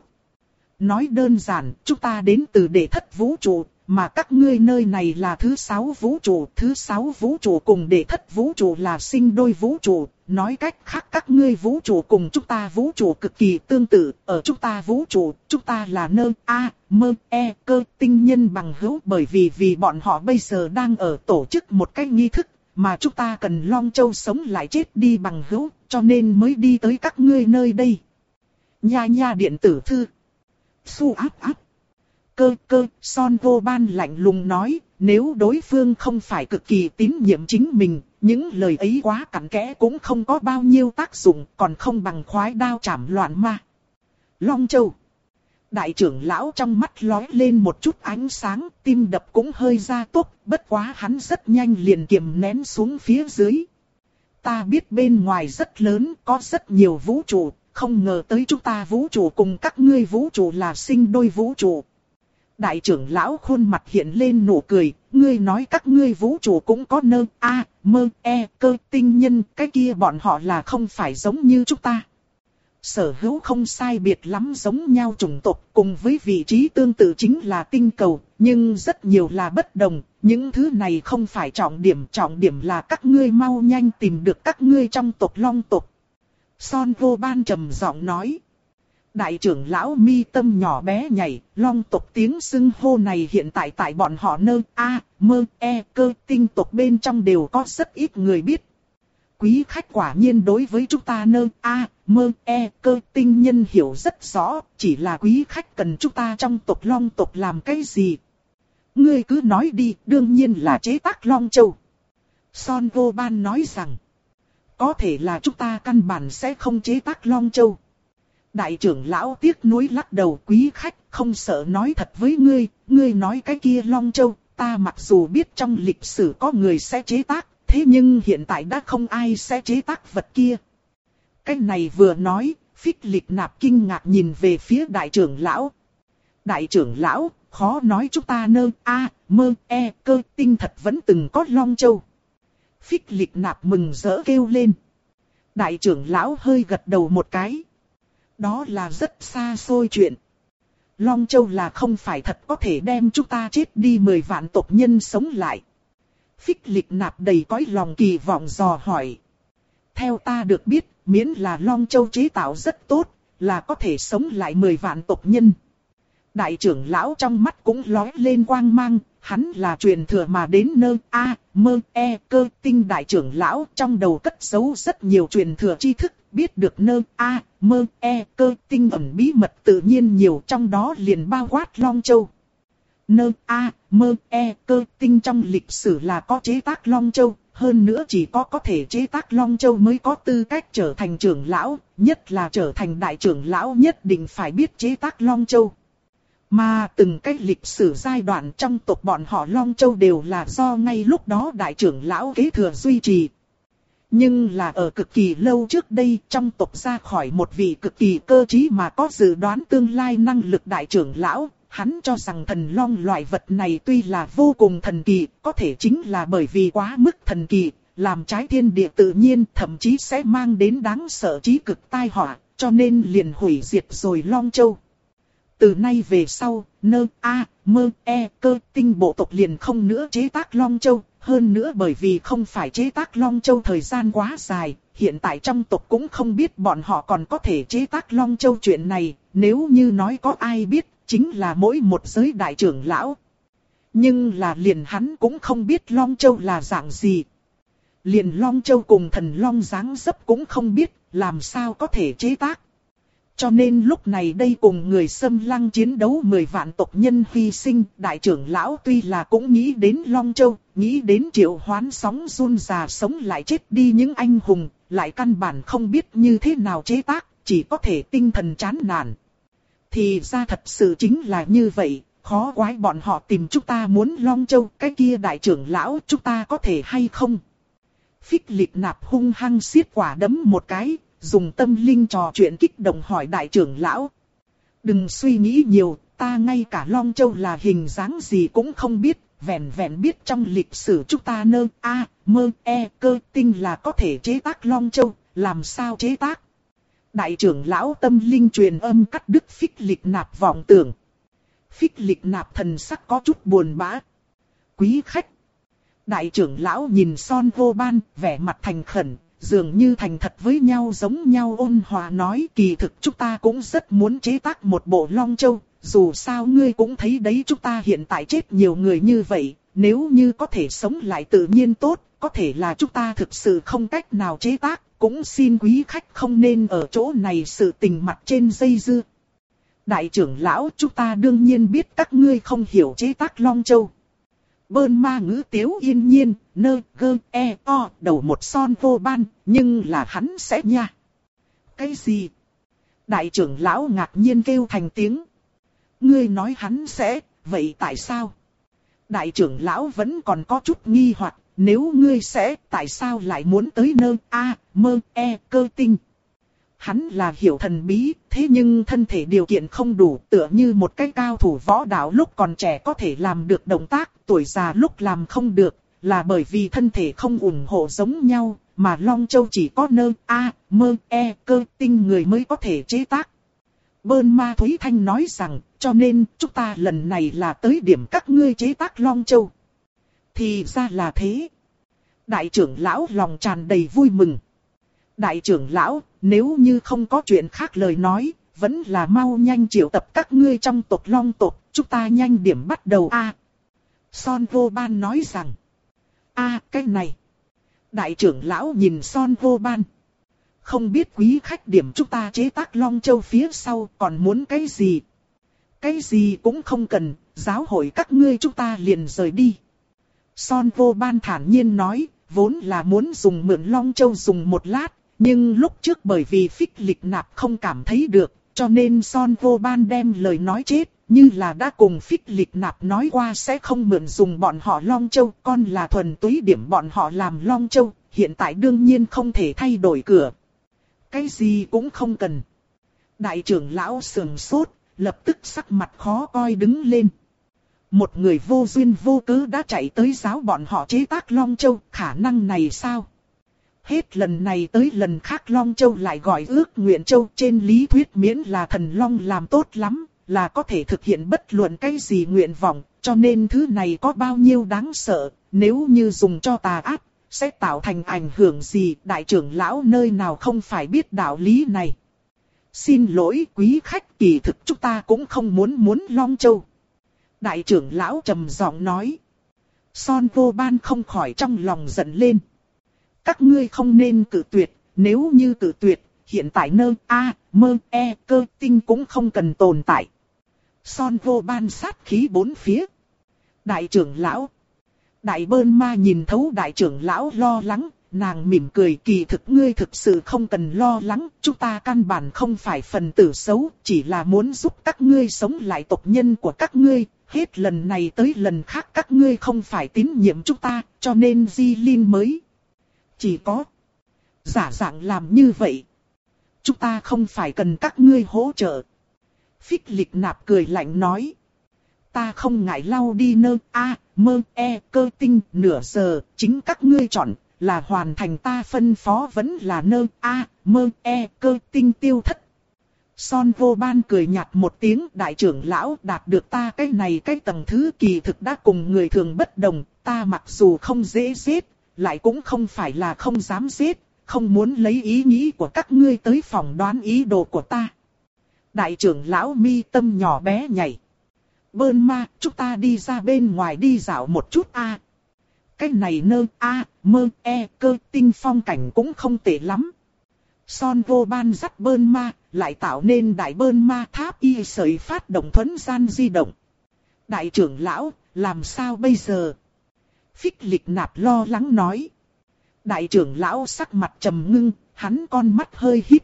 Nói đơn giản, chúng ta đến từ đệ thất vũ trụ, mà các ngươi nơi này là thứ sáu vũ trụ. Thứ sáu vũ trụ cùng đệ thất vũ trụ là sinh đôi vũ trụ. Nói cách khác các ngươi vũ trụ cùng chúng ta vũ trụ cực kỳ tương tự. Ở chúng ta vũ trụ, chúng ta là nơ, a, mơ, e, cơ, tinh nhân bằng hữu. Bởi vì vì bọn họ bây giờ đang ở tổ chức một cái nghi thức, mà chúng ta cần Long Châu sống lại chết đi bằng hữu, cho nên mới đi tới các ngươi nơi đây. Nha nha điện tử thư. Su áp áp. Cơ cơ, Son Vô Ban lạnh lùng nói, nếu đối phương không phải cực kỳ tín nhiệm chính mình, những lời ấy quá cặn kẽ cũng không có bao nhiêu tác dụng, còn không bằng khoái đao chảm loạn ma. Long Châu. Đại trưởng lão trong mắt lóe lên một chút ánh sáng, tim đập cũng hơi gia tốc, bất quá hắn rất nhanh liền kiềm nén xuống phía dưới. Ta biết bên ngoài rất lớn, có rất nhiều vũ trụ, không ngờ tới chúng ta vũ trụ cùng các ngươi vũ trụ là sinh đôi vũ trụ. Đại trưởng lão khuôn mặt hiện lên nụ cười, ngươi nói các ngươi vũ trụ cũng có nơ, a, mơ, e, cơ, tinh nhân, cái kia bọn họ là không phải giống như chúng ta. Sở hữu không sai biệt lắm giống nhau chủng tộc, cùng với vị trí tương tự chính là tinh cầu, nhưng rất nhiều là bất đồng, những thứ này không phải trọng điểm, trọng điểm là các ngươi mau nhanh tìm được các ngươi trong tộc Long tộc. Son Vô Ban trầm giọng nói. Đại trưởng lão mi tâm nhỏ bé nhảy, Long tộc tiếng xưng hô này hiện tại tại bọn họ nơ, a, mơ, e, cơ, tinh tộc bên trong đều có rất ít người biết. Quý khách quả nhiên đối với chúng ta nơ, a, mơ, e, cơ, tinh nhân hiểu rất rõ, chỉ là quý khách cần chúng ta trong tộc Long tộc làm cái gì. Ngươi cứ nói đi, đương nhiên là chế tác Long Châu. Son Vô Ban nói rằng, có thể là chúng ta căn bản sẽ không chế tác Long Châu. Đại trưởng lão tiếc nuối lắc đầu, quý khách không sợ nói thật với ngươi, ngươi nói cái kia Long Châu, ta mặc dù biết trong lịch sử có người sẽ chế tác, thế nhưng hiện tại đã không ai sẽ chế tác vật kia. Cái này vừa nói, Phích Lịch Nạp kinh ngạc nhìn về phía đại trưởng lão. Đại trưởng lão, khó nói chúng ta nơ, a, mơ, e, cơ, tinh thật vẫn từng có Long Châu. Phích Lịch Nạp mừng rỡ kêu lên. Đại trưởng lão hơi gật đầu một cái. Đó là rất xa xôi chuyện. Long Châu là không phải thật có thể đem chúng ta chết đi mười vạn tộc nhân sống lại. Phích Lịch Nạp đầy cõi lòng kỳ vọng dò hỏi. Theo ta được biết, miễn là Long Châu chế tạo rất tốt, là có thể sống lại mười vạn tộc nhân. Đại trưởng lão trong mắt cũng lóe lên quang mang, hắn là truyền thừa mà đến nơ, a, mơ, e, cơ, tinh đại trưởng lão trong đầu cất giấu rất nhiều truyền thừa tri thức, biết được nơ, a, mơ, e, cơ, tinh ẩn bí mật tự nhiên nhiều, trong đó liền bao quát Long Châu. Nơ, a, mơ, e, cơ, tinh trong lịch sử là có chế tác Long Châu, hơn nữa chỉ có có thể chế tác Long Châu mới có tư cách trở thành trưởng lão, nhất là trở thành đại trưởng lão nhất định phải biết chế tác Long Châu. Mà từng cái lịch sử giai đoạn trong tộc bọn họ Long Châu đều là do ngay lúc đó đại trưởng lão kế thừa duy trì. Nhưng là ở cực kỳ lâu trước đây trong tộc ra khỏi một vị cực kỳ cơ trí mà có dự đoán tương lai năng lực đại trưởng lão. Hắn cho rằng thần long loại vật này tuy là vô cùng thần kỳ, có thể chính là bởi vì quá mức thần kỳ, làm trái thiên địa tự nhiên thậm chí sẽ mang đến đáng sợ chí cực tai họa, cho nên liền hủy diệt rồi Long Châu. Từ nay về sau, nơ, a, mơ, e, cơ, tinh bộ tộc liền không nữa chế tác Long Châu, hơn nữa bởi vì không phải chế tác Long Châu thời gian quá dài, hiện tại trong tộc cũng không biết bọn họ còn có thể chế tác Long Châu chuyện này, nếu như nói có ai biết, chính là mỗi một giới đại trưởng lão. Nhưng là liền hắn cũng không biết Long Châu là dạng gì. Liền Long Châu cùng thần Long dáng dấp cũng không biết, làm sao có thể chế tác. Cho nên lúc này đây cùng người xâm lăng chiến đấu mười vạn tộc nhân hy sinh, đại trưởng lão tuy là cũng nghĩ đến Long Châu, nghĩ đến triệu hoán sóng run già sống lại chết đi những anh hùng, lại căn bản không biết như thế nào chế tác, chỉ có thể tinh thần chán nản. Thì ra thật sự chính là như vậy, khó quái bọn họ tìm chúng ta muốn Long Châu, cái kia đại trưởng lão chúng ta có thể hay không? Phích Lịch Nạp hung hăng siết quả đấm một cái, dùng tâm linh trò chuyện kích động hỏi đại trưởng lão. Đừng suy nghĩ nhiều, ta ngay cả Long Châu là hình dáng gì cũng không biết, vẹn vẹn biết trong lịch sử chúng ta nơ a mơ e cơ tinh là có thể chế tác Long Châu, làm sao chế tác? Đại trưởng lão tâm linh truyền âm cắt đứt Phích Lịch Nạp vọng tưởng. Phích Lịch Nạp thần sắc có chút buồn bã. Quý khách. Đại trưởng lão nhìn Son Vô Ban, vẻ mặt thành khẩn, dường như thành thật với nhau giống nhau ôn hòa nói kỳ thực chúng ta cũng rất muốn chế tác một bộ Long Châu, dù sao ngươi cũng thấy đấy chúng ta hiện tại chết nhiều người như vậy, nếu như có thể sống lại tự nhiên tốt, có thể là chúng ta thực sự không cách nào chế tác, cũng xin quý khách không nên ở chỗ này sự tình mặt trên dây dưa. Đại trưởng lão chúng ta đương nhiên biết các ngươi không hiểu chế tác Long Châu. Bơn ma ngữ tiếu yên nhiên, nơ, gơ, e, o, đầu một Son Vô Ban, nhưng là hắn sẽ nha. Cái gì? Đại trưởng lão ngạc nhiên kêu thành tiếng. Ngươi nói hắn sẽ, vậy tại sao? Đại trưởng lão vẫn còn có chút nghi hoặc, nếu ngươi sẽ, tại sao lại muốn tới nơ, a, mơ, e, cơ tinh? Hắn là hiểu thần bí, thế nhưng thân thể điều kiện không đủ, tựa như một cái cao thủ võ đạo lúc còn trẻ có thể làm được động tác, tuổi già lúc làm không được, là bởi vì thân thể không ủng hộ giống nhau, mà Long Châu chỉ có nơ, a, mơ, e, cơ tinh người mới có thể chế tác. Bơn ma Thúy Thanh nói rằng, cho nên chúng ta lần này là tới điểm các ngươi chế tác Long Châu. Thì ra là thế. Đại trưởng lão lòng tràn đầy vui mừng. Đại trưởng lão, nếu như không có chuyện khác lời nói, vẫn là mau nhanh triệu tập các ngươi trong tộc Long tộc, chúng ta nhanh điểm bắt đầu a. Son Vô Ban nói rằng, a cái này. Đại trưởng lão nhìn Son Vô Ban. Không biết quý khách điểm chúng ta chế tác Long Châu phía sau còn muốn cái gì? Cái gì cũng không cần, giáo hội các ngươi chúng ta liền rời đi. Son Vô Ban thản nhiên nói, vốn là muốn dùng mượn Long Châu dùng một lát, nhưng lúc trước bởi vì Phích Lịch Nạp không cảm thấy được, cho nên Son Vô Ban đem lời nói chết, như là đã cùng Phích Lịch Nạp nói qua sẽ không mượn dùng bọn họ Long Châu, con là thuần túy điểm bọn họ làm Long Châu, hiện tại đương nhiên không thể thay đổi cửa. Cái gì cũng không cần. Đại trưởng lão sườn sốt, lập tức sắc mặt khó coi đứng lên. Một người vô duyên vô cớ đã chạy tới giáo bọn họ chế tác Long Châu, khả năng này sao? Hết lần này tới lần khác Long Châu lại gọi ước nguyện Châu, trên lý thuyết miễn là thần Long làm tốt lắm, là có thể thực hiện bất luận cái gì nguyện vọng, cho nên thứ này có bao nhiêu đáng sợ, nếu như dùng cho tà ác, sẽ tạo thành ảnh hưởng gì, đại trưởng lão nơi nào không phải biết đạo lý này. Xin lỗi quý khách, kỳ thực chúng ta cũng không muốn muốn Long Châu. Đại trưởng lão trầm giọng nói. Son Vô Ban không khỏi trong lòng giận lên. Các ngươi không nên cự tuyệt, nếu như cự tuyệt, hiện tại nơ, a, mơ, e, cơ tinh cũng không cần tồn tại. Son Vô Ban sát khí bốn phía. Đại trưởng lão. Đại Bơn Ma nhìn thấu đại trưởng lão lo lắng, nàng mỉm cười, kỳ thực ngươi thực sự không cần lo lắng, chúng ta căn bản không phải phần tử xấu, chỉ là muốn giúp các ngươi sống lại tộc nhân của các ngươi, hết lần này tới lần khác các ngươi không phải tín nhiệm chúng ta, cho nên Di Linh mới. Chỉ có giả dạng làm như vậy. Chúng ta không phải cần các ngươi hỗ trợ. Phích Lịch Nạp cười lạnh nói. Ta không ngại lau đi nơ, a, mơ, e, cơ tinh, nửa giờ, chính các ngươi chọn, là hoàn thành ta phân phó vẫn là nơ, a, mơ, e, cơ tinh tiêu thất. Son Vô Ban cười nhạt một tiếng, đại trưởng lão đạt được ta cái này cái tầng thứ kỳ thực đã cùng người thường bất đồng, ta mặc dù không dễ giết, lại cũng không phải là không dám giết, không muốn lấy ý nghĩ của các ngươi tới phỏng đoán ý đồ của ta. Đại trưởng lão mi tâm nhỏ bé nhảy. Bơn Ma, chúng ta đi ra bên ngoài đi dạo một chút a. À. Cái này nơ, a, mơ, e, cơ tinh phong cảnh cũng không tệ lắm. Son Vô Ban dắt Bơn Ma, lại tạo nên đại Bơn Ma tháp y sợi phát động thuấn gian di động. Đại trưởng lão, làm sao bây giờ? Phích Lịch Nạp lo lắng nói. Đại trưởng lão sắc mặt trầm ngưng, hắn con mắt hơi híp.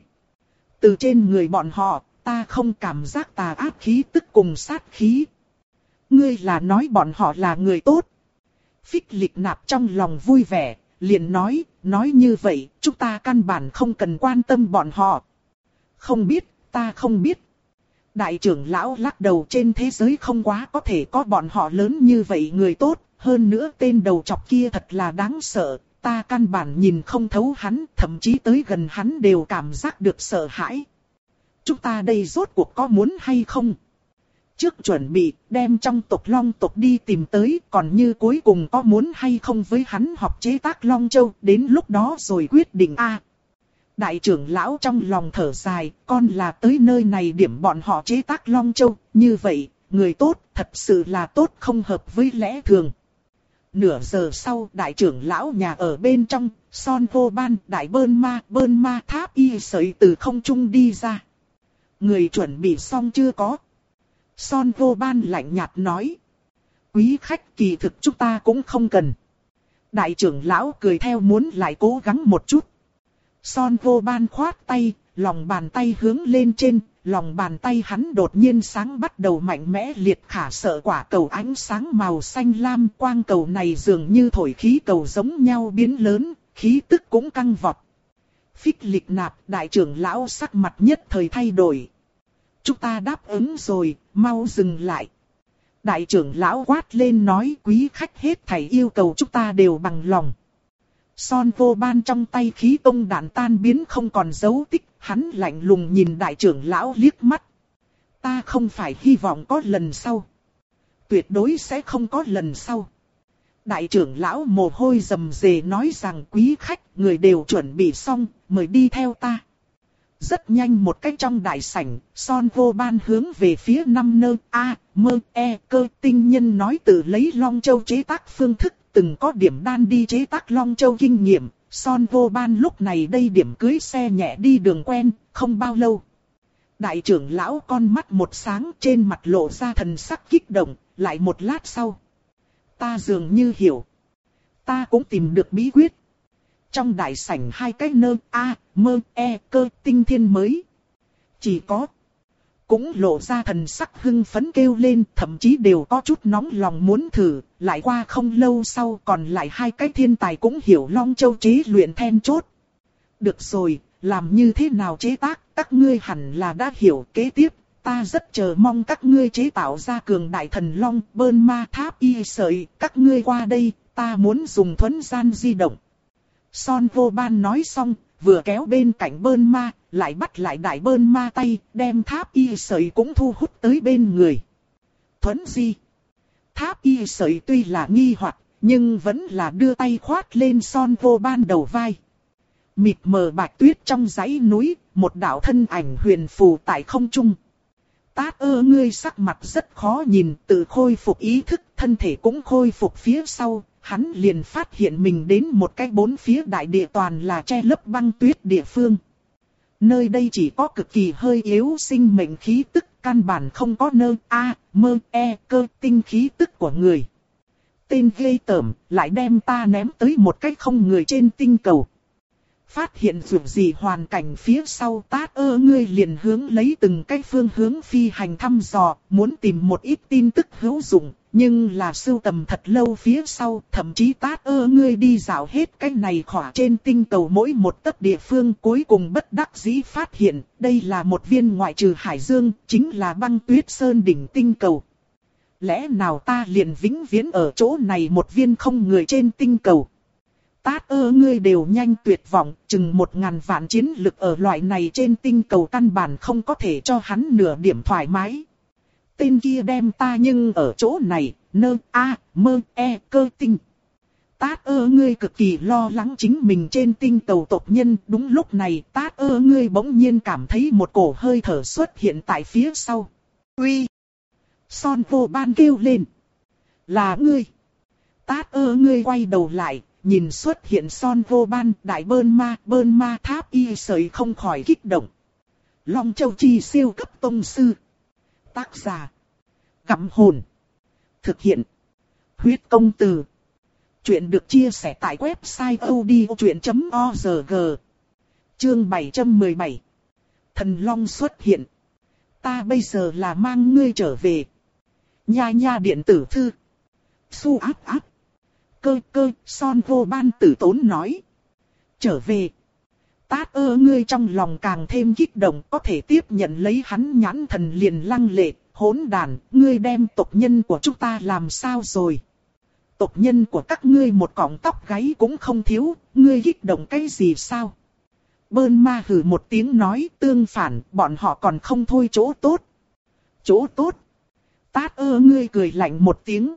Từ trên người bọn họ, ta không cảm giác tà ác khí tức cùng sát khí. Ngươi là nói bọn họ là người tốt. Phích Lịch Nạp trong lòng vui vẻ, liền nói, nói như vậy, chúng ta căn bản không cần quan tâm bọn họ. Không biết, ta không biết. Đại trưởng lão lắc đầu, trên thế giới không quá có thể có bọn họ lớn như vậy người tốt, hơn nữa tên đầu chọc kia thật là đáng sợ, ta căn bản nhìn không thấu hắn, thậm chí tới gần hắn đều cảm giác được sợ hãi. Chúng ta đây rốt cuộc có muốn hay không? Trước chuẩn bị đem trong tộc Long tộc đi tìm tới, còn như cuối cùng có muốn hay không với hắn học chế tác Long Châu, đến lúc đó rồi quyết định a. Đại trưởng lão trong lòng thở dài, con là tới nơi này điểm bọn họ chế tác Long Châu, như vậy, người tốt, thật sự là tốt không hợp với lẽ thường. Nửa giờ sau, đại trưởng lão nhà ở bên trong, Son Vô Ban, đại bơn ma, bơn ma tháp y sợi từ không trung đi ra. Người chuẩn bị xong chưa có? Son Vô Ban lạnh nhạt nói. Quý khách, kỳ thực chúng ta cũng không cần. Đại trưởng lão cười theo, muốn lại cố gắng một chút. Son Vô Ban khoát tay, lòng bàn tay hướng lên trên, lòng bàn tay hắn đột nhiên sáng bắt đầu mạnh mẽ liệt khả sợ quả cầu ánh sáng màu xanh lam. Quang cầu này dường như thổi khí cầu giống nhau biến lớn, khí tức cũng căng vọt. Phích lịch nạp, đại trưởng lão sắc mặt nhất thời thay đổi. Chúng ta đáp ứng rồi, mau dừng lại. Đại trưởng lão quát lên nói, quý khách hết thảy yêu cầu chúng ta đều bằng lòng. Son Vô Ban trong tay khí tông đạn tan biến không còn dấu tích, hắn lạnh lùng nhìn đại trưởng lão liếc mắt. Ta không phải hy vọng có lần sau. Tuyệt đối sẽ không có lần sau. Đại trưởng lão mồ hôi rầm rề nói rằng, quý khách, người đều chuẩn bị xong, mời đi theo ta. Rất nhanh một cách trong đại sảnh, Son Vô Ban hướng về phía năm nơ A, mơ, e, cơ tinh nhân nói tự lấy Long Châu chế tác phương thức, từng có điểm đan đi chế tác Long Châu kinh nghiệm. Son Vô Ban lúc này đây điểm cưới xe nhẹ đi đường quen, không bao lâu. Đại trưởng lão con mắt một sáng, trên mặt lộ ra thần sắc kích động, lại một lát sau. Ta dường như hiểu. Ta cũng tìm được bí quyết. Trong đại sảnh hai cái nơ A, mơ, e, cơ tinh thiên mới. Chỉ có. Cũng lộ ra thần sắc hưng phấn kêu lên, thậm chí đều có chút nóng lòng muốn thử. Lại qua không lâu sau còn lại hai cái thiên tài cũng hiểu Long Châu chế luyện then chốt. Được rồi, làm như thế nào chế tác, các ngươi hẳn là đã hiểu. Kế tiếp, ta rất chờ mong các ngươi chế tạo ra cường đại thần long, bơn ma tháp y sợi. Các ngươi qua đây, ta muốn dùng thuấn gian di động. Son Vô Ban nói xong, vừa kéo bên cạnh bơn ma, lại bắt lại đại bơn ma tay, đem tháp y sợi cũng thu hút tới bên người. Thuấn di. Tháp y sợi tuy là nghi hoặc, nhưng vẫn là đưa tay khoát lên Son Vô Ban đầu vai. Mịt mờ bạch tuyết trong dãy núi, một đạo thân ảnh huyền phù tại không trung. Tát ơ ngươi sắc mặt rất khó nhìn, tự khôi phục ý thức, thân thể cũng khôi phục phía sau. Hắn liền phát hiện mình đến một cái bốn phía đại địa toàn là che lấp băng tuyết địa phương. Nơi đây chỉ có cực kỳ hơi yếu sinh mệnh khí tức, căn bản không có nơ A, mơ, e, cơ tinh khí tức của người. Tên ghê tởm, lại đem ta ném tới một cái không người trên tinh cầu. Phát hiện dù gì hoàn cảnh phía sau, Tát ơ ngươi liền hướng lấy từng cái phương hướng phi hành thăm dò, muốn tìm một ít tin tức hữu dụng. Nhưng là sưu tầm thật lâu phía sau, thậm chí Tát ơ ngươi đi dạo hết cái này khỏa trên tinh cầu mỗi một tấc địa phương, cuối cùng bất đắc dĩ phát hiện, đây là một viên ngoại trừ hải dương, chính là băng tuyết sơn đỉnh tinh cầu. Lẽ nào ta liền vĩnh viễn ở chỗ này một viên không người trên tinh cầu? Tát ơ ngươi đều nhanh tuyệt vọng, chừng một ngàn vạn chiến lực ở loại này trên tinh cầu căn bản không có thể cho hắn nửa điểm thoải mái. Tên kia đem ta nhưng ở chỗ này, nơ, a, mơ, e, cơ tinh. Tát ơ ngươi cực kỳ lo lắng chính mình trên tinh cầu tộc nhân. Đúng lúc này, Tát ơ ngươi bỗng nhiên cảm thấy một cổ hơi thở xuất hiện tại phía sau. Uy! Son Vô Ban kêu lên. Là ngươi! Tát ơ ngươi quay đầu lại, nhìn xuất hiện Son Vô Ban, đại bơn ma, bơn ma tháp y sợi không khỏi kích động. Long Châu chi siêu cấp tông sư. Tác giả. Gặm hồn. Thực hiện. Huyết công từ. Chuyện được chia sẻ tại website odchuyện chấm org. Chương bảy trăm mười bảy. Thần Long xuất hiện. Ta bây giờ là mang ngươi trở về. Nha nha điện tử thư. Su áp áp. Cơ cơ, Son Vô Ban tử tốn nói. Trở về. Tát ơ ngươi trong lòng càng thêm kích động, có thể tiếp nhận lấy hắn nhãn thần liền lăng lệ, hỗn đàn, ngươi đem tộc nhân của chúng ta làm sao rồi? Tộc nhân của các ngươi một cọng tóc gáy cũng không thiếu, ngươi kích động cái gì sao? Bơn ma hừ một tiếng nói, tương phản, bọn họ còn không thôi chỗ tốt. Chỗ tốt? Tát ơ ngươi cười lạnh một tiếng.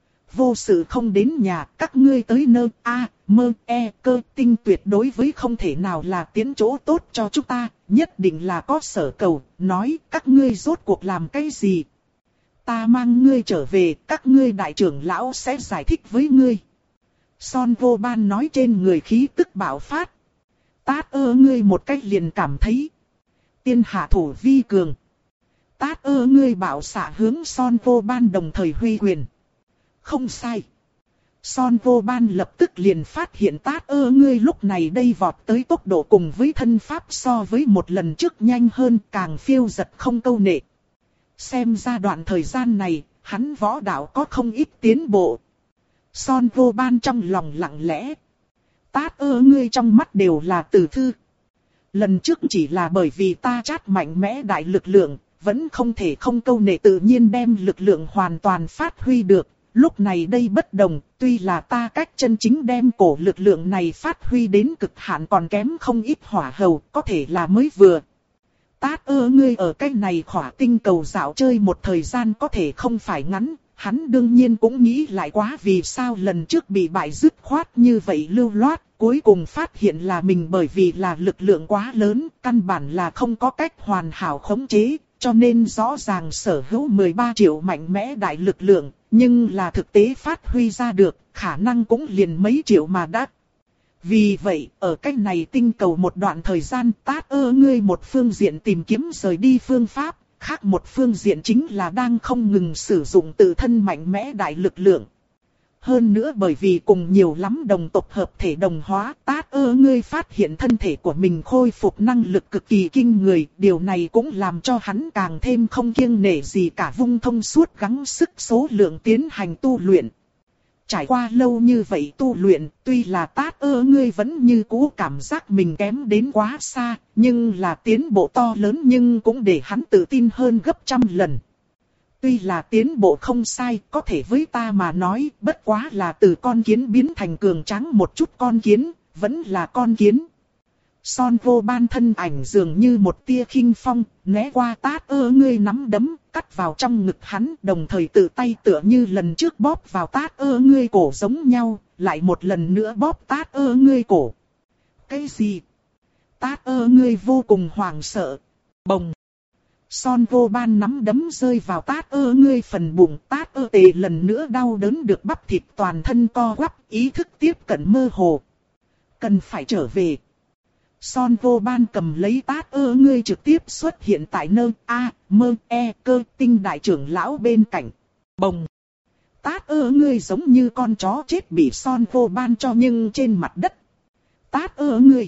Vô sự không đến nhà, các ngươi tới nơi A, mơ, e, cơ, tinh tuyệt đối với không thể nào là tiến chỗ tốt cho chúng ta, nhất định là có sở cầu, nói các ngươi rốt cuộc làm cái gì. Ta mang ngươi trở về, các ngươi đại trưởng lão sẽ giải thích với ngươi. Son vô ban nói trên người khí tức bạo phát. Tát ơ ngươi một cách liền cảm thấy. Tiên hạ thủ vi cường. Tát ơ ngươi bảo xạ hướng son vô ban đồng thời huy quyền. Không sai. Son vô ban lập tức liền phát hiện tát ơ ngươi lúc này đây vọt tới tốc độ cùng với thân pháp so với một lần trước nhanh hơn, càng phiêu giật không câu nệ. Xem ra đoạn thời gian này, hắn võ đạo có không ít tiến bộ. Son vô ban trong lòng lặng lẽ. Tát ơ ngươi trong mắt đều là tử thư. Lần trước chỉ là bởi vì ta chát mạnh mẽ đại lực lượng, vẫn không thể không câu nệ tự nhiên đem lực lượng hoàn toàn phát huy được. Lúc này đây bất đồng, tuy là ta cách chân chính đem cổ lực lượng này phát huy đến cực hạn còn kém không ít hỏa hầu, có thể là mới vừa. Tát ơ ngươi ở cái này khỏa tinh cầu dạo chơi một thời gian có thể không phải ngắn, hắn đương nhiên cũng nghĩ lại quá vì sao lần trước bị bại dứt khoát như vậy lưu loát, cuối cùng phát hiện là mình bởi vì là lực lượng quá lớn, căn bản là không có cách hoàn hảo khống chế, cho nên rõ ràng sở hữu mười ba triệu mạnh mẽ đại lực lượng, nhưng là thực tế phát huy ra được, khả năng cũng liền mấy triệu mà đã. Vì vậy, ở cách này tinh cầu một đoạn thời gian tát ơ ngươi một phương diện tìm kiếm rời đi phương pháp, khác một phương diện chính là đang không ngừng sử dụng tự thân mạnh mẽ đại lực lượng. Hơn nữa bởi vì cùng nhiều lắm đồng tộc hợp thể đồng hóa, tát ơ ngươi phát hiện thân thể của mình khôi phục năng lực cực kỳ kinh người, điều này cũng làm cho hắn càng thêm không kiêng nể gì cả vung thông suốt gắng sức số lượng tiến hành tu luyện. Trải qua lâu như vậy tu luyện, tuy là tát ơ ngươi vẫn như cũ cảm giác mình kém đến quá xa, nhưng là tiến bộ to lớn nhưng cũng để hắn tự tin hơn gấp trăm lần. Tuy là tiến bộ không sai, có thể với ta mà nói, bất quá là từ con kiến biến thành cường tráng một chút con kiến, vẫn là con kiến. Son vô ban thân ảnh dường như một tia khinh phong, né qua tát ơ ngươi nắm đấm, cắt vào trong ngực hắn, đồng thời tự tay tựa như lần trước bóp vào tát ơ ngươi cổ giống nhau, lại một lần nữa bóp tát ơ ngươi cổ. Cái gì? Tát ơ ngươi vô cùng hoảng sợ. Bồng! Son vô ban nắm đấm rơi vào tát ơ ngươi phần bụng, tát ơ tề lần nữa đau đớn được bắp thịt toàn thân co quắp, ý thức tiếp cận mơ hồ. Cần phải trở về. Son vô ban cầm lấy tát ơ ngươi trực tiếp xuất hiện tại nơi A, mơ, e, cơ tinh đại trưởng lão bên cạnh. Bồng! Tát ơ ngươi giống như con chó chết bị son vô ban cho nhưng trên mặt đất. Tát ơ ngươi!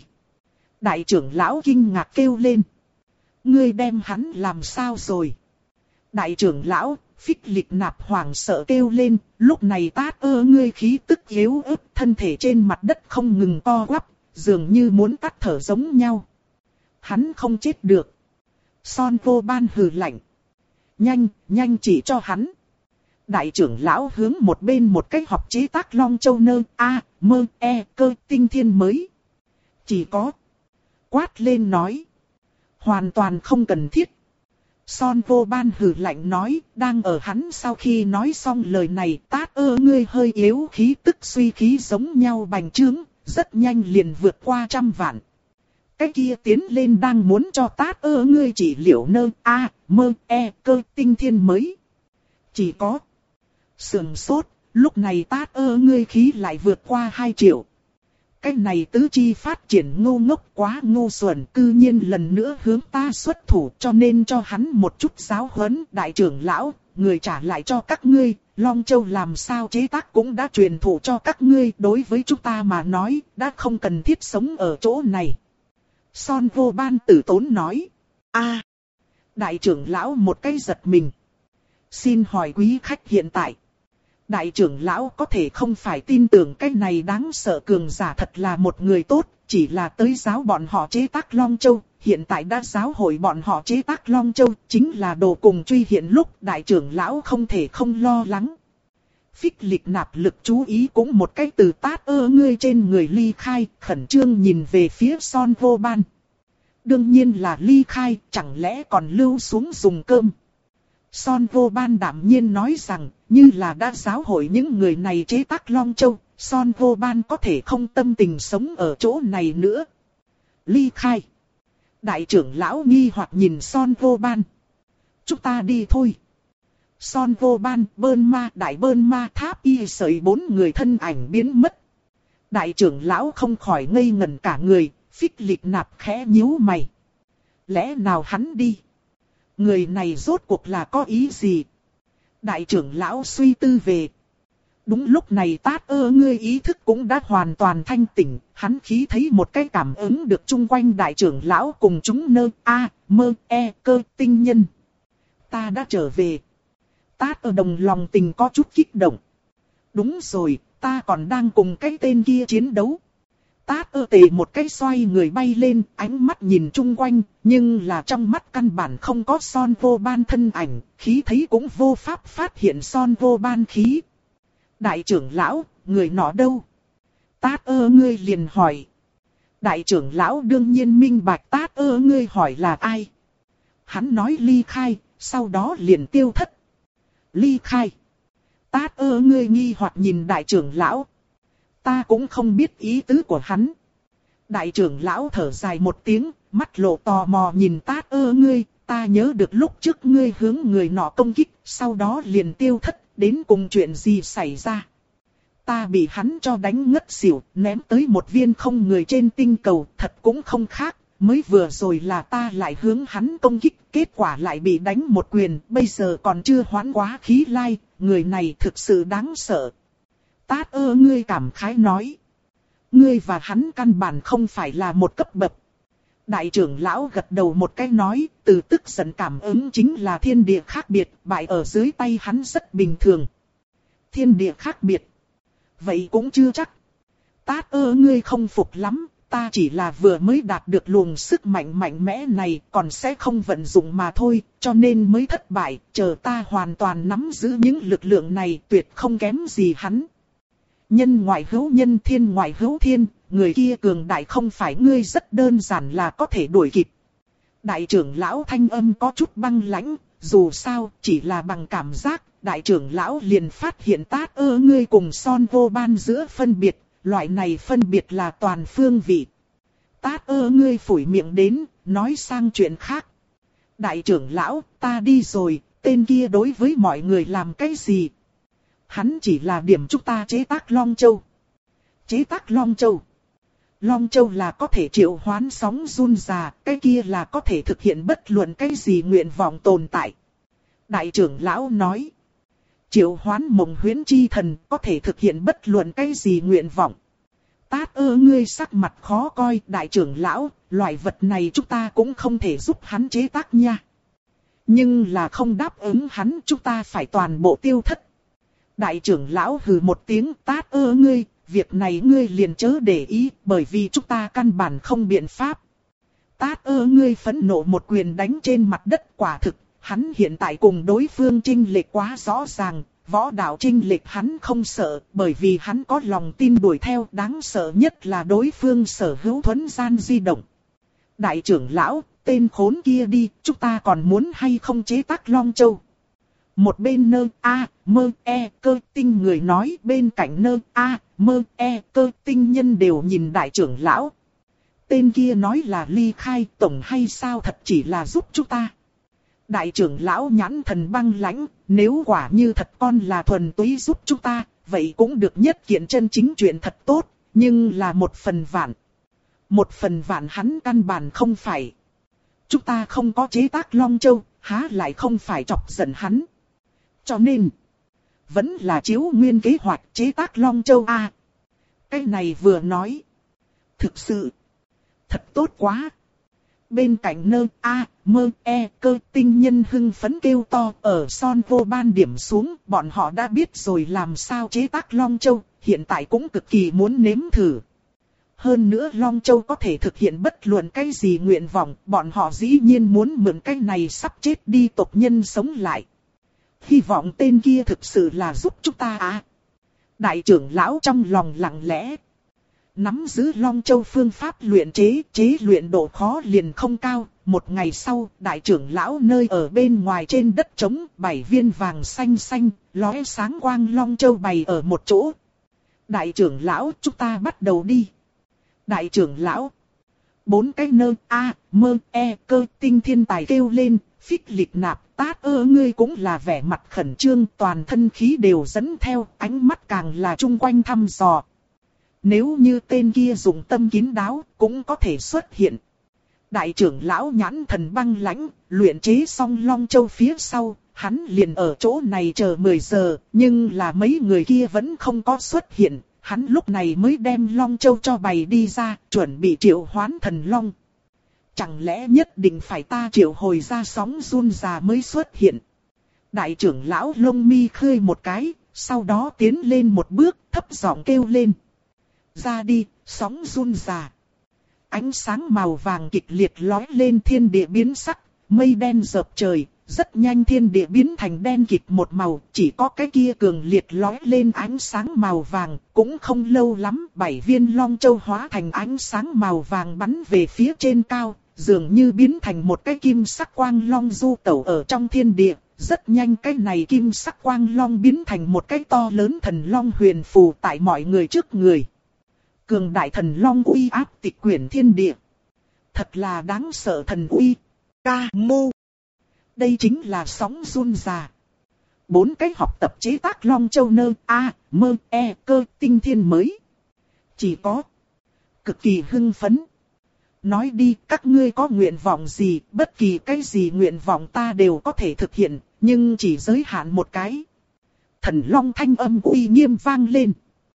Đại trưởng lão kinh ngạc kêu lên. Ngươi đem hắn làm sao rồi? Đại trưởng lão, phích lịch nạp hoảng sợ kêu lên, lúc này tát ơ ngươi khí tức yếu ớt, thân thể trên mặt đất không ngừng co quắp, dường như muốn tắt thở giống nhau. Hắn không chết được. Son vô ban hừ lạnh. Nhanh, nhanh chỉ cho hắn. Đại trưởng lão hướng một bên một cái hộp chế tác long châu nơ, a, mơ, e, cơ tinh thiên mới. Chỉ có. Quát lên nói. Hoàn toàn không cần thiết. Son vô ban hừ lạnh nói, đang ở hắn sau khi nói xong lời này, tát ơ ngươi hơi yếu khí tức suy khí giống nhau bành trướng, rất nhanh liền vượt qua trăm vạn. Cái kia tiến lên đang muốn cho tát ơ ngươi chỉ liệu nơ, a, mơ, e, cơ tinh thiên mới. Chỉ có. Sườn sốt, lúc này tát ơ ngươi khí lại vượt qua hai triệu. Cái này tứ chi phát triển ngu ngốc quá ngu xuẩn, cư nhiên lần nữa hướng ta xuất thủ, cho nên cho hắn một chút giáo huấn. Đại trưởng lão, người trả lại cho các ngươi, Long Châu làm sao chế tác cũng đã truyền thụ cho các ngươi, đối với chúng ta mà nói, đã không cần thiết sống ở chỗ này. Son vô ban tử tốn nói. A, đại trưởng lão một cái giật mình. Xin hỏi quý khách hiện tại. Đại trưởng lão có thể không phải tin tưởng cái này đáng sợ cường giả thật là một người tốt, chỉ là tới giáo bọn họ chế tác Long Châu, hiện tại đã giáo hội bọn họ chế tác Long Châu, chính là đồ cùng truy hiện lúc đại trưởng lão không thể không lo lắng. Phích Lịch Nạp lực chú ý cũng một cái từ tát ơ ngươi trên người Ly Khai, khẩn trương nhìn về phía Son Vô Ban. Đương nhiên là Ly Khai, chẳng lẽ còn lưu xuống dùng cơm. Son Vô Ban đạm nhiên nói rằng, như là đã giáo hội những người này chế tác Long Châu, Son Vô Ban có thể không tâm tình sống ở chỗ này nữa. Ly Khai. Đại trưởng lão nghi hoặc nhìn Son Vô Ban. Chúng ta đi thôi. Son Vô Ban, Bơn Ma, Đại Bơn Ma, Tháp Y sợi bốn người thân ảnh biến mất. Đại trưởng lão không khỏi ngây ngẩn cả người, Phích Lịch Nạp khẽ nhíu mày. Lẽ nào hắn đi? Người này rốt cuộc là có ý gì? Đại trưởng lão suy tư về. Đúng lúc này tát ơ ngươi ý thức cũng đã hoàn toàn thanh tỉnh, hắn khí thấy một cái cảm ứng được chung quanh đại trưởng lão cùng chúng nơ a, mơ, e, cơ tinh nhân. Ta đã trở về. Tát ở đồng lòng tình có chút kích động. Đúng rồi, ta còn đang cùng cái tên kia chiến đấu. Tát ơ tề một cái xoay người bay lên, ánh mắt nhìn chung quanh, nhưng là trong mắt căn bản không có Son Vô Ban thân ảnh, khí thấy cũng vô pháp phát hiện Son Vô Ban khí. Đại trưởng lão, người nọ đâu? Tát ơ ngươi liền hỏi. Đại trưởng lão đương nhiên minh bạch tát ơ ngươi hỏi là ai. Hắn nói Ly Khai, sau đó liền tiêu thất. Ly Khai. Tát ơ ngươi nghi hoặc nhìn đại trưởng lão. Ta cũng không biết ý tứ của hắn. Đại trưởng lão thở dài một tiếng, mắt lộ tò mò nhìn tát ơ ngươi. Ta nhớ được lúc trước ngươi hướng người nọ công kích, sau đó liền tiêu thất, đến cùng chuyện gì xảy ra. Ta bị hắn cho đánh ngất xỉu, ném tới một viên không người trên tinh cầu, thật cũng không khác. Mới vừa rồi là ta lại hướng hắn công kích, kết quả lại bị đánh một quyền, bây giờ còn chưa hoãn quá khí lai, người này thực sự đáng sợ. Tát ơ ngươi cảm khái nói. Ngươi và hắn căn bản không phải là một cấp bậc. Đại trưởng lão gật đầu một cái nói, từ tức giận cảm ứng chính là thiên địa khác biệt, bại ở dưới tay hắn rất bình thường. Thiên địa khác biệt. Vậy cũng chưa chắc. Tát ơ ngươi không phục lắm, ta chỉ là vừa mới đạt được luồng sức mạnh mạnh mẽ này, còn sẽ không vận dụng mà thôi, cho nên mới thất bại, chờ ta hoàn toàn nắm giữ những lực lượng này tuyệt không kém gì hắn. Nhân ngoại hữu nhân, thiên ngoại hữu thiên, người kia cường đại không phải ngươi rất đơn giản là có thể đuổi kịp. Đại trưởng lão thanh âm có chút băng lãnh, dù sao chỉ là bằng cảm giác, đại trưởng lão liền phát hiện tát ơ ngươi cùng Son Vô Ban giữa phân biệt, loại này phân biệt là toàn phương vị. Tát ơ ngươi phủi miệng đến, nói sang chuyện khác. Đại trưởng lão, ta đi rồi, tên kia đối với mọi người làm cái gì? Hắn chỉ là điểm chúng ta chế tác Long Châu. Chế tác Long Châu. Long Châu là có thể triệu hoán sóng run già, cái kia là có thể thực hiện bất luận cái gì nguyện vọng tồn tại. Đại trưởng lão nói. Triệu hoán mộng huyễn chi thần có thể thực hiện bất luận cái gì nguyện vọng. Tát ơ ngươi sắc mặt khó coi, đại trưởng lão, loại vật này chúng ta cũng không thể giúp hắn chế tác nha. Nhưng là không đáp ứng hắn chúng ta phải toàn bộ tiêu thất. Đại trưởng lão hừ một tiếng, tát ơ ngươi, việc này ngươi liền chớ để ý, bởi vì chúng ta căn bản không biện pháp. Tát ơ ngươi phẫn nộ một quyền đánh trên mặt đất, quả thực, hắn hiện tại cùng đối phương chênh lệch quá rõ ràng, võ đạo chênh lệch hắn không sợ, bởi vì hắn có lòng tin đuổi theo, đáng sợ nhất là đối phương sở hữu thuấn gian di động. Đại trưởng lão, tên khốn kia đi, chúng ta còn muốn hay không chế tác Long Châu? Một bên nơ a, mơ e, cơ tinh người nói, bên cạnh nơ a, mơ e, cơ tinh nhân đều nhìn đại trưởng lão. Tên kia nói là Ly Khai tổng hay sao thật chỉ là giúp chúng ta. Đại trưởng lão nhãn thần băng lãnh, nếu quả như thật con là thuần túy giúp chúng ta, vậy cũng được nhất kiện chân chính chuyện thật tốt, nhưng là một phần vạn. Một phần vạn hắn căn bản không phải. Chúng ta không có chế tác Long Châu, há lại không phải chọc giận hắn. Cho nên, vẫn là chiếu nguyên kế hoạch chế tác Long Châu a. À, cái này vừa nói, thực sự, thật tốt quá. bên cạnh nơ a mơ e cơ tinh nhân hưng phấn kêu to, ở son vô ban điểm xuống, bọn họ đã biết rồi làm sao chế tác Long Châu, hiện tại cũng cực kỳ muốn nếm thử. Hơn nữa Long Châu có thể thực hiện bất luận cái gì nguyện vọng, bọn họ dĩ nhiên muốn mượn cái này sắp chết đi tộc nhân sống lại. Hy vọng tên kia thực sự là giúp chúng ta à. Đại trưởng lão trong lòng lặng lẽ. Nắm giữ Long Châu phương pháp luyện chế, chế luyện độ khó liền không cao. Một ngày sau, đại trưởng lão nơi ở bên ngoài trên đất trống, bảy viên vàng xanh xanh, lóe sáng quang Long Châu bày ở một chỗ. Đại trưởng lão, chúng ta bắt đầu đi. Đại trưởng lão. Bốn cái nơ a mơ e cơ tinh thiên tài kêu lên, Phích Lịch Nạp, Tát ơ ngươi cũng là vẻ mặt khẩn trương, toàn thân khí đều dẫn theo, ánh mắt càng là chung quanh thăm dò. Nếu như tên kia dùng tâm kín đáo, cũng có thể xuất hiện. Đại trưởng lão nhãn thần băng lãnh, luyện chế xong Long Châu phía sau, hắn liền ở chỗ này chờ mười giờ, nhưng là mấy người kia vẫn không có xuất hiện. Hắn lúc này mới đem Long Châu cho bày đi ra, chuẩn bị triệu hoán thần Long. Chẳng lẽ nhất định phải ta triệu hồi ra sóng run già mới xuất hiện? Đại trưởng lão lông mi khơi một cái, sau đó tiến lên một bước, thấp giọng kêu lên. Ra đi, sóng run già. Ánh sáng màu vàng kịch liệt lói lên, thiên địa biến sắc, mây đen dợp trời. Rất nhanh thiên địa biến thành đen kịt một màu, chỉ có cái kia cường liệt lói lên ánh sáng màu vàng, cũng không lâu lắm, bảy viên Long Châu hóa thành ánh sáng màu vàng bắn về phía trên cao, dường như biến thành một cái kim sắc quang long du tẩu ở trong thiên địa. Rất nhanh cái này kim sắc quang long biến thành một cái to lớn thần long huyền phù tại mọi người trước người. Cường đại thần long uy áp tịch quyển thiên địa. Thật là đáng sợ thần uy. Ca mô. Đây chính là sóng run già. Bốn cái học tập chế tác Long Châu nơ a mơ e cơ tinh thiên mới. Chỉ có. Cực kỳ hưng phấn. Nói đi, các ngươi có nguyện vọng gì, bất kỳ cái gì nguyện vọng ta đều có thể thực hiện, nhưng chỉ giới hạn một cái. Thần Long thanh âm uy nghiêm vang lên.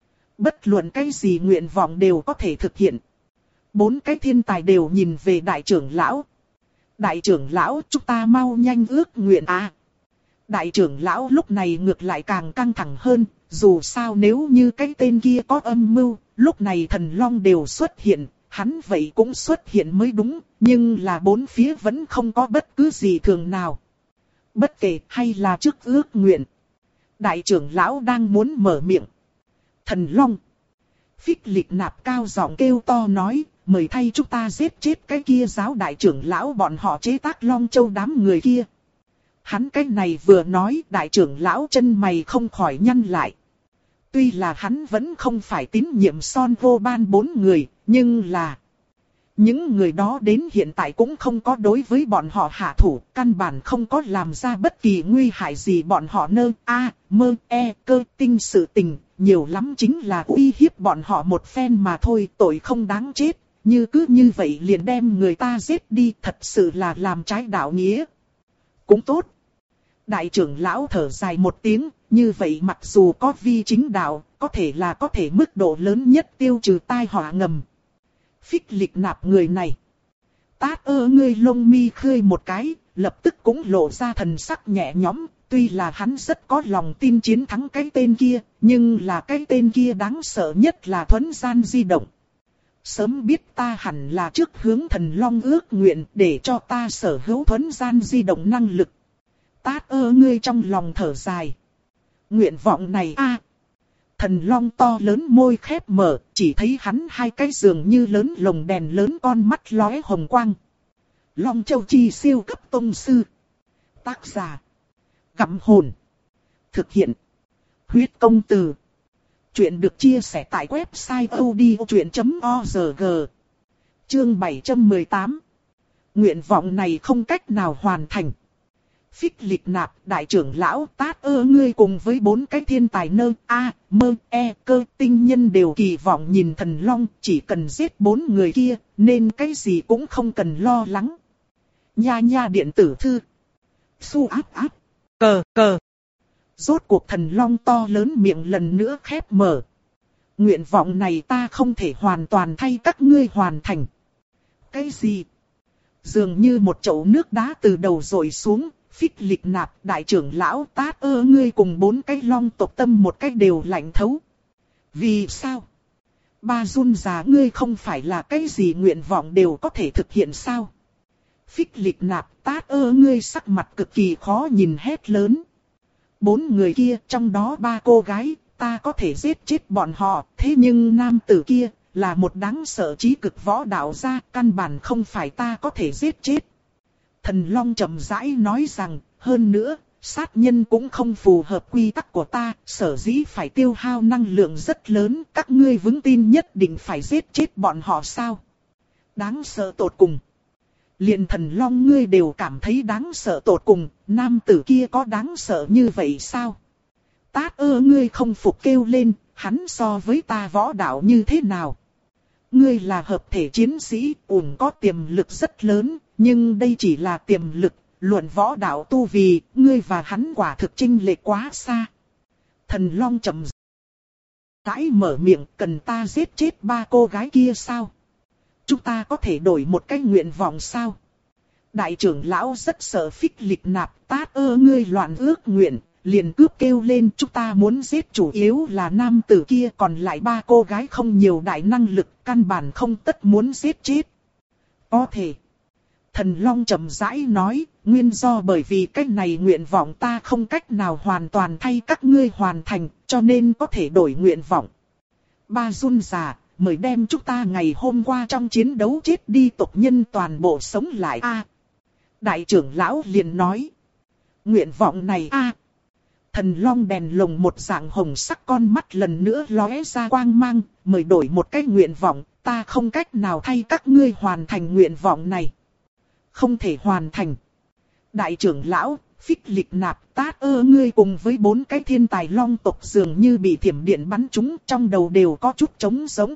Bất luận cái gì nguyện vọng đều có thể thực hiện. Bốn cái thiên tài đều nhìn về đại trưởng lão. Đại trưởng lão, chúng ta mau nhanh ước nguyện à. Đại trưởng lão lúc này ngược lại càng căng thẳng hơn, dù sao nếu như cái tên kia có âm mưu, lúc này thần long đều xuất hiện, hắn vậy cũng xuất hiện mới đúng, nhưng là bốn phía vẫn không có bất cứ gì thường nào. Bất kể hay là trước ước nguyện. Đại trưởng lão đang muốn mở miệng. Thần long. Phích Lịch Nạp cao giọng kêu to nói. Mời thay chúng ta giết chết cái kia giáo đại trưởng lão bọn họ chế tác Long Châu đám người kia. Hắn cái này vừa nói, đại trưởng lão chân mày không khỏi nhăn lại. Tuy là hắn vẫn không phải tín nhiệm son vô ban bốn người, nhưng là những người đó đến hiện tại cũng không có đối với bọn họ hạ thủ, căn bản không có làm ra bất kỳ nguy hại gì bọn họ nơ a mơ e cơ tinh sự tình, nhiều lắm chính là uy hiếp bọn họ một phen mà thôi, tội không đáng chết. Như cứ như vậy liền đem người ta giết đi, thật sự là làm trái đạo nghĩa. Cũng tốt. Đại trưởng lão thở dài một tiếng, như vậy mặc dù có vi chính đạo, có thể là có thể mức độ lớn nhất tiêu trừ tai họa ngầm. Phích Lịch Nạp người này. Tát ơ ngươi lông mi khơi một cái, lập tức cũng lộ ra thần sắc nhẹ nhõm. Tuy là hắn rất có lòng tin chiến thắng cái tên kia, nhưng là cái tên kia đáng sợ nhất là thuấn gian di động. Sớm biết ta hẳn là trước hướng thần long ước nguyện để cho ta sở hữu thuấn gian di động năng lực. Tát ơ ngươi trong lòng thở dài. Nguyện vọng này a Thần long to lớn môi khép mở, chỉ thấy hắn hai cái giường như lớn lồng đèn lớn con mắt lóe hồng quang. Long Châu chi siêu cấp tông sư. Tác giả. Gặm hồn. Thực hiện. Huyết công từ. Chuyện được chia sẻ tại website odchuyện chấm org. Chương bảy trăm mười tám. Nguyện vọng này không cách nào hoàn thành. Phích Lịch Nạp, đại trưởng lão Tát ơ ngươi cùng với bốn cái thiên tài nơ a mơ e cơ tinh nhân đều kỳ vọng nhìn thần long, chỉ cần giết bốn người kia, nên cái gì cũng không cần lo lắng. Nha nha điện tử thư. Su áp áp. Cờ cờ. Rốt cuộc thần long to lớn miệng lần nữa khép mở. Nguyện vọng này ta không thể hoàn toàn thay các ngươi hoàn thành. Cái gì? Dường như một chậu nước đá từ đầu dội xuống, Phích Lịch Nạp đại trưởng lão Tát ơ ngươi cùng bốn cái long tộc tâm một cách đều lạnh thấu. Vì sao? Ba run già ngươi không phải là cái gì nguyện vọng đều có thể thực hiện sao? Phích Lịch Nạp Tát ơ ngươi sắc mặt cực kỳ khó nhìn hét lớn. Bốn người kia trong đó ba cô gái, ta có thể giết chết bọn họ, thế nhưng nam tử kia là một đáng sợ trí cực võ đạo gia, căn bản không phải ta có thể giết chết. Thần Long chậm rãi nói rằng, hơn nữa, sát nhân cũng không phù hợp quy tắc của ta, sở dĩ phải tiêu hao năng lượng rất lớn, các ngươi vững tin nhất định phải giết chết bọn họ sao? Đáng sợ tột cùng. Liền Thần Long ngươi đều cảm thấy đáng sợ tột cùng, nam tử kia có đáng sợ như vậy sao? Tát ơ ngươi không phục kêu lên, hắn so với ta võ đạo như thế nào? Ngươi là hợp thể chiến sĩ, ủng có tiềm lực rất lớn, nhưng đây chỉ là tiềm lực, luận võ đạo tu vì, ngươi và hắn quả thực chênh lệch quá xa. Thần Long trầm rãi mở miệng, cần ta giết chết ba cô gái kia sao? Chúng ta có thể đổi một cái nguyện vọng sao? Đại trưởng lão rất sợ Phích Lịch Nạp Tát ơ ngươi loạn ước nguyện, liền cướp kêu lên chúng ta muốn giết chủ yếu là nam tử kia, còn lại ba cô gái không nhiều đại năng lực, căn bản không tất muốn giết chết. Có thể. Thần Long chậm rãi nói, nguyên do bởi vì cách này nguyện vọng ta không cách nào hoàn toàn thay các ngươi hoàn thành, cho nên có thể đổi nguyện vọng. Ba run già, mời đem chúng ta ngày hôm qua trong chiến đấu chết đi tộc nhân toàn bộ sống lại a. Đại trưởng lão liền nói, nguyện vọng này a. Thần Long đèn lồng một dạng hồng sắc con mắt lần nữa lóe ra quang mang, mời đổi một cái nguyện vọng, ta không cách nào thay các ngươi hoàn thành nguyện vọng này. Không thể hoàn thành. Đại trưởng lão, Phích Lịch Nạp Tát ơ ngươi cùng với bốn cái thiên tài long tộc dường như bị thiểm điện bắn trúng, trong đầu đều có chút trống sống.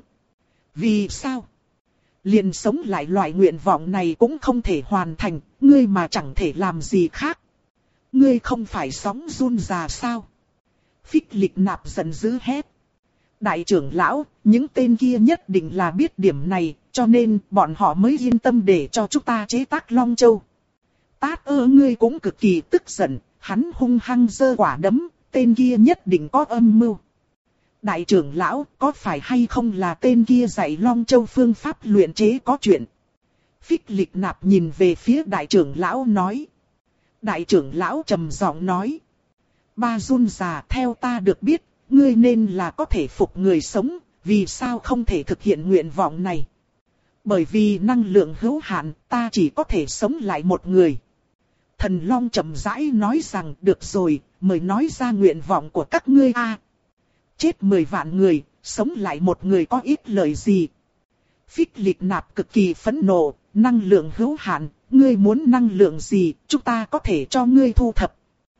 Vì sao? Liền sống lại loại nguyện vọng này cũng không thể hoàn thành, ngươi mà chẳng thể làm gì khác. Ngươi không phải sóng run già sao? Phích Lịch Nạp giận dữ hét. Đại trưởng lão, những tên kia nhất định là biết điểm này, cho nên bọn họ mới yên tâm để cho chúng ta chế tác Long Châu. Tát ơ ngươi cũng cực kỳ tức giận, hắn hung hăng giơ quả đấm, tên kia nhất định có âm mưu. Đại trưởng lão, có phải hay không là tên kia dạy Long Châu phương pháp luyện chế có chuyện? Phích Lịch Nạp nhìn về phía đại trưởng lão nói. Đại trưởng lão trầm giọng nói. Ba run già, theo ta được biết, ngươi nên là có thể phục người sống, vì sao không thể thực hiện nguyện vọng này? Bởi vì năng lượng hữu hạn, ta chỉ có thể sống lại một người. Thần Long chậm rãi nói rằng, được rồi, mời nói ra nguyện vọng của các ngươi a. Chết mười vạn người, sống lại một người có ít lợi gì? Phích Lịch Nạp cực kỳ phẫn nộ, năng lượng hữu hạn, ngươi muốn năng lượng gì, chúng ta có thể cho ngươi thu thập.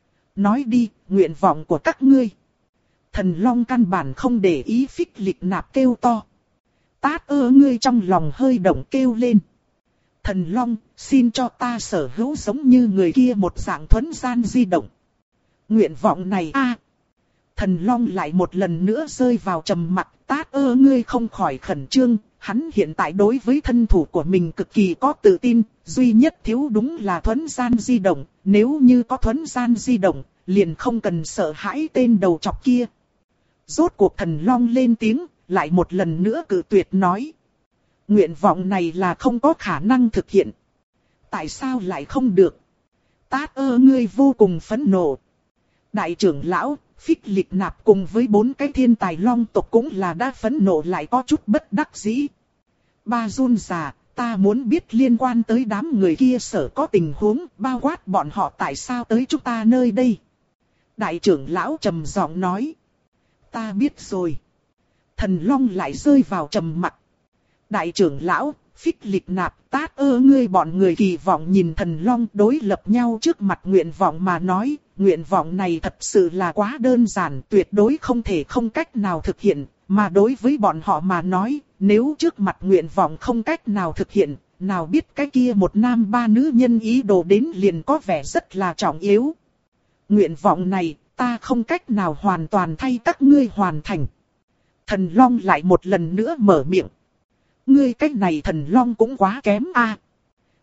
Nói đi, nguyện vọng của các ngươi. Thần Long căn bản không để ý Phích Lịch Nạp kêu to. Tát ơ ngươi trong lòng hơi động kêu lên. Thần Long, xin cho ta sở hữu giống như người kia một dạng thuấn gian di động. Nguyện vọng này a. Thần Long lại một lần nữa rơi vào trầm mặc. Tát ơ ngươi không khỏi khẩn trương. Hắn hiện tại đối với thân thủ của mình cực kỳ có tự tin. Duy nhất thiếu đúng là thuấn gian di động. Nếu như có thuấn gian di động, liền không cần sợ hãi tên đầu chọc kia. Rốt cuộc Thần Long lên tiếng, lại một lần nữa cự tuyệt nói. Nguyện vọng này là không có khả năng thực hiện. Tại sao lại không được? Tát ơ ngươi vô cùng phẫn nộ. Đại trưởng lão, Phích Lịch Nạp cùng với bốn cái thiên tài long tộc cũng là đã phẫn nộ lại có chút bất đắc dĩ. Ba run già, ta muốn biết liên quan tới đám người kia sở có tình huống, bao quát bọn họ tại sao tới chúng ta nơi đây. Đại trưởng lão trầm giọng nói. Ta biết rồi. Thần Long lại rơi vào trầm mặc. Đại trưởng lão, Phích Lịch Nạp, Tát ơ ngươi bọn người kỳ vọng nhìn Thần Long đối lập nhau trước mặt nguyện vọng mà nói, nguyện vọng này thật sự là quá đơn giản, tuyệt đối không thể không cách nào thực hiện, mà đối với bọn họ mà nói, nếu trước mặt nguyện vọng không cách nào thực hiện, nào biết cái kia một nam ba nữ nhân ý đồ đến liền có vẻ rất là trọng yếu. Nguyện vọng này, ta không cách nào hoàn toàn thay các ngươi hoàn thành. Thần Long lại một lần nữa mở miệng. Ngươi cách này Thần Long cũng quá kém a.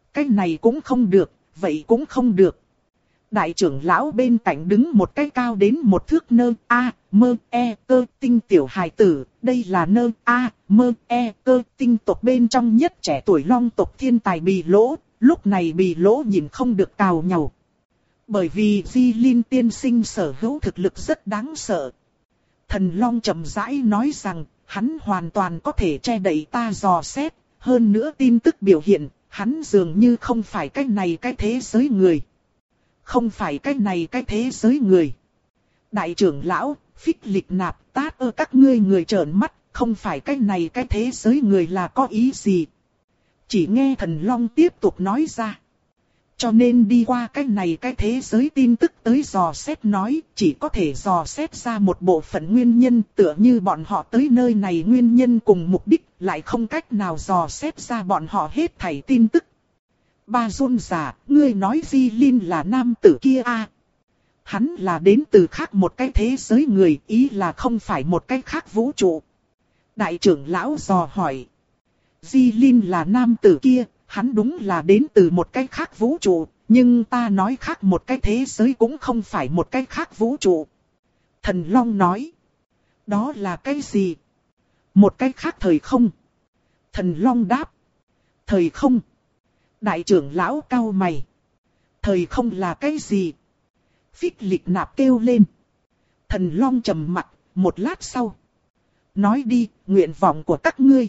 Cái này cũng không được, vậy cũng không được. Đại trưởng lão bên cạnh đứng một cái cao đến một thước nơ a mơ e cơ tinh tiểu hài tử, đây là nơ a mơ e cơ tinh tộc bên trong nhất trẻ tuổi long tộc thiên tài Bì Lỗ, lúc này Bì Lỗ nhìn không được cào nhàu. Bởi vì Di Linh tiên sinh sở hữu thực lực rất đáng sợ. Thần Long chậm rãi nói rằng, hắn hoàn toàn có thể che đậy ta dò xét, hơn nữa tin tức biểu hiện, hắn dường như không phải cái này cái thế giới người. Không phải cái này cái thế giới người. Đại trưởng lão, Phích Lịch Nạp tát ơ các ngươi người trợn mắt, không phải cái này cái thế giới người là có ý gì. Chỉ nghe Thần Long tiếp tục nói ra. Cho nên đi qua cái này cái thế giới tin tức tới dò xét nói, chỉ có thể dò xét ra một bộ phận nguyên nhân, tựa như bọn họ tới nơi này nguyên nhân cùng mục đích, lại không cách nào dò xét ra bọn họ hết thảy tin tức. Ba Run già, ngươi nói Di Linh là nam tử kia a? À? Hắn là đến từ khác một cái thế giới người, ý là không phải một cái khác vũ trụ. Đại trưởng lão dò hỏi. Di Linh là nam tử kia, hắn đúng là đến từ một cái khác vũ trụ, nhưng ta nói khác một cái thế giới cũng không phải một cái khác vũ trụ. Thần Long nói. Đó là cái gì? Một cái khác thời không. Thần Long đáp. Thời không. Đại trưởng lão cau mày. Thời không là cái gì? Phích Lịch Nạp kêu lên. Thần Long trầm mặt, một lát sau. Nói đi, nguyện vọng của các ngươi.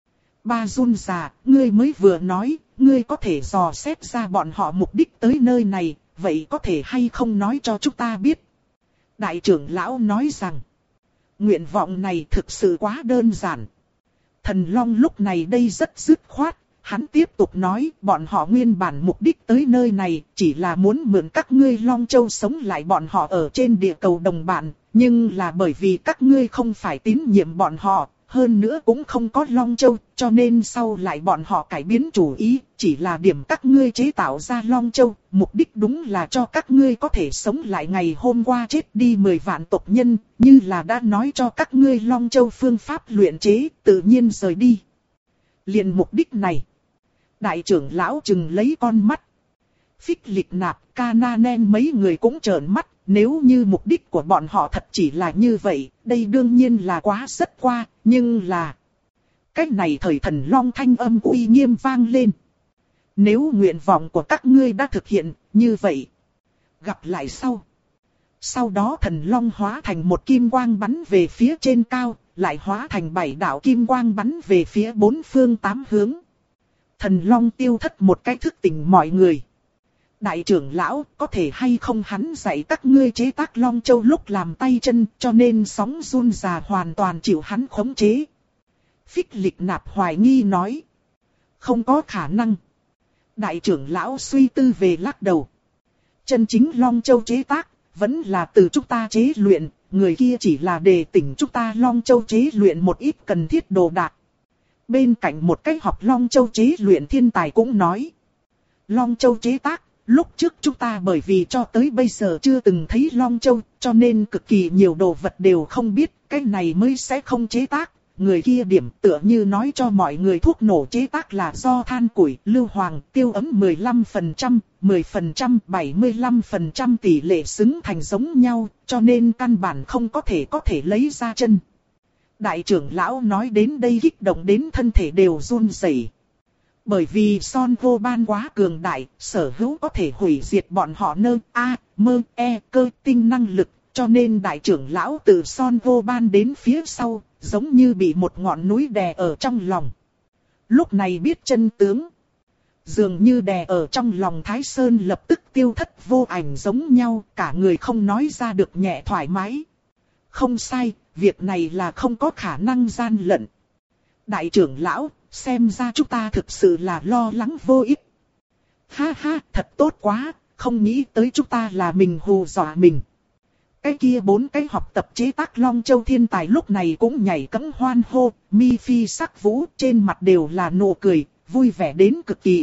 Ba Run già, ngươi mới vừa nói, ngươi có thể dò xét ra bọn họ mục đích tới nơi này, vậy có thể hay không nói cho chúng ta biết? Đại trưởng lão nói rằng, nguyện vọng này thực sự quá đơn giản. Thần Long lúc này đây rất dứt khoát, hắn tiếp tục nói, bọn họ nguyên bản mục đích tới nơi này, chỉ là muốn mượn các ngươi Long Châu sống lại bọn họ ở trên địa cầu đồng bạn, nhưng là bởi vì các ngươi không phải tín nhiệm bọn họ. Hơn nữa cũng không có Long Châu, cho nên sau lại bọn họ cải biến chủ ý, chỉ là điểm các ngươi chế tạo ra Long Châu, mục đích đúng là cho các ngươi có thể sống lại ngày hôm qua chết đi mười vạn tộc nhân, như là đã nói cho các ngươi Long Châu phương pháp luyện chế, tự nhiên rời đi. Liền mục đích này, đại trưởng lão chừng lấy con mắt. Phích Lịch Nạp, Cananen mấy người cũng trợn mắt. Nếu như mục đích của bọn họ thật chỉ là như vậy, đây đương nhiên là quá rất qua, nhưng là... Cách này thời Thần Long thanh âm uy nghiêm vang lên. Nếu nguyện vọng của các ngươi đã thực hiện, như vậy. Gặp lại sau. Sau đó Thần Long hóa thành một kim quang bắn về phía trên cao, lại hóa thành bảy đạo kim quang bắn về phía bốn phương tám hướng. Thần Long tiêu thất một cái thức tỉnh mọi người. Đại trưởng lão, có thể hay không hắn dạy các ngươi chế tác Long Châu lúc làm tay chân, cho nên sóng run già hoàn toàn chịu hắn khống chế. Phích Lịch Nạp hoài nghi nói. Không có khả năng. Đại trưởng lão suy tư về lắc đầu. Chân chính Long Châu chế tác, vẫn là từ chúng ta chế luyện, người kia chỉ là đề tỉnh chúng ta Long Châu chế luyện một ít cần thiết đồ đạc. Bên cạnh một cái học Long Châu chế luyện thiên tài cũng nói. Long Châu chế tác. Lúc trước chúng ta bởi vì cho tới bây giờ chưa từng thấy Long Châu, cho nên cực kỳ nhiều đồ vật đều không biết, cái này mới sẽ không chế tác. Người kia điểm tựa như nói cho mọi người thuốc nổ chế tác là do than củi, lưu hoàng, tiêu ấm mười lăm phần trăm, mười phần trăm, bảy mươi lăm phần trăm tỷ lệ xứng thành giống nhau, cho nên căn bản không có thể có thể lấy ra chân. Đại trưởng lão nói đến đây kích động đến thân thể đều run rẩy. Bởi vì Son Vô Ban quá cường đại, sở hữu có thể hủy diệt bọn họ nơ a mơ e cơ tinh năng lực, cho nên đại trưởng lão từ Son Vô Ban đến phía sau, giống như bị một ngọn núi đè ở trong lòng. Lúc này biết chân tướng, dường như đè ở trong lòng Thái Sơn lập tức tiêu thất vô ảnh giống nhau, cả người không nói ra được nhẹ thoải mái. Không sai, việc này là không có khả năng gian lận. Đại trưởng lão, xem ra chúng ta thực sự là lo lắng vô ích. Ha ha, thật tốt quá, không nghĩ tới chúng ta là mình hù dọa mình. Cái kia bốn cái học tập chế tác Long Châu thiên tài lúc này cũng nhảy cẫng hoan hô, mi phi sắc vũ, trên mặt đều là nụ cười, vui vẻ đến cực kỳ.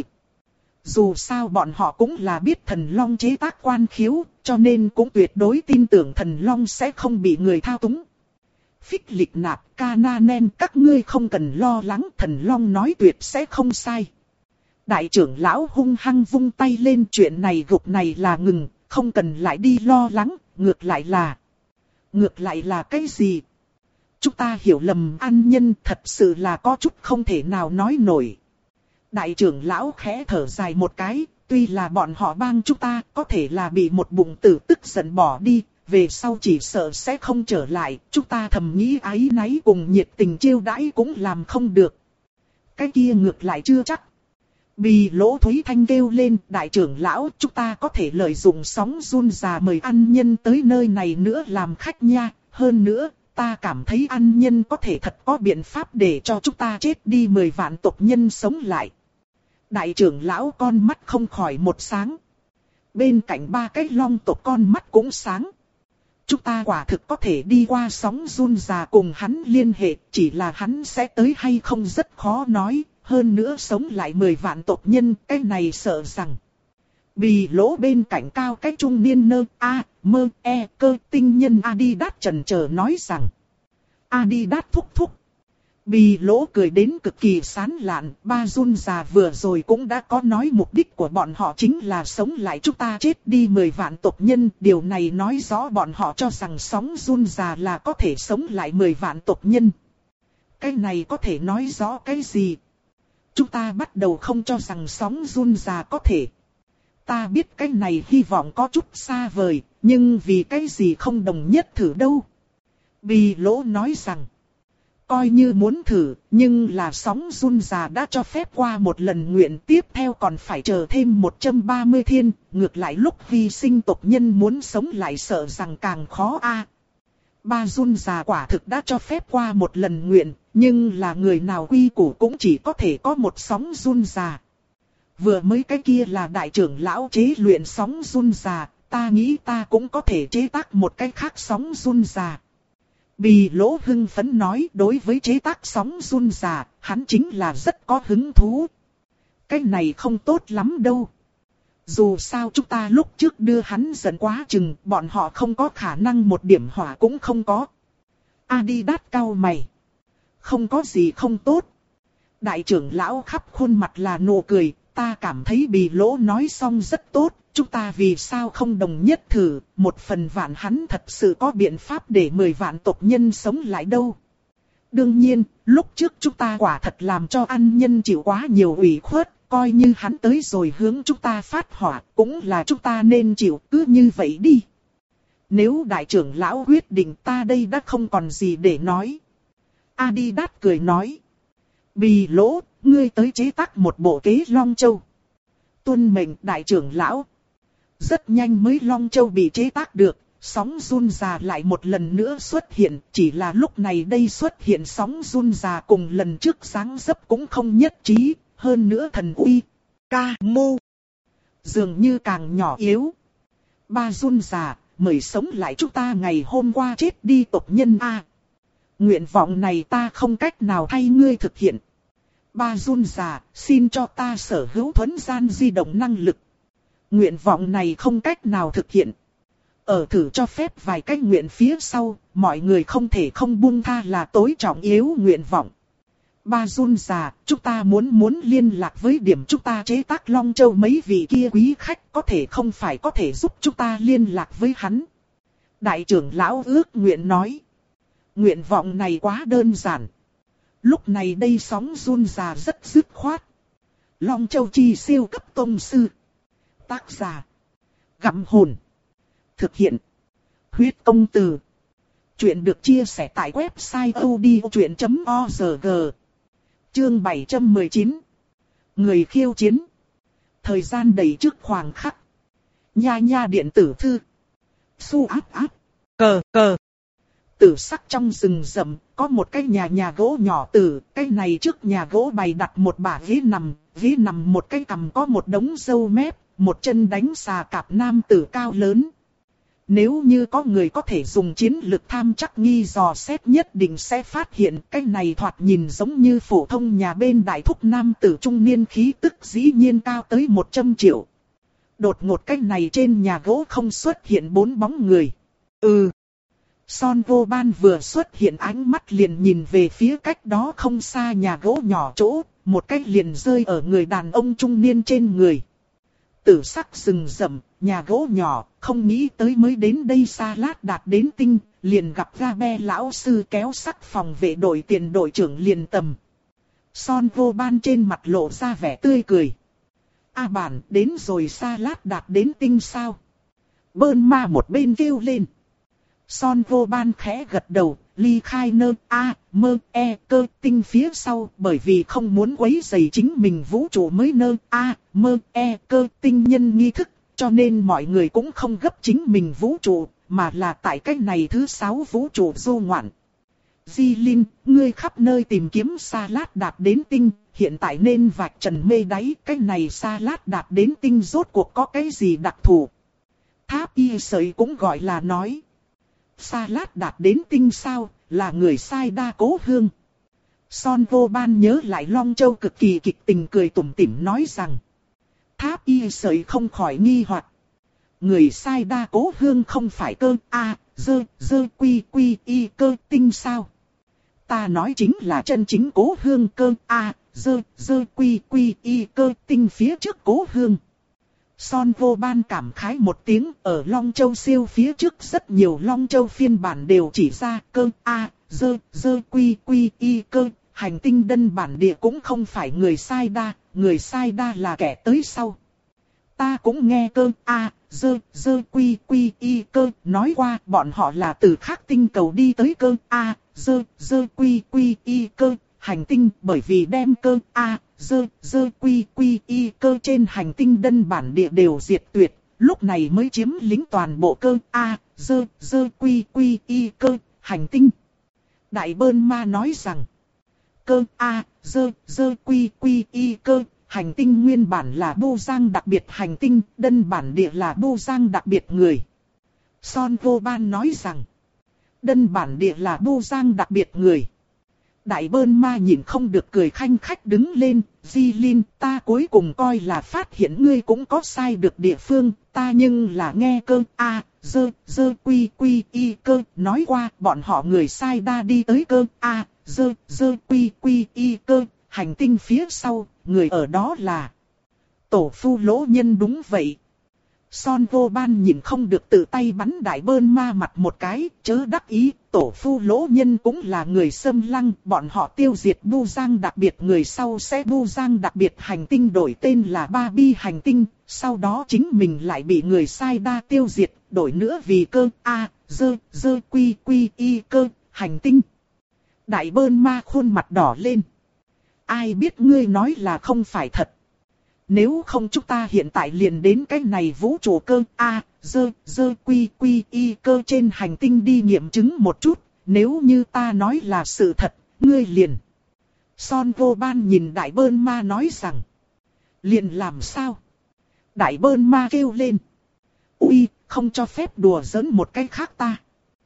Dù sao bọn họ cũng là biết thần Long chế tác quan khiếu, cho nên cũng tuyệt đối tin tưởng thần Long sẽ không bị người thao túng. Phích Lịch Nạp, Cananen, các ngươi không cần lo lắng, thần Long nói tuyệt sẽ không sai. Đại trưởng lão hung hăng vung tay lên, chuyện này gục này là ngừng, không cần lại đi lo lắng, ngược lại là... Ngược lại là cái gì? Chúng ta hiểu lầm An Nhân, thật sự là có chút không thể nào nói nổi. Đại trưởng lão khẽ thở dài một cái, tuy là bọn họ bang chúng ta có thể là bị một bụng tử tức giận bỏ đi, về sau chỉ sợ sẽ không trở lại, chúng ta thầm nghĩ áy náy cùng nhiệt tình chiêu đãi cũng làm không được. Cái kia ngược lại chưa chắc. Bì Lỗ Thúy Thanh kêu lên, đại trưởng lão, chúng ta có thể lợi dụng sóng run già mời An Nhân tới nơi này nữa làm khách nha, hơn nữa, ta cảm thấy An Nhân có thể thật có biện pháp để cho chúng ta chết đi mười vạn tộc nhân sống lại. Đại trưởng lão con mắt không khỏi một sáng. Bên cạnh ba cái long tộc con mắt cũng sáng. Chúng ta quả thực có thể đi qua sóng run già cùng hắn liên hệ, chỉ là hắn sẽ tới hay không rất khó nói, hơn nữa sống lại mười vạn tộc nhân, cái này sợ rằng. Bì Lỗ bên cạnh cao cái trung niên nơ, a, mơ, e, cơ tinh nhân Adidas chần chờ nói rằng. Adidas thúc thúc. Bì Lỗ cười đến cực kỳ sán lạn, ba run già vừa rồi cũng đã có nói mục đích của bọn họ chính là sống lại chúng ta chết đi mười vạn tộc nhân. Điều này nói rõ bọn họ cho rằng sóng run già là có thể sống lại mười vạn tộc nhân. Cái này có thể nói rõ cái gì? Chúng ta bắt đầu không cho rằng sóng run già có thể. Ta biết cái này hy vọng có chút xa vời, nhưng vì cái gì không đồng nhất thử đâu. Bì Lỗ nói rằng. Coi như muốn thử, nhưng là sóng run già đã cho phép qua một lần nguyện, tiếp theo còn phải chờ thêm một trăm ba mươi thiên, ngược lại lúc vi sinh tộc nhân muốn sống lại sợ rằng càng khó a. Ba run già quả thực đã cho phép qua một lần nguyện, nhưng là người nào quy củ cũng chỉ có thể có một sóng run già. Vừa mới cái kia là đại trưởng lão chế luyện sóng run già, ta nghĩ ta cũng có thể chế tác một cái khác sóng run già. Bì Lỗ hưng phấn nói, đối với chế tác sóng run già, hắn chính là rất có hứng thú. Cái này không tốt lắm đâu. Dù sao chúng ta lúc trước đưa hắn giận quá chừng, bọn họ không có khả năng một điểm hỏa cũng không có. Adidas cau mày. Không có gì không tốt. Đại trưởng lão khắp khuôn mặt là nụ cười, ta cảm thấy Bì Lỗ nói xong rất tốt. Chúng ta vì sao không đồng nhất thử, một phần vạn hắn thật sự có biện pháp để mười vạn tộc nhân sống lại đâu. Đương nhiên, lúc trước chúng ta quả thật làm cho An Nhân chịu quá nhiều ủy khuất, coi như hắn tới rồi hướng chúng ta phát hỏa, cũng là chúng ta nên chịu, cứ như vậy đi. Nếu đại trưởng lão quyết định ta đây đã không còn gì để nói. Adidas cười nói. Bì Lỗ, ngươi tới chế tác một bộ kế Long Châu. Tuân mệnh đại trưởng lão. Rất nhanh mới Long Châu bị chế tác được, sóng run già lại một lần nữa xuất hiện, chỉ là lúc này đây xuất hiện sóng run già cùng lần trước sáng dấp cũng không nhất trí, hơn nữa thần uy, ca mô, dường như càng nhỏ yếu. Ba run già, mời sống lại chúng ta ngày hôm qua chết đi tộc nhân a. Nguyện vọng này ta không cách nào thay ngươi thực hiện. Ba run già, xin cho ta sở hữu thuần gian di động năng lực. Nguyện vọng này không cách nào thực hiện. Ở thử cho phép vài cách nguyện phía sau, mọi người không thể không buông tha là tối trọng yếu nguyện vọng. Ba run già, chúng ta muốn muốn liên lạc với điểm chúng ta chế tác Long Châu mấy vị kia quý khách, có thể không phải có thể giúp chúng ta liên lạc với hắn. Đại trưởng lão ước nguyện nói. Nguyện vọng này quá đơn giản. Lúc này đây sóng run già rất dứt khoát. Long Châu chi siêu cấp tông sư. Tác giả. Gặm hồn. Thực hiện. Huyết công từ. Chuyện được chia sẻ tại website odchuyện chấm org. Chương bảy trăm mười chín. Người khiêu chiến. Thời gian đầy trước khoảng khắc. Nha nha điện tử thư. Su áp áp. Cờ cờ. Tử sắc trong rừng rậm, có một cái nhà nhà gỗ nhỏ tử, cái này trước nhà gỗ bày đặt một bả ghế nằm, ghế nằm một cái cằm có một đống râu mép, một chân đánh xà cạp nam tử cao lớn. Nếu như có người có thể dùng chiến lực tham chắc nghi dò xét nhất định sẽ phát hiện cái này thoạt nhìn giống như phổ thông nhà bên đại thúc nam tử trung niên khí tức dĩ nhiên cao tới một trăm triệu. Đột ngột cái này trên nhà gỗ không xuất hiện bốn bóng người. Ừ. Son vô ban vừa xuất hiện ánh mắt liền nhìn về phía cách đó không xa nhà gỗ nhỏ chỗ, một cách liền rơi ở người đàn ông trung niên trên người. Tử sắc rừng rậm, nhà gỗ nhỏ, không nghĩ tới mới đến đây xa lát đạt đến tinh, liền gặp Gabe lão sư kéo sắc phòng vệ đội tiền đội trưởng liền tầm. Son vô ban trên mặt lộ ra vẻ tươi cười. A bản, đến rồi xa lát đạt đến tinh sao? Bơn ma một bên kêu lên. Son vô ban khẽ gật đầu, ly khai nơ a mơ e cơ tinh phía sau, bởi vì không muốn quấy rầy chính mình vũ trụ mới nơ a mơ e cơ tinh nhân nghi thức, cho nên mọi người cũng không gấp chính mình vũ trụ, mà là tại cách này thứ sáu vũ trụ du ngoạn. Di Linh, ngươi khắp nơi tìm kiếm xa lát đạt đến tinh, hiện tại nên vạch trần mê đáy, cách này xa lát đạt đến tinh rốt cuộc có cái gì đặc thù. Tháp y sợi cũng gọi là nói. Sa lát đạt đến tinh sao, là người sai đa cố hương. Son vô ban nhớ lại Long Châu cực kỳ kịch tình cười tủm tỉm nói rằng. Tháp y sợi không khỏi nghi hoặc. Người sai đa cố hương không phải cơ a dơ dơ quy quy y cơ tinh sao. Ta nói chính là chân chính cố hương cơ a dơ dơ quy quy y cơ tinh phía trước cố hương. Son vô ban cảm khái một tiếng, ở Long Châu siêu phía trước rất nhiều Long Châu phiên bản đều chỉ ra cơ a dơ dơ quy quy y cơ, hành tinh đơn bản địa cũng không phải người sai đa, người sai đa là kẻ tới sau. Ta cũng nghe cơ a dơ dơ quy quy y cơ nói qua bọn họ là từ khác tinh cầu đi tới cơ a dơ dơ quy quy y cơ hành tinh, bởi vì đem cơ a dơ dơ quy quy y cơ trên hành tinh đơn bản địa đều diệt tuyệt, lúc này mới chiếm lĩnh toàn bộ cơ a dơ dơ quy quy y cơ hành tinh. Đại Bơn Ma nói rằng cơ a dơ dơ quy quy y cơ hành tinh nguyên bản là Bu Giang đặc biệt hành tinh, đơn bản địa là Bu Giang đặc biệt người. Son vô ban nói rằng đơn bản địa là Bu Giang đặc biệt người. Đại Bơn Ma nhìn không được cười khanh khách đứng lên. Di Linh, ta cuối cùng coi là phát hiện ngươi cũng có sai được địa phương, ta nhưng là nghe cơ a dơ dơ quy quy y cơ nói qua bọn họ người sai đa đi tới cơ a dơ dơ quy quy y cơ hành tinh phía sau, người ở đó là Tổ Phu Lỗ Nhân. Đúng vậy. Son vô ban nhìn không được tự tay bắn Đại Bơn Ma mặt một cái, chớ đắc ý, Tổ Phu Lỗ Nhân cũng là người xâm lăng, bọn họ tiêu diệt Bu Giang đặc biệt người sau sẽ Bu Giang đặc biệt hành tinh đổi tên là Ba Bi hành tinh, sau đó chính mình lại bị người sai đa tiêu diệt, đổi nữa vì cơ a dơ dơ quy quy y cơ hành tinh. Đại Bơn Ma khuôn mặt đỏ lên. Ai biết ngươi nói là không phải thật. Nếu không chúng ta hiện tại liền đến cái này vũ trụ cơ a dơ dơ quy quy y cơ trên hành tinh đi nghiệm chứng một chút. Nếu như ta nói là sự thật, ngươi liền. Son vô ban nhìn Đại Bơn Ma nói rằng. Liền làm sao? Đại Bơn Ma kêu lên. Ui, không cho phép đùa giỡn một cái khác ta.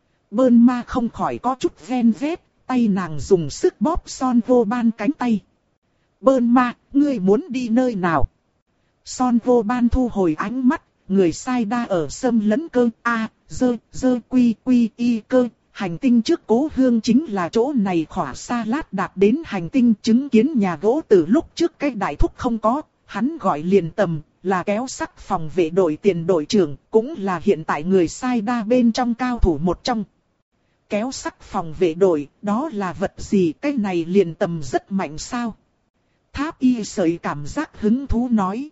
Bơn Ma không khỏi có chút ven vét, tay nàng dùng sức bóp Son vô ban cánh tay. Bơn Ma, ngươi muốn đi nơi nào? Son vô ban thu hồi ánh mắt, người sai đa ở xâm lấn cơ a dơ dơ quy quy y cơ, hành tinh trước cố hương chính là chỗ này. Khỏa sa lát đạt đến hành tinh chứng kiến nhà gỗ từ lúc trước cái đại thúc không có, hắn gọi liền tầm, là kéo sắc phòng vệ đội tiền đội trưởng, cũng là hiện tại người sai đa bên trong cao thủ một trong. Kéo sắc phòng vệ đội, đó là vật gì? Cái này liền tầm rất mạnh sao? Tháp y sợi cảm giác hứng thú nói.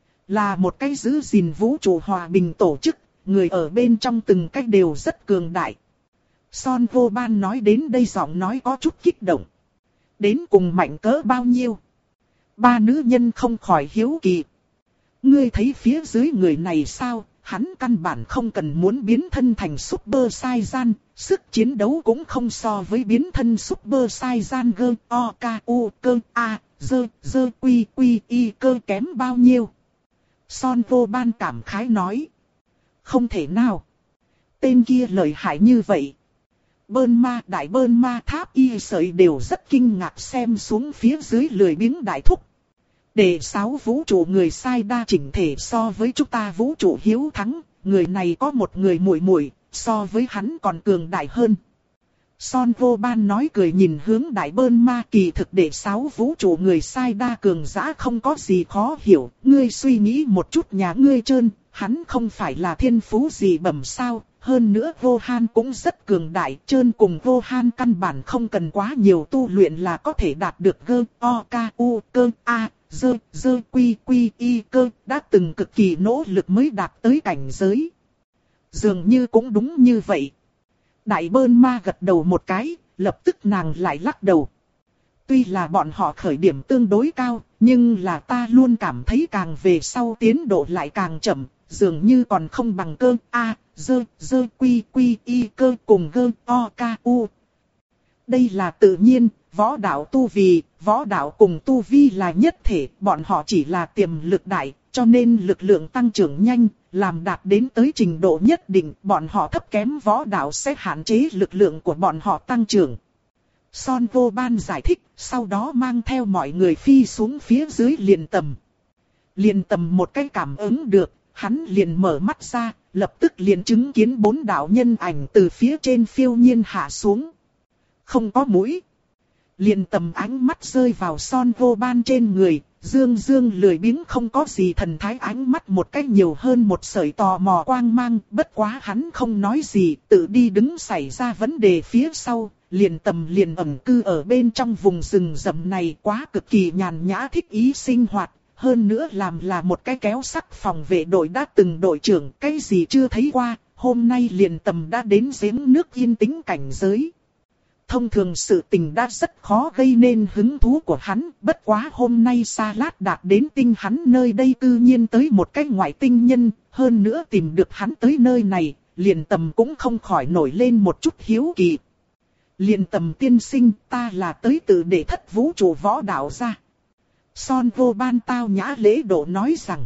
Là một cái giữ gìn vũ trụ hòa bình tổ chức, người ở bên trong từng cách đều rất cường đại. Son vô ban nói đến đây giọng nói có chút kích động. Đến cùng mạnh cỡ bao nhiêu? Ba nữ nhân không khỏi hiếu kỳ. Ngươi thấy phía dưới người này sao? Hắn căn bản không cần muốn biến thân thành Super Saiyan, sức chiến đấu cũng không so với biến thân Super Saiyan G O K U cơ A dơ dơ quy quy y cơ kém bao nhiêu. Son vô ban cảm khái nói. Không thể nào. Tên kia lợi hại như vậy. Bơn Ma, Đại Bơn Ma, Tháp y sợi đều rất kinh ngạc xem xuống phía dưới lười biếng đại thúc. Để sáu vũ trụ người sai đa chỉnh thể so với chúng ta vũ trụ hiếu thắng, người này có một người muội muội, so với hắn còn cường đại hơn. Son vô ban nói cười nhìn hướng Đại Bơn Ma, kỳ thực đệ sáu vũ trụ người sai đa cường giả không có gì khó hiểu, ngươi suy nghĩ một chút nhà ngươi trơn, hắn không phải là thiên phú gì bẩm sao, hơn nữa Vô Han cũng rất cường đại, trơn cùng Vô Han căn bản không cần quá nhiều tu luyện là có thể đạt được gơ, o, ca, u, cơ, a, dơ, dơ, quy, quy, y, cơ, đã từng cực kỳ nỗ lực mới đạt tới cảnh giới. Dường như cũng đúng như vậy. Đại Bơn Ma gật đầu một cái, lập tức nàng lại lắc đầu. Tuy là bọn họ khởi điểm tương đối cao, nhưng là ta luôn cảm thấy càng về sau tiến độ lại càng chậm, dường như còn không bằng cơ a, dơ, dơ, quy, quy, y, cơ cùng gơ, o, ca, u. Đây là tự nhiên, võ đạo tu vi, võ đạo cùng tu vi là nhất thể, bọn họ chỉ là tiềm lực đại, cho nên lực lượng tăng trưởng nhanh, làm đạt đến tới trình độ nhất định, bọn họ thấp kém võ đạo sẽ hạn chế lực lượng của bọn họ tăng trưởng. Son vô ban giải thích, sau đó mang theo mọi người phi xuống phía dưới liền tầm. Liền tầm một cái cảm ứng được, hắn liền mở mắt ra, lập tức liền chứng kiến bốn đạo nhân ảnh từ phía trên phiêu nhiên hạ xuống. Không có mũi. Liền tầm ánh mắt rơi vào Son vô ban trên người, dương dương lười biếng không có gì thần thái, ánh mắt một cách nhiều hơn một sợi tò mò quang mang, bất quá hắn không nói gì, tự đi đứng xảy ra vấn đề phía sau, liền tầm liền ẩn cư ở bên trong vùng rừng rậm này, quá cực kỳ nhàn nhã thích ý sinh hoạt, hơn nữa làm là một cái kéo sắc phòng vệ đội đã từng đội trưởng, cái gì chưa thấy qua, hôm nay liền tầm đã đến giếng nước yên tĩnh cảnh giới. Thông thường sự tình đã rất khó gây nên hứng thú của hắn, bất quá hôm nay Sa Lát đạt đến tinh hắn nơi đây cư nhiên tới một cái ngoại tinh nhân, hơn nữa tìm được hắn tới nơi này, liền tầm cũng không khỏi nổi lên một chút hiếu kỳ. Liền tầm tiên sinh, ta là tới từ Đệ Thất vũ trụ võ đạo ra. Son vô ban tao nhã lễ độ nói rằng,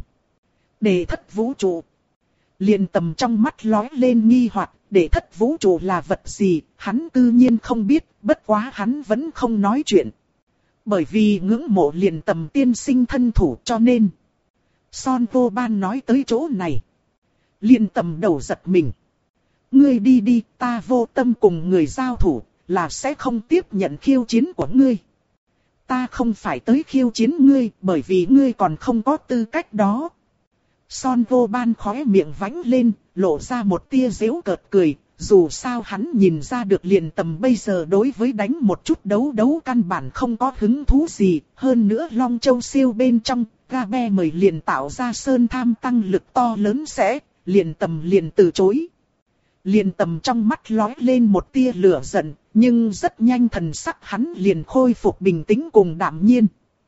Đệ Thất vũ trụ. Liền tầm trong mắt lóe lên nghi hoặc, Đệ Thất vũ trụ là vật gì, hắn tự nhiên không biết, bất quá hắn vẫn không nói chuyện. Bởi vì ngưỡng mộ liền tầm tiên sinh thân thủ cho nên. Son vô ban nói tới chỗ này. Liền tầm đầu giật mình. Ngươi đi đi, ta vô tâm cùng người giao thủ, là sẽ không tiếp nhận khiêu chiến của ngươi. Ta không phải tới khiêu chiến ngươi, bởi vì ngươi còn không có tư cách đó. Son vô ban khóe miệng vánh lên, lộ ra một tia giễu cợt cười, dù sao hắn nhìn ra được liền tầm bây giờ đối với đánh một chút đấu đấu căn bản không có hứng thú gì, hơn nữa Long Châu siêu bên trong, Gabe mời liền tạo ra sơn tham tăng lực to lớn sẽ, liền tầm liền từ chối. Liền tầm trong mắt lóe lên một tia lửa giận, nhưng rất nhanh thần sắc hắn liền khôi phục bình tĩnh cùng đạm nhiên.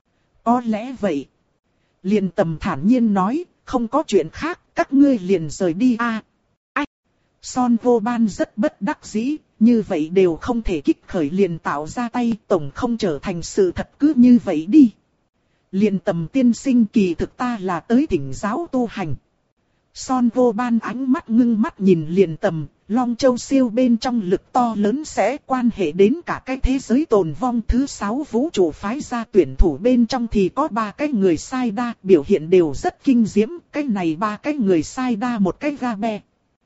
Có lẽ vậy. Liền tầm thản nhiên nói, không có chuyện khác, các ngươi liền rời đi a. À, Son vô ban rất bất đắc dĩ, như vậy đều không thể kích khởi liền tạo ra tay, tổng không trở thành sự thật cứ như vậy đi. Liền tầm tiên sinh kỳ thực ta là tới thỉnh giáo tu hành. Son vô ban ánh mắt ngưng mắt nhìn liền tầm, Long Châu siêu bên trong lực to lớn sẽ quan hệ đến cả cái thế giới tồn vong. Thứ sáu vũ trụ phái ra tuyển thủ bên trong thì có ba cái người sai đa, biểu hiện đều rất kinh diễm, cái này ba cái người sai đa một cái Gabe.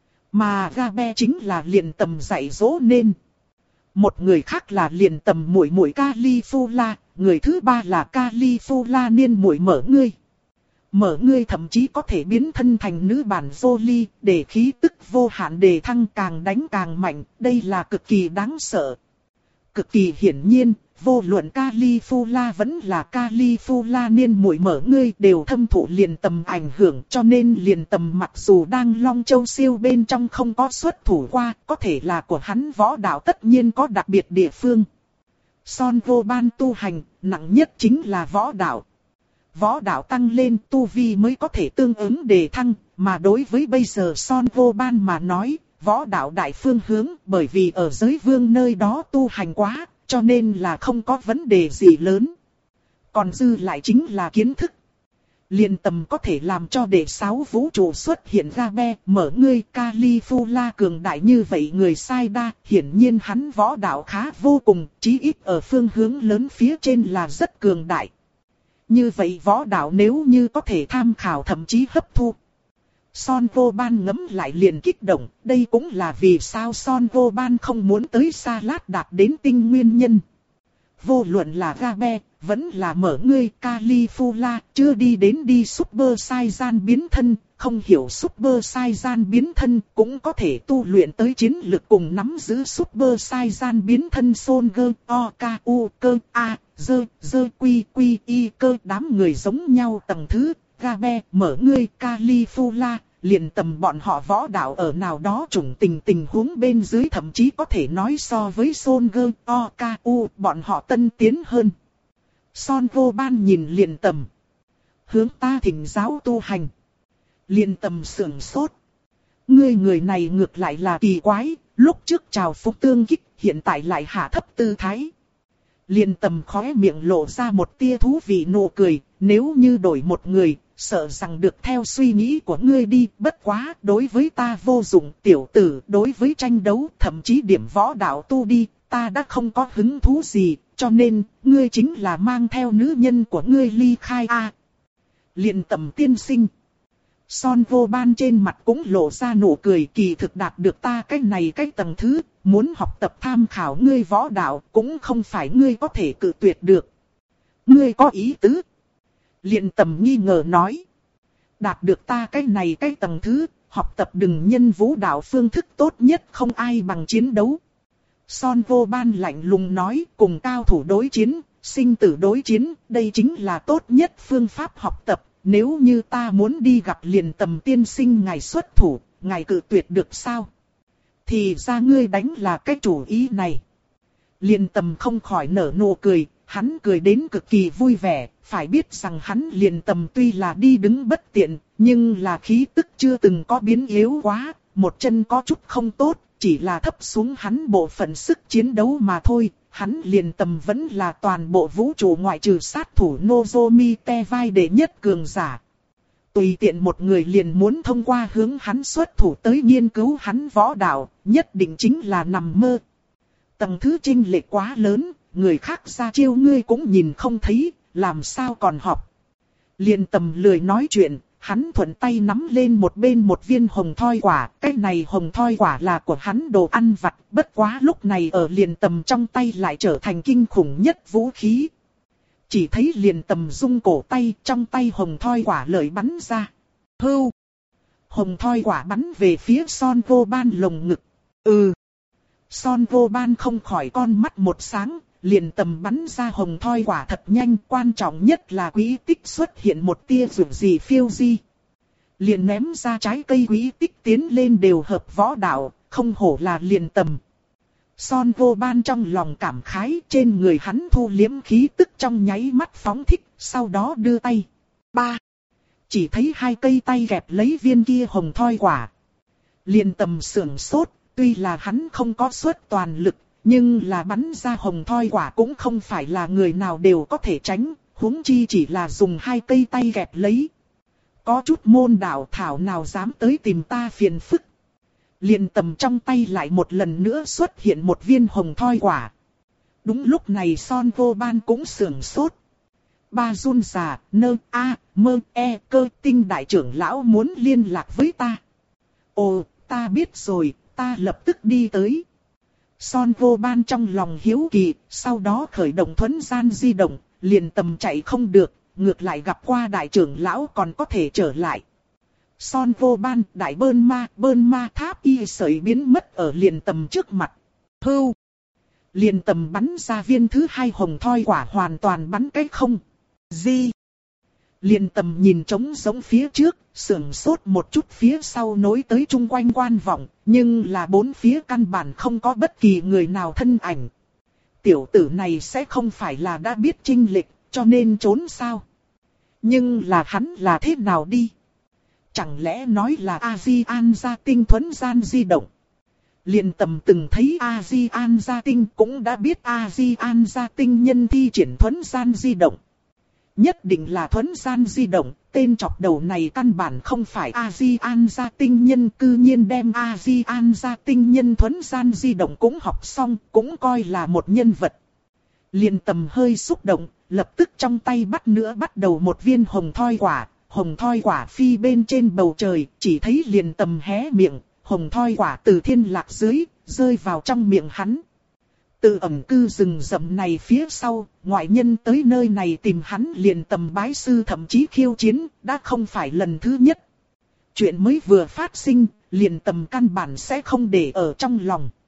Mà Gabe chính là liền tầm dạy dỗ nên. Một người khác là liền tầm muội muội Califula, người thứ ba là Califula niên muội mở ngươi. Mở ngươi thậm chí có thể biến thân thành nữ bản Jolie, để khí tức vô hạn đề thăng, càng đánh càng mạnh, đây là cực kỳ đáng sợ. Cực kỳ hiển nhiên, vô luận Califula vẫn là Califula niên muội mở ngươi đều thâm thụ liền tầm ảnh hưởng, cho nên liền tầm mặc dù đang Long Châu siêu bên trong không có xuất thủ qua, có thể là của hắn võ đạo tất nhiên có đặc biệt địa phương. Son vô ban tu hành, nặng nhất chính là võ đạo. Võ đạo tăng lên tu vi mới có thể tương ứng đề thăng, mà đối với bây giờ Son vô ban mà nói, võ đạo đại phương hướng, bởi vì ở giới vương nơi đó tu hành quá, cho nên là không có vấn đề gì lớn. Còn dư lại chính là kiến thức. Liền tầm có thể làm cho đệ sáu vũ trụ xuất hiện ra be, mở ngươi Califula cường đại như vậy người sai đa, hiển nhiên hắn võ đạo khá vô cùng, chí ít ở phương hướng lớn phía trên là rất cường đại. Như vậy võ đạo nếu như có thể tham khảo thậm chí hấp thu. Son Vô Ban ngẫm lại liền kích động, đây cũng là vì sao Son Vô Ban không muốn tới Sa Lát đạt đến tinh nguyên nhân. Vô luận là Gabe, vẫn là mở ngươi Califula, chưa đi đến đi Super Saiyan biến thân, không hiểu Super Saiyan biến thân cũng có thể tu luyện tới chiến lực cùng nắm giữ Super Saiyan biến thân Son Gơ, O, K, U, Cơ, A, Dơ, Dơ, Quy, Quy, Y, Cơ, đám người giống nhau tầng thứ, Gabe, mở ngươi Califula. Liền tầm bọn họ võ đạo ở nào đó chủng tình tình huống bên dưới thậm chí có thể nói so với Son Gơ, O, K, U, bọn họ tân tiến hơn. Son Vô Ban nhìn liền tầm. Hướng ta thỉnh giáo tu hành. Liền tầm sưởng sốt. Ngươi người này ngược lại là kỳ quái, lúc trước chào phúc tương kích, hiện tại lại hạ thấp tư thái. Liền tầm khóe miệng lộ ra một tia thú vị nụ cười, nếu như đổi một người, sợ rằng được theo suy nghĩ của ngươi đi, bất quá, đối với ta vô dụng, tiểu tử, đối với tranh đấu, thậm chí điểm võ đạo tu đi, ta đã không có hứng thú gì, cho nên, ngươi chính là mang theo nữ nhân của ngươi ly khai a. À, liền tầm tiên sinh. Son Vô Ban trên mặt cũng lộ ra nụ cười, kỳ thực đạt được ta cái này cái tầng thứ, muốn học tập tham khảo ngươi võ đạo, cũng không phải ngươi có thể cự tuyệt được. Ngươi có ý tứ? Liền tầm nghi ngờ nói. Đạt được ta cái này cái tầng thứ, học tập đừng nhân vũ đạo phương thức tốt nhất không ai bằng chiến đấu. Son Vô Ban lạnh lùng nói, cùng cao thủ đối chiến, sinh tử đối chiến, đây chính là tốt nhất phương pháp học tập. Nếu như ta muốn đi gặp liền tầm tiên sinh ngài xuất thủ, ngài cự tuyệt được sao? Thì ra ngươi đánh là cái chủ ý này. Liền tầm không khỏi nở nụ cười, hắn cười đến cực kỳ vui vẻ, phải biết rằng hắn liền tầm tuy là đi đứng bất tiện, nhưng là khí tức chưa từng có biến yếu quá, một chân có chút không tốt, chỉ là thấp xuống hắn bộ phận sức chiến đấu mà thôi. Hắn liền tầm vẫn là toàn bộ vũ trụ ngoại trừ sát thủ Nozomi Tevai đệ nhất cường giả. Tùy tiện một người liền muốn thông qua hướng hắn xuất thủ tới nghiên cứu hắn võ đạo, nhất định chính là nằm mơ. Tầng thứ chênh lệch quá lớn, người khác ra chiêu ngươi cũng nhìn không thấy, làm sao còn học. Liền tầm lười nói chuyện, hắn thuận tay nắm lên một bên một viên hồng thoi quả, cái này hồng thoi quả là của hắn đồ ăn vặt, bất quá lúc này ở liền tầm trong tay lại trở thành kinh khủng nhất vũ khí. Chỉ thấy liền tầm rung cổ tay, trong tay hồng thoi quả lợi bắn ra. Hưu! Hồng thoi quả bắn về phía Son Vô Ban lồng ngực. Ừ! Son Vô Ban không khỏi con mắt một sáng, liền tầm bắn ra hồng thoi quả thật nhanh, quan trọng nhất là quỹ tích xuất hiện một tia dù gì phiêu di. Liền ném ra trái cây quỹ tích tiến lên đều hợp võ đạo, không hổ là liền tầm. Son Vô Ban trong lòng cảm khái, trên người hắn thu liếm khí tức trong nháy mắt phóng thích, sau đó đưa tay. Ba! Chỉ thấy hai cây tay gẹp lấy viên kia hồng thoi quả. Liền tầm sưởng sốt, tuy là hắn không có xuất toàn lực, nhưng là bắn ra hồng thoi quả cũng không phải là người nào đều có thể tránh, huống chi chỉ là dùng hai cây tay gẹp lấy. Có chút môn đạo thảo nào dám tới tìm ta phiền phức. Liền tầm trong tay lại một lần nữa xuất hiện một viên hồng thoi quả. Đúng lúc này Son Vô Ban cũng sưởng sốt. Ba run già, nơ, a, mơ, e, cơ tinh đại trưởng lão muốn liên lạc với ta. Ồ, ta biết rồi, ta lập tức đi tới. Son Vô Ban trong lòng hiếu kỳ, sau đó khởi động thuấn gian di động, liền tầm chạy không được, ngược lại gặp qua đại trưởng lão còn có thể trở lại. Son Vô Ban, đại bơn ma, bơn ma tháp y sợi biến mất ở liền tầm trước mặt. Hưu! Liền tầm bắn ra viên thứ hai hồng thoi quả hoàn toàn bắn cái không. Di! Liền tầm nhìn trống giống phía trước, sưởng sốt một chút phía sau nối tới chung quanh quan vọng, nhưng là bốn phía căn bản không có bất kỳ người nào thân ảnh. Tiểu tử này sẽ không phải là đã biết chinh lịch, cho nên trốn sao? Nhưng là hắn là thế nào đi? Chẳng lẽ nói là A-di-an gia tinh thuấn gian di động? Liền tầm từng thấy A-di-an gia tinh cũng đã biết A-di-an gia tinh nhân thi triển thuấn gian di động. Nhất định là thuấn gian di động, tên chọc đầu này căn bản không phải A-di-an gia tinh nhân, cư nhiên đem A-di-an gia tinh nhân thuấn gian di động cũng học xong, cũng coi là một nhân vật. Liền tầm hơi xúc động, lập tức trong tay bắt nữa bắt đầu một viên hồng thoi quả, hồng thoi quả phi bên trên bầu trời, chỉ thấy liền tầm hé miệng, hồng thoi quả từ thiên lạc dưới, rơi vào trong miệng hắn. Từ ẩn cư rừng rậm này phía sau, ngoại nhân tới nơi này tìm hắn liền tầm bái sư thậm chí khiêu chiến, đã không phải lần thứ nhất. Chuyện mới vừa phát sinh, liền tầm căn bản sẽ không để ở trong lòng.